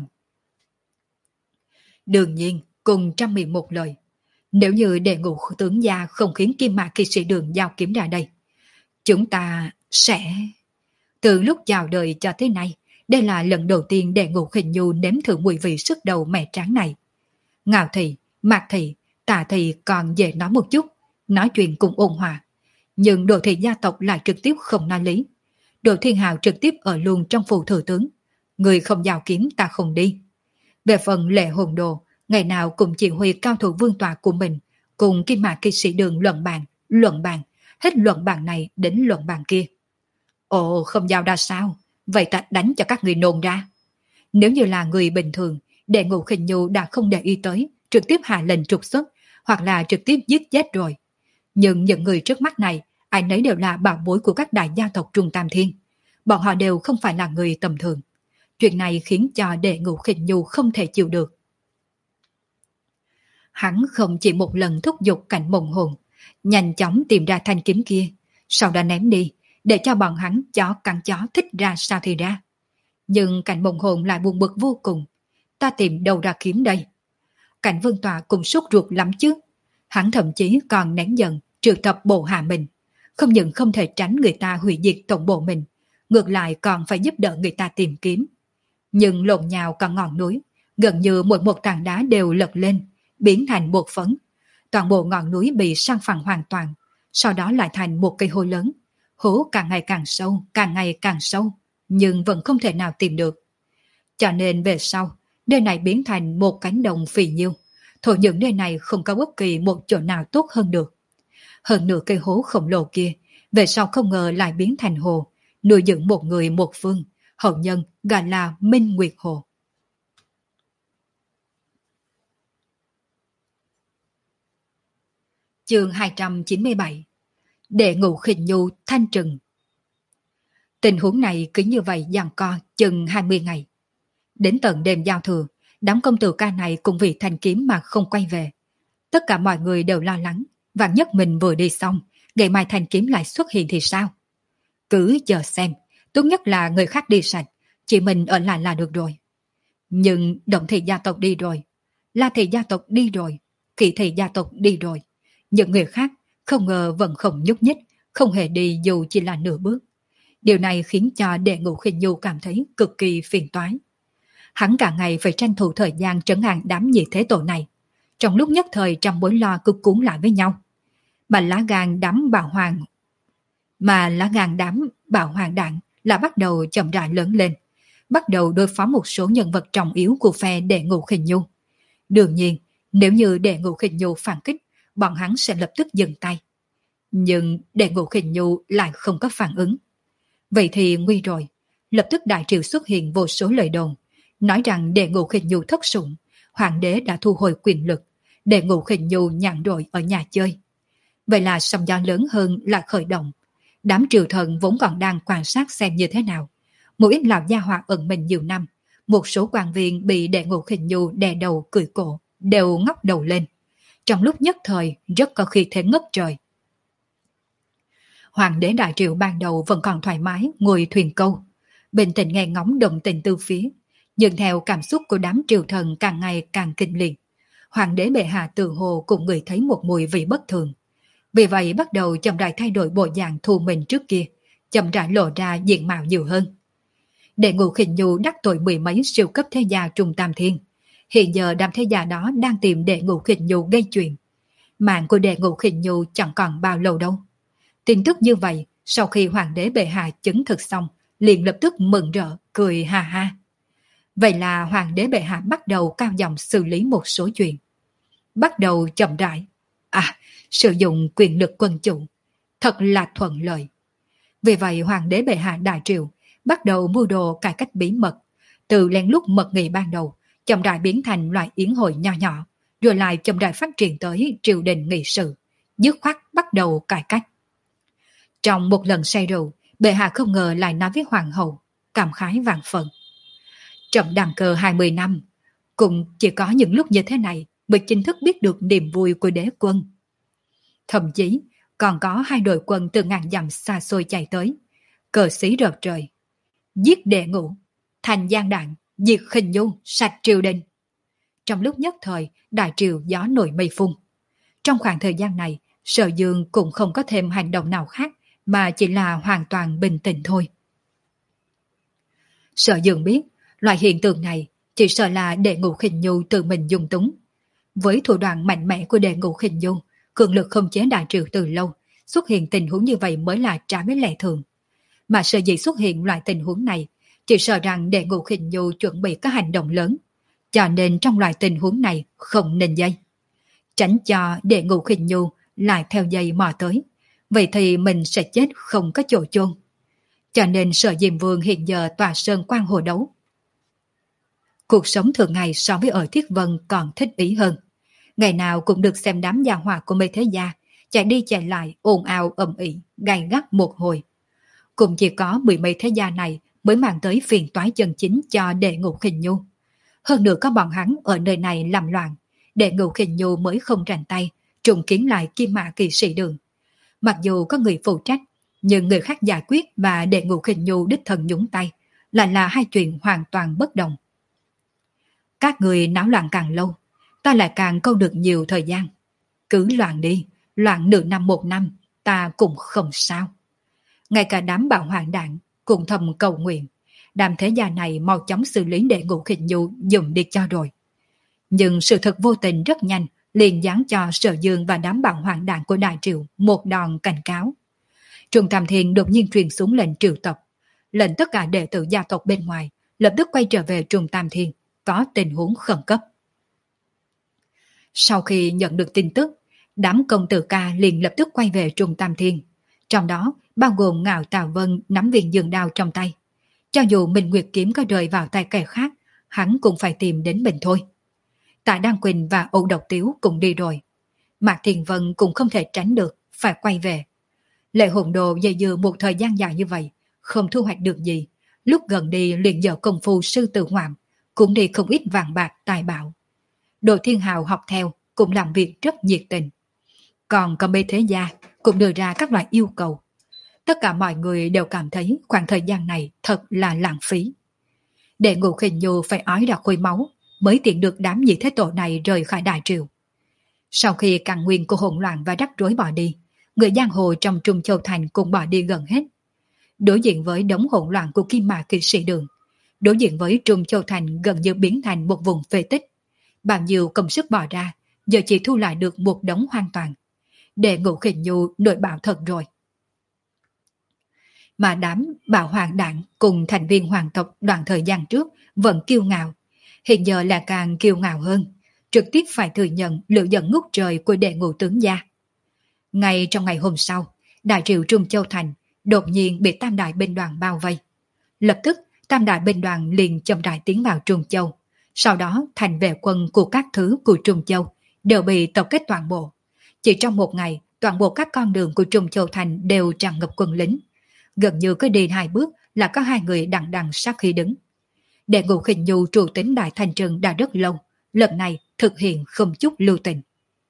Speaker 1: Đương nhiên, cùng trăm miệng một lời. Nếu như đệ ngũ tướng gia không khiến Kim Mã Kỳ Sĩ Đường giao kiếm ra đây, chúng ta sẽ... Từ lúc chào đời cho tới nay, đây là lần đầu tiên đệ ngũ Khinh Nhu nếm thử mùi vị sức đầu mẹ tráng này. Ngạo Thị, Mạc Thị, Tạ Thị còn dễ nói một chút, nói chuyện cũng ôn hòa. Nhưng Đồ Thị gia tộc lại trực tiếp không nói lý. Đồ Thiên Hào trực tiếp ở luôn trong phủ thừa tướng. Người không giao kiếm ta không đi. Về phần Lệ Hồn Đồ, ngày nào cũng chỉ huy cao thủ vương tọa của mình, cùng Kim Mã Kỳ Sĩ Đường luận bàn, luận bàn, hết luận bàn này đến luận bàn kia. Ồ, không giao ra sao? Vậy ta đánh cho các người nôn ra. Nếu như là người bình thường, đệ ngũ Khinh Nhu đã không để ý tới, trực tiếp hạ lệnh trục xuất, hoặc là trực tiếp giết chết rồi. Nhưng những người trước mắt này, ai nấy đều là bảo bối của các đại gia tộc Trung Tam Thiên. Bọn họ đều không phải là người tầm thường. Chuyện này khiến cho đệ ngũ Khinh Nhu không thể chịu được. Hắn không chỉ một lần thúc giục Cảnh Mộng Hồn, nhanh chóng tìm ra thanh kiếm kia, sau đó ném đi, để cho bọn hắn chó cắn chó thích ra sao thì ra. Nhưng Cảnh Mộng Hồn lại buồn bực vô cùng. Ta tìm đâu ra kiếm đây? Cảnh Vương Tọa cũng sốt ruột lắm chứ. Hắn thậm chí còn nén giận, triệu tập bộ hạ mình. Không những không thể tránh người ta hủy diệt tổng bộ mình, ngược lại còn phải giúp đỡ người ta tìm kiếm. Nhưng lộn nhào cả ngọn núi, gần như mỗi một tảng đá đều lật lên, biến thành bột phấn. Toàn bộ ngọn núi bị san phẳng hoàn toàn, sau đó lại thành một cây hố lớn. Hố càng ngày càng sâu, càng ngày càng sâu, nhưng vẫn không thể nào tìm được. Cho nên về sau, nơi này biến thành một cánh đồng phì nhiêu. Thổ nhưỡng nơi này không có bất kỳ một chỗ nào tốt hơn được. Hơn nửa cây hố khổng lồ kia, về sau không ngờ lại biến thành hồ, nuôi dưỡng một người một phương, hậu nhân gọi là Minh Nguyệt Hồ. Chương hai trăm chín mươi bảy. Đệ ngũ Khinh Nhu thanh trừng. Tình huống này cứ như vậy giằng co chừng hai mươi ngày. Đến tận đêm giao thừa, đám công tử ca này cũng vì thanh kiếm mà không quay về. Tất cả mọi người đều lo lắng, vạn nhất mình vừa đi xong, ngày mai thanh kiếm lại xuất hiện thì sao? Cứ chờ xem, tốt nhất là người khác đi sạch, chỉ mình ở lại là được rồi. Nhưng Động Thị gia tộc đi rồi, La Thị gia tộc đi rồi, Kỷ Thị gia tộc đi rồi. Những người khác không ngờ vẫn không nhúc nhích, không hề đi dù chỉ là nửa bước. Điều này khiến cho đệ ngũ Khinh Nhu cảm thấy cực kỳ phiền toái. Hắn cả ngày phải tranh thủ thời gian trấn an đám nhị thế tổ này. Trong lúc nhất thời trăm mối lo cứ cuốn lại với nhau. Mà lá gan đám bảo hoàng Mà lá gan đám bảo hoàng đạn là bắt đầu chậm rãi lớn lên. Bắt đầu đối phó một số nhân vật trọng yếu của phe đệ ngũ Khinh Nhu. Đương nhiên, Nếu như Đệ Ngũ Khinh Nhu phản kích, bọn hắn sẽ lập tức dừng tay. Nhưng Đệ Ngũ Khinh Nhu lại không có phản ứng. Vậy thì nguy rồi. Lập tức đại triều xuất hiện vô số lời đồn, nói rằng Đệ Ngũ Khinh Nhu thất sủng, hoàng đế đã thu hồi quyền lực, Đệ Ngũ Khinh Nhu nhàn rỗi ở nhà chơi. Vậy là sóng gió lớn hơn là khởi động. Đám triều thần vốn còn đang quan sát xem như thế nào. Một ít lão gia hỏa ẩn mình nhiều năm, một số quan viên bị Đệ Ngũ Khinh Nhu đè đầu cười cổ, đều ngóc đầu lên. Trong lúc nhất thời rất có khí thế ngất trời. Hoàng đế đại triệu ban đầu vẫn còn thoải mái ngồi thuyền câu, bình tĩnh nghe ngóng động tình từ phía, nhưng theo cảm xúc của đám triều thần càng ngày càng kinh liệt, hoàng đế bệ hạ tự hồ cũng ngửi thấy một mùi vị bất thường. Vì vậy bắt đầu chậm rãi thay đổi bộ dạng thu mình trước kia, chậm rãi lộ ra diện mạo nhiều hơn. Đệ Ngũ Khinh Nhu đắc tội mười mấy siêu cấp thế gia Trung Tam Thiên. Hiện giờ đám thế gia đó đang tìm Đệ Ngũ Khinh Nhu gây chuyện. Mạng của Đệ Ngũ Khinh Nhu chẳng còn bao lâu đâu. Tin tức như vậy, sau khi hoàng đế bệ hạ chứng thực xong, liền lập tức mừng rỡ, cười ha ha. Vậy là hoàng đế bệ hạ bắt đầu cao giọng xử lý một số chuyện. Bắt đầu chậm rãi. À, sử dụng quyền lực quân chủ. Thật là thuận lợi. Vì vậy hoàng đế bệ hạ đại triều bắt đầu mưu đồ cải cách bí mật. Từ lén lút mật nghị ban đầu, chậm rãi biến thành loại yến hội nho nhỏ, rồi lại chậm rãi phát triển tới triều đình nghị sự, dứt khoát bắt đầu cải cách. Trong một lần say rượu, bệ hạ không ngờ lại nói với hoàng hậu, cảm khái vạn phần. Trẫm đăng cơ hai mươi năm, cũng chỉ có những lúc như thế này mới chính thức biết được niềm vui của đế quân. Thậm chí còn có hai đội quân từ ngàn dặm xa xôi chạy tới, cờ xí rợp trời. Giết Đệ Ngũ, thành gian đạn, diệt Khinh Nhu, sạch triều đình. Trong lúc nhất thời, đại triều gió nổi mây phun. Trong khoảng thời gian này, Sở Dương cũng không có thêm hành động nào khác, mà chỉ là hoàn toàn bình tĩnh thôi. Sở Dương biết, loại hiện tượng này chỉ sợ là Đệ Ngũ Khinh Nhu tự mình dung túng. Với thủ đoạn mạnh mẽ của Đệ Ngũ Khinh Nhu, cường lực không chế đại triều từ lâu, xuất hiện tình huống như vậy mới là trái với lẽ thường. Mà sở dĩ xuất hiện loại tình huống này, chỉ sợ rằng Đệ Ngũ Khinh Nhu chuẩn bị các hành động lớn, cho nên trong loại tình huống này không nên dây. Tránh cho Đệ Ngũ Khinh Nhu lại theo dây mò tới, vậy thì mình sẽ chết không có chỗ chôn. Cho nên Sở Diêm Vương hiện giờ tòa sơn quan hồ đấu. Cuộc sống thường ngày so với ở Thiết Vân còn thích ý hơn. Ngày nào cũng được xem đám gia hỏa của mấy thế gia chạy đi chạy lại ồn ào ầm ĩ, gay gắt một hồi. Cũng chỉ có mười mấy thế gia này mới mang tới phiền toái chân chính cho Đệ Ngũ Khinh Nhu. Hơn nữa có bọn hắn ở nơi này làm loạn, Đệ Ngũ Khinh Nhu mới không rành tay trùng kiến lại Kim Mã Kỵ Sĩ Đường. Mặc dù có người phụ trách, nhưng người khác giải quyết và Đệ Ngũ Khinh Nhu đích thân nhúng tay lại là hai chuyện hoàn toàn bất đồng. Các người náo loạn càng lâu, ta lại càng câu được nhiều thời gian. Cứ loạn đi, loạn nửa năm một năm, ta cũng không sao. Ngay cả đám bạo hoạn đạn cũng thầm cầu nguyện, đám thế gia này mau chóng xử lý Đệ Ngũ Khinh Nhu dùng đi cho rồi. Nhưng sự thật vô tình rất nhanh liền giáng cho Sở Dương và đám bạo hoạn đạn của đại triều một đòn cảnh cáo. Trung Tam Thiên đột nhiên truyền xuống lệnh triệu tập, lệnh tất cả đệ tử gia tộc bên ngoài lập tức quay trở về Trung Tam Thiên, có tình huống khẩn cấp. Sau khi nhận được tin tức, đám công tử ca liền lập tức quay về Trung Tam Thiên, trong đó bao gồm Ngạo Tào Vân nắm viên dương đao trong tay. Cho dù Minh Nguyệt kiếm có rơi vào tay kẻ khác, hắn cũng phải tìm đến mình thôi. Tạ Đăng Quỳnh và Âu Độc Tiếu cũng đi rồi. Mạc Thiền Vân cũng không thể tránh được, phải quay về. Lệ Hồn Đồ dây dưa một thời gian dài như vậy, không thu hoạch được gì. Lúc gần đi liền dở công phu sư tử ngoạm, cũng đi không ít vàng bạc tài bảo. Đồ Thiên Hào học theo, cũng làm việc rất nhiệt tình. Còn có mấy thế gia cũng đưa ra các loại yêu cầu. Tất cả mọi người đều cảm thấy khoảng thời gian này thật là lãng phí. Đệ Ngũ Khinh Nhu phải ói ra khối máu mới tiện được đám nhị thế tổ này rời khỏi đại triều. Sau khi căn nguyên của hỗn loạn và rắc rối bỏ đi, người giang hồ trong Trung Châu Thành cũng bỏ đi gần hết. Đối diện với đống hỗn loạn của Kim Mã Kỵ Sĩ Đường, đối diện với Trung Châu Thành gần như biến thành một vùng phế tích. Bao nhiêu công sức bỏ ra, giờ chỉ thu lại được một đống hoang toàn. Đệ Ngũ Khinh Nhu nội bạo thật rồi. Mà đám bạo hoàng đảng cùng thành viên hoàng tộc đoạn thời gian trước vẫn kiêu ngạo, hiện giờ là càng kiêu ngạo hơn. trực tiếp phải thừa nhận lửa giận ngút trời của đệ ngũ tướng gia. Ngay trong ngày hôm sau, đại triệu Trung Châu Thành đột nhiên bị tam đại binh đoàn bao vây. Lập tức, tam đại binh đoàn liền chậm rãi tiến vào Trung Châu. Sau đó, thành vệ quân của các thứ của Trung Châu đều bị tập kết toàn bộ. Chỉ trong một ngày, toàn bộ các con đường của Trung Châu Thành đều tràn ngập quân lính. Gần như cứ đi hai bước là có hai người đằng đằng sát khí đứng. Đệ ngũ Khinh Nhu trụ tính Đại Thành Trừng đã rất lâu, lần này thực hiện không chút lưu tình.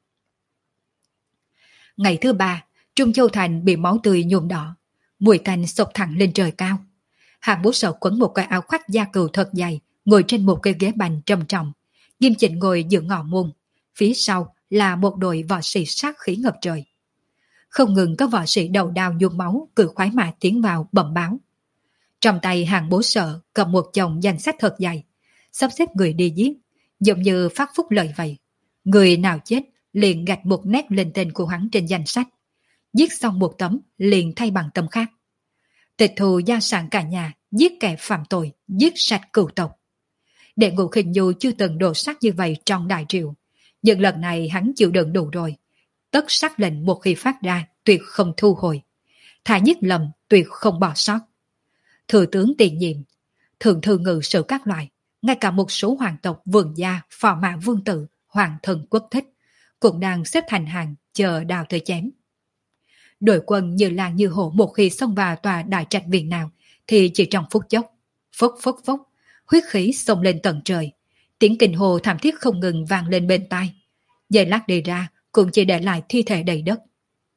Speaker 1: Ngày thứ ba, Trung Châu Thành bị máu tươi nhuộm đỏ, mùi tanh xộc thẳng lên trời cao. Hạng Bố Sở quấn một cái áo khoác da cừu thật dày, ngồi trên một cái ghế bành trầm trọng. Nghiêm Chỉnh ngồi giữa ngõ môn, phía sau là một đội võ sĩ sát khí ngập trời. Không ngừng có võ sĩ đầu đao nhuốm máu cự khoái mã tiến vào bẩm báo. Trong tay Hạng Bố Sở cầm một chồng danh sách thật dày, sắp xếp người đi giết, giống như phát phúc lợi vậy. Người nào chết liền gạch một nét lên tên của hắn trên danh sách. Giết xong một tấm liền thay bằng tấm khác. Tịch thu gia sản cả nhà, giết kẻ phạm tội, giết sạch cửu tộc. Đệ ngũ Khinh Nhu chưa từng đổ sát như vậy trong đại triệu, nhưng lần này hắn chịu đựng đủ rồi. Tất sắc lệnh một khi phát ra tuyệt không thu hồi, thà giết lầm tuyệt không bỏ sót. Thừa tướng tiền nhiệm, thượng thư ngự sử các loại, ngay cả một số hoàng tộc vườn gia, phò mã vương tử, hoàng thần quốc thích cũng đang xếp thành hàng chờ đào tới chém. Đội quân như là như hổ một khi xông vào tòa đại trạch viện nào thì chỉ trong phút chốc, phốc phốc phốc, huyết khí xông lên tận trời, tiếng kinh hồ thảm thiết không ngừng vang lên bên tai. Giây lát đi ra cũng chỉ để lại thi thể đầy đất.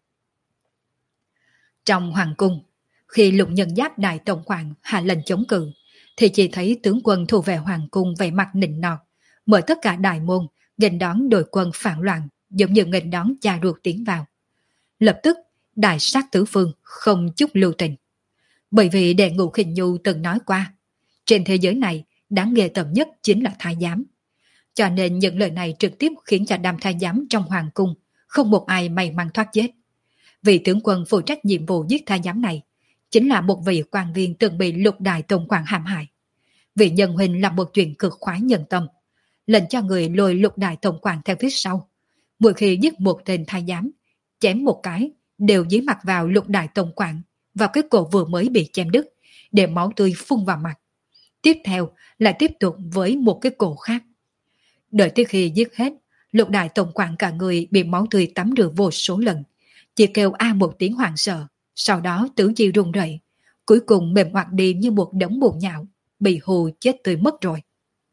Speaker 1: Trong hoàng cung, khi Lục Nhân Giáp đại tổng quản hạ lệnh chống cự, thì chỉ thấy tướng quân thủ vệ hoàng cung vẻ mặt nịnh nọt, mở tất cả đại môn, nghênh đón đội quân phản loạn, giống như nghênh đón cha ruột tiến vào. Lập tức, đại sát tứ phương, không chút lưu tình. Bởi vì Đệ ngũ Khinh Nhu từng nói qua, trên thế giới này, đáng ghê tởm nhất chính là thái giám. Cho nên những lời này trực tiếp khiến cho đám thái giám trong hoàng cung không một ai may mắn thoát chết. Vị tướng quân phụ trách nhiệm vụ giết thái giám này chính là một vị quan viên từng bị Lục đại tổng quản hãm hại. Vị nhân huynh làm một chuyện cực khoái nhân tâm, lệnh cho người lôi Lục đại tổng quản theo phía sau. Mỗi khi giết một tên thái giám, chém một cái đều dí mặt vào Lục đại tổng quản, vào cái cổ vừa mới bị chém đứt, để máu tươi phun vào mặt. Tiếp theo lại tiếp tục với một cái cổ khác. Đợi tới khi giết hết, Lục đại tổng quản cả người bị máu tươi tắm rửa vô số lần, chỉ kêu a một tiếng hoảng sợ, sau đó tứ chi run rẩy, cuối cùng mềm oặt đi như một đống bùn nhão, bị hù chết tươi mất rồi.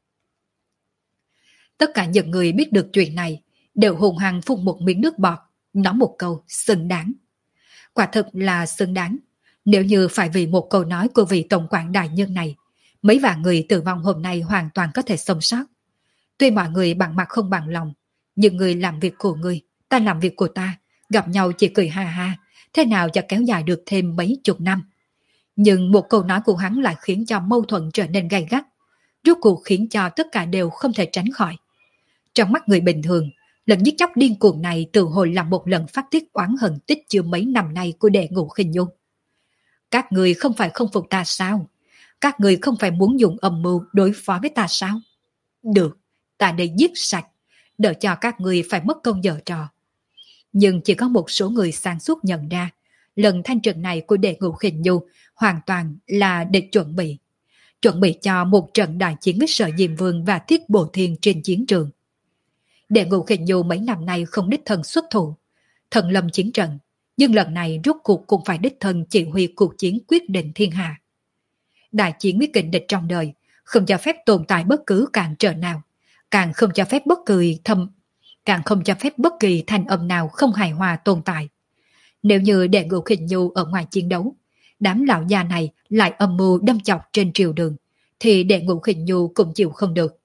Speaker 1: Tất cả những người biết được chuyện này đều hùng hăng phun một miếng nước bọt, nói một câu xứng đáng. Quả thực là xứng đáng. Nếu như phải vì một câu nói của vị tổng quản đại nhân này, mấy vạn người tử vong hôm nay hoàn toàn có thể sống sót. Tuy mọi người bằng mặt không bằng lòng, nhưng người làm việc của người, ta làm việc của ta, gặp nhau chỉ cười ha ha, thế nào cho kéo dài được thêm mấy chục năm. Nhưng một câu nói của hắn lại khiến cho mâu thuẫn trở nên gay gắt, rốt cuộc khiến cho tất cả đều không thể tránh khỏi. Trong mắt người bình thường, lần giết chóc điên cuồng này tự hồi là một lần phát tiết oán hận tích chứa mấy năm nay của Đệ ngũ Khinh Nhu. Các người không phải không phục ta sao? Các người không phải muốn dùng âm mưu đối phó với ta sao? Được, ta để giết sạch, đỡ cho các người phải mất công giở trò. Nhưng chỉ có một số người sáng suốt nhận ra, lần thanh trừng này của Đệ ngũ Khinh Nhu hoàn toàn là để chuẩn bị. Chuẩn bị cho một trận đại chiến với Sở Diêm Vương và Thiết Bổ Thiên trên chiến trường. Đệ ngũ Khinh Nhu mấy năm nay không đích thân xuất thủ, thần lâm chiến trận, nhưng lần này rốt cuộc cũng phải đích thân chỉ huy cuộc chiến quyết định thiên hạ. Đại chiến với kình địch trong đời, không cho phép tồn tại bất cứ cản trở nào, càng không cho phép bất kỳ thâm, càng không cho phép bất kỳ thanh âm nào không hài hòa tồn tại. Nếu như Đệ ngũ Khinh Nhu ở ngoài chiến đấu, đám lão già này lại âm mưu đâm chọc trên triều đường, thì Đệ ngũ Khinh Nhu cũng chịu không được.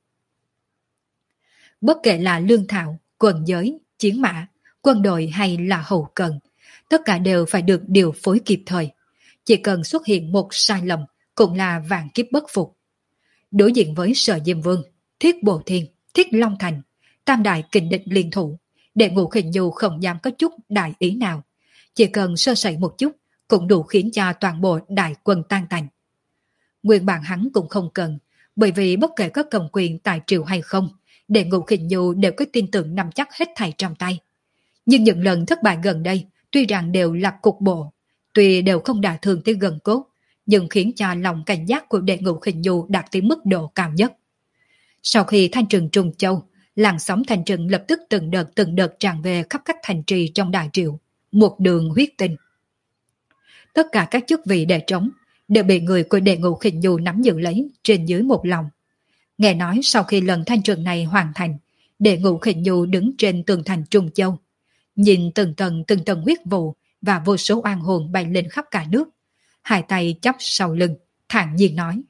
Speaker 1: Bất kể là lương thảo, quân giới, chiến mã, quân đội hay là hậu cần, tất cả đều phải được điều phối kịp thời. Chỉ cần xuất hiện một sai lầm cũng là vạn kiếp bất phục. Đối diện với Sở Diêm Vương, Thiết Bổ Thiên, Thiết Long Thành, tam đại kình địch liên thủ, Đệ ngũ Khinh Nhu không dám có chút đại ý nào. Chỉ cần sơ sẩy một chút cũng đủ khiến cho toàn bộ đại quân tan tành. Nguyên bản hắn cũng không cần, bởi vì bất kể có cầm quyền tại triều hay không, Đệ Ngũ Khinh Nhu đều có tin tưởng nắm chắc hết thảy trong tay. Nhưng những lần thất bại gần đây tuy rằng đều là cục bộ, tuy đều không đả thương tới gần cốt, nhưng khiến cho lòng cảnh giác của Đệ Ngũ Khinh Nhu đạt tới mức độ cao nhất. Sau khi thanh trừng trùng châu, làn sóng thanh trừng lập tức từng đợt từng đợt tràn về khắp các thành trì trong Đại Triệu, một đường huyết tinh. Tất cả các chức vị đệ trống đều bị người của Đệ Ngũ Khinh Nhu nắm giữ lấy trên dưới một lòng. Nghe nói sau khi lần thanh trừng này hoàn thành, Đệ Ngũ Khinh Nhu đứng trên tường thành Trung Châu, nhìn từng tầng từng tầng huyết vụ và vô số oan hồn bay lên khắp cả nước, hai tay chắp sau lưng, thản nhiên nói: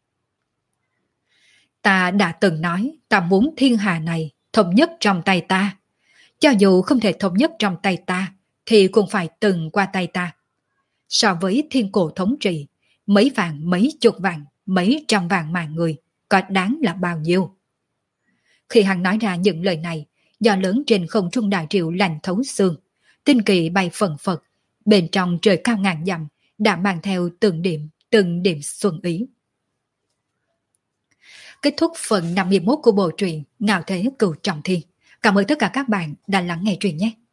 Speaker 1: Ta đã từng nói ta muốn thiên hà này thống nhất trong tay ta. Cho dù không thể thống nhất trong tay ta, thì cũng phải từng qua tay ta. So với thiên cổ thống trị, mấy vạn, mấy chục vạn, mấy trăm vạn mạng người, có đáng là bao nhiêu? Khi hắn nói ra những lời này, gió lớn trên không trung Đại Triệu lạnh thấu xương, tinh kỳ bay phần phật, bên trong trời cao ngàn dặm đã mang theo từng điểm, từng điểm xuân ý. Kết thúc phần năm mươi mốt của bộ truyện Ngạo Thế Cửu Trọng Thiên. Cảm ơn tất cả các bạn đã lắng nghe truyện nhé.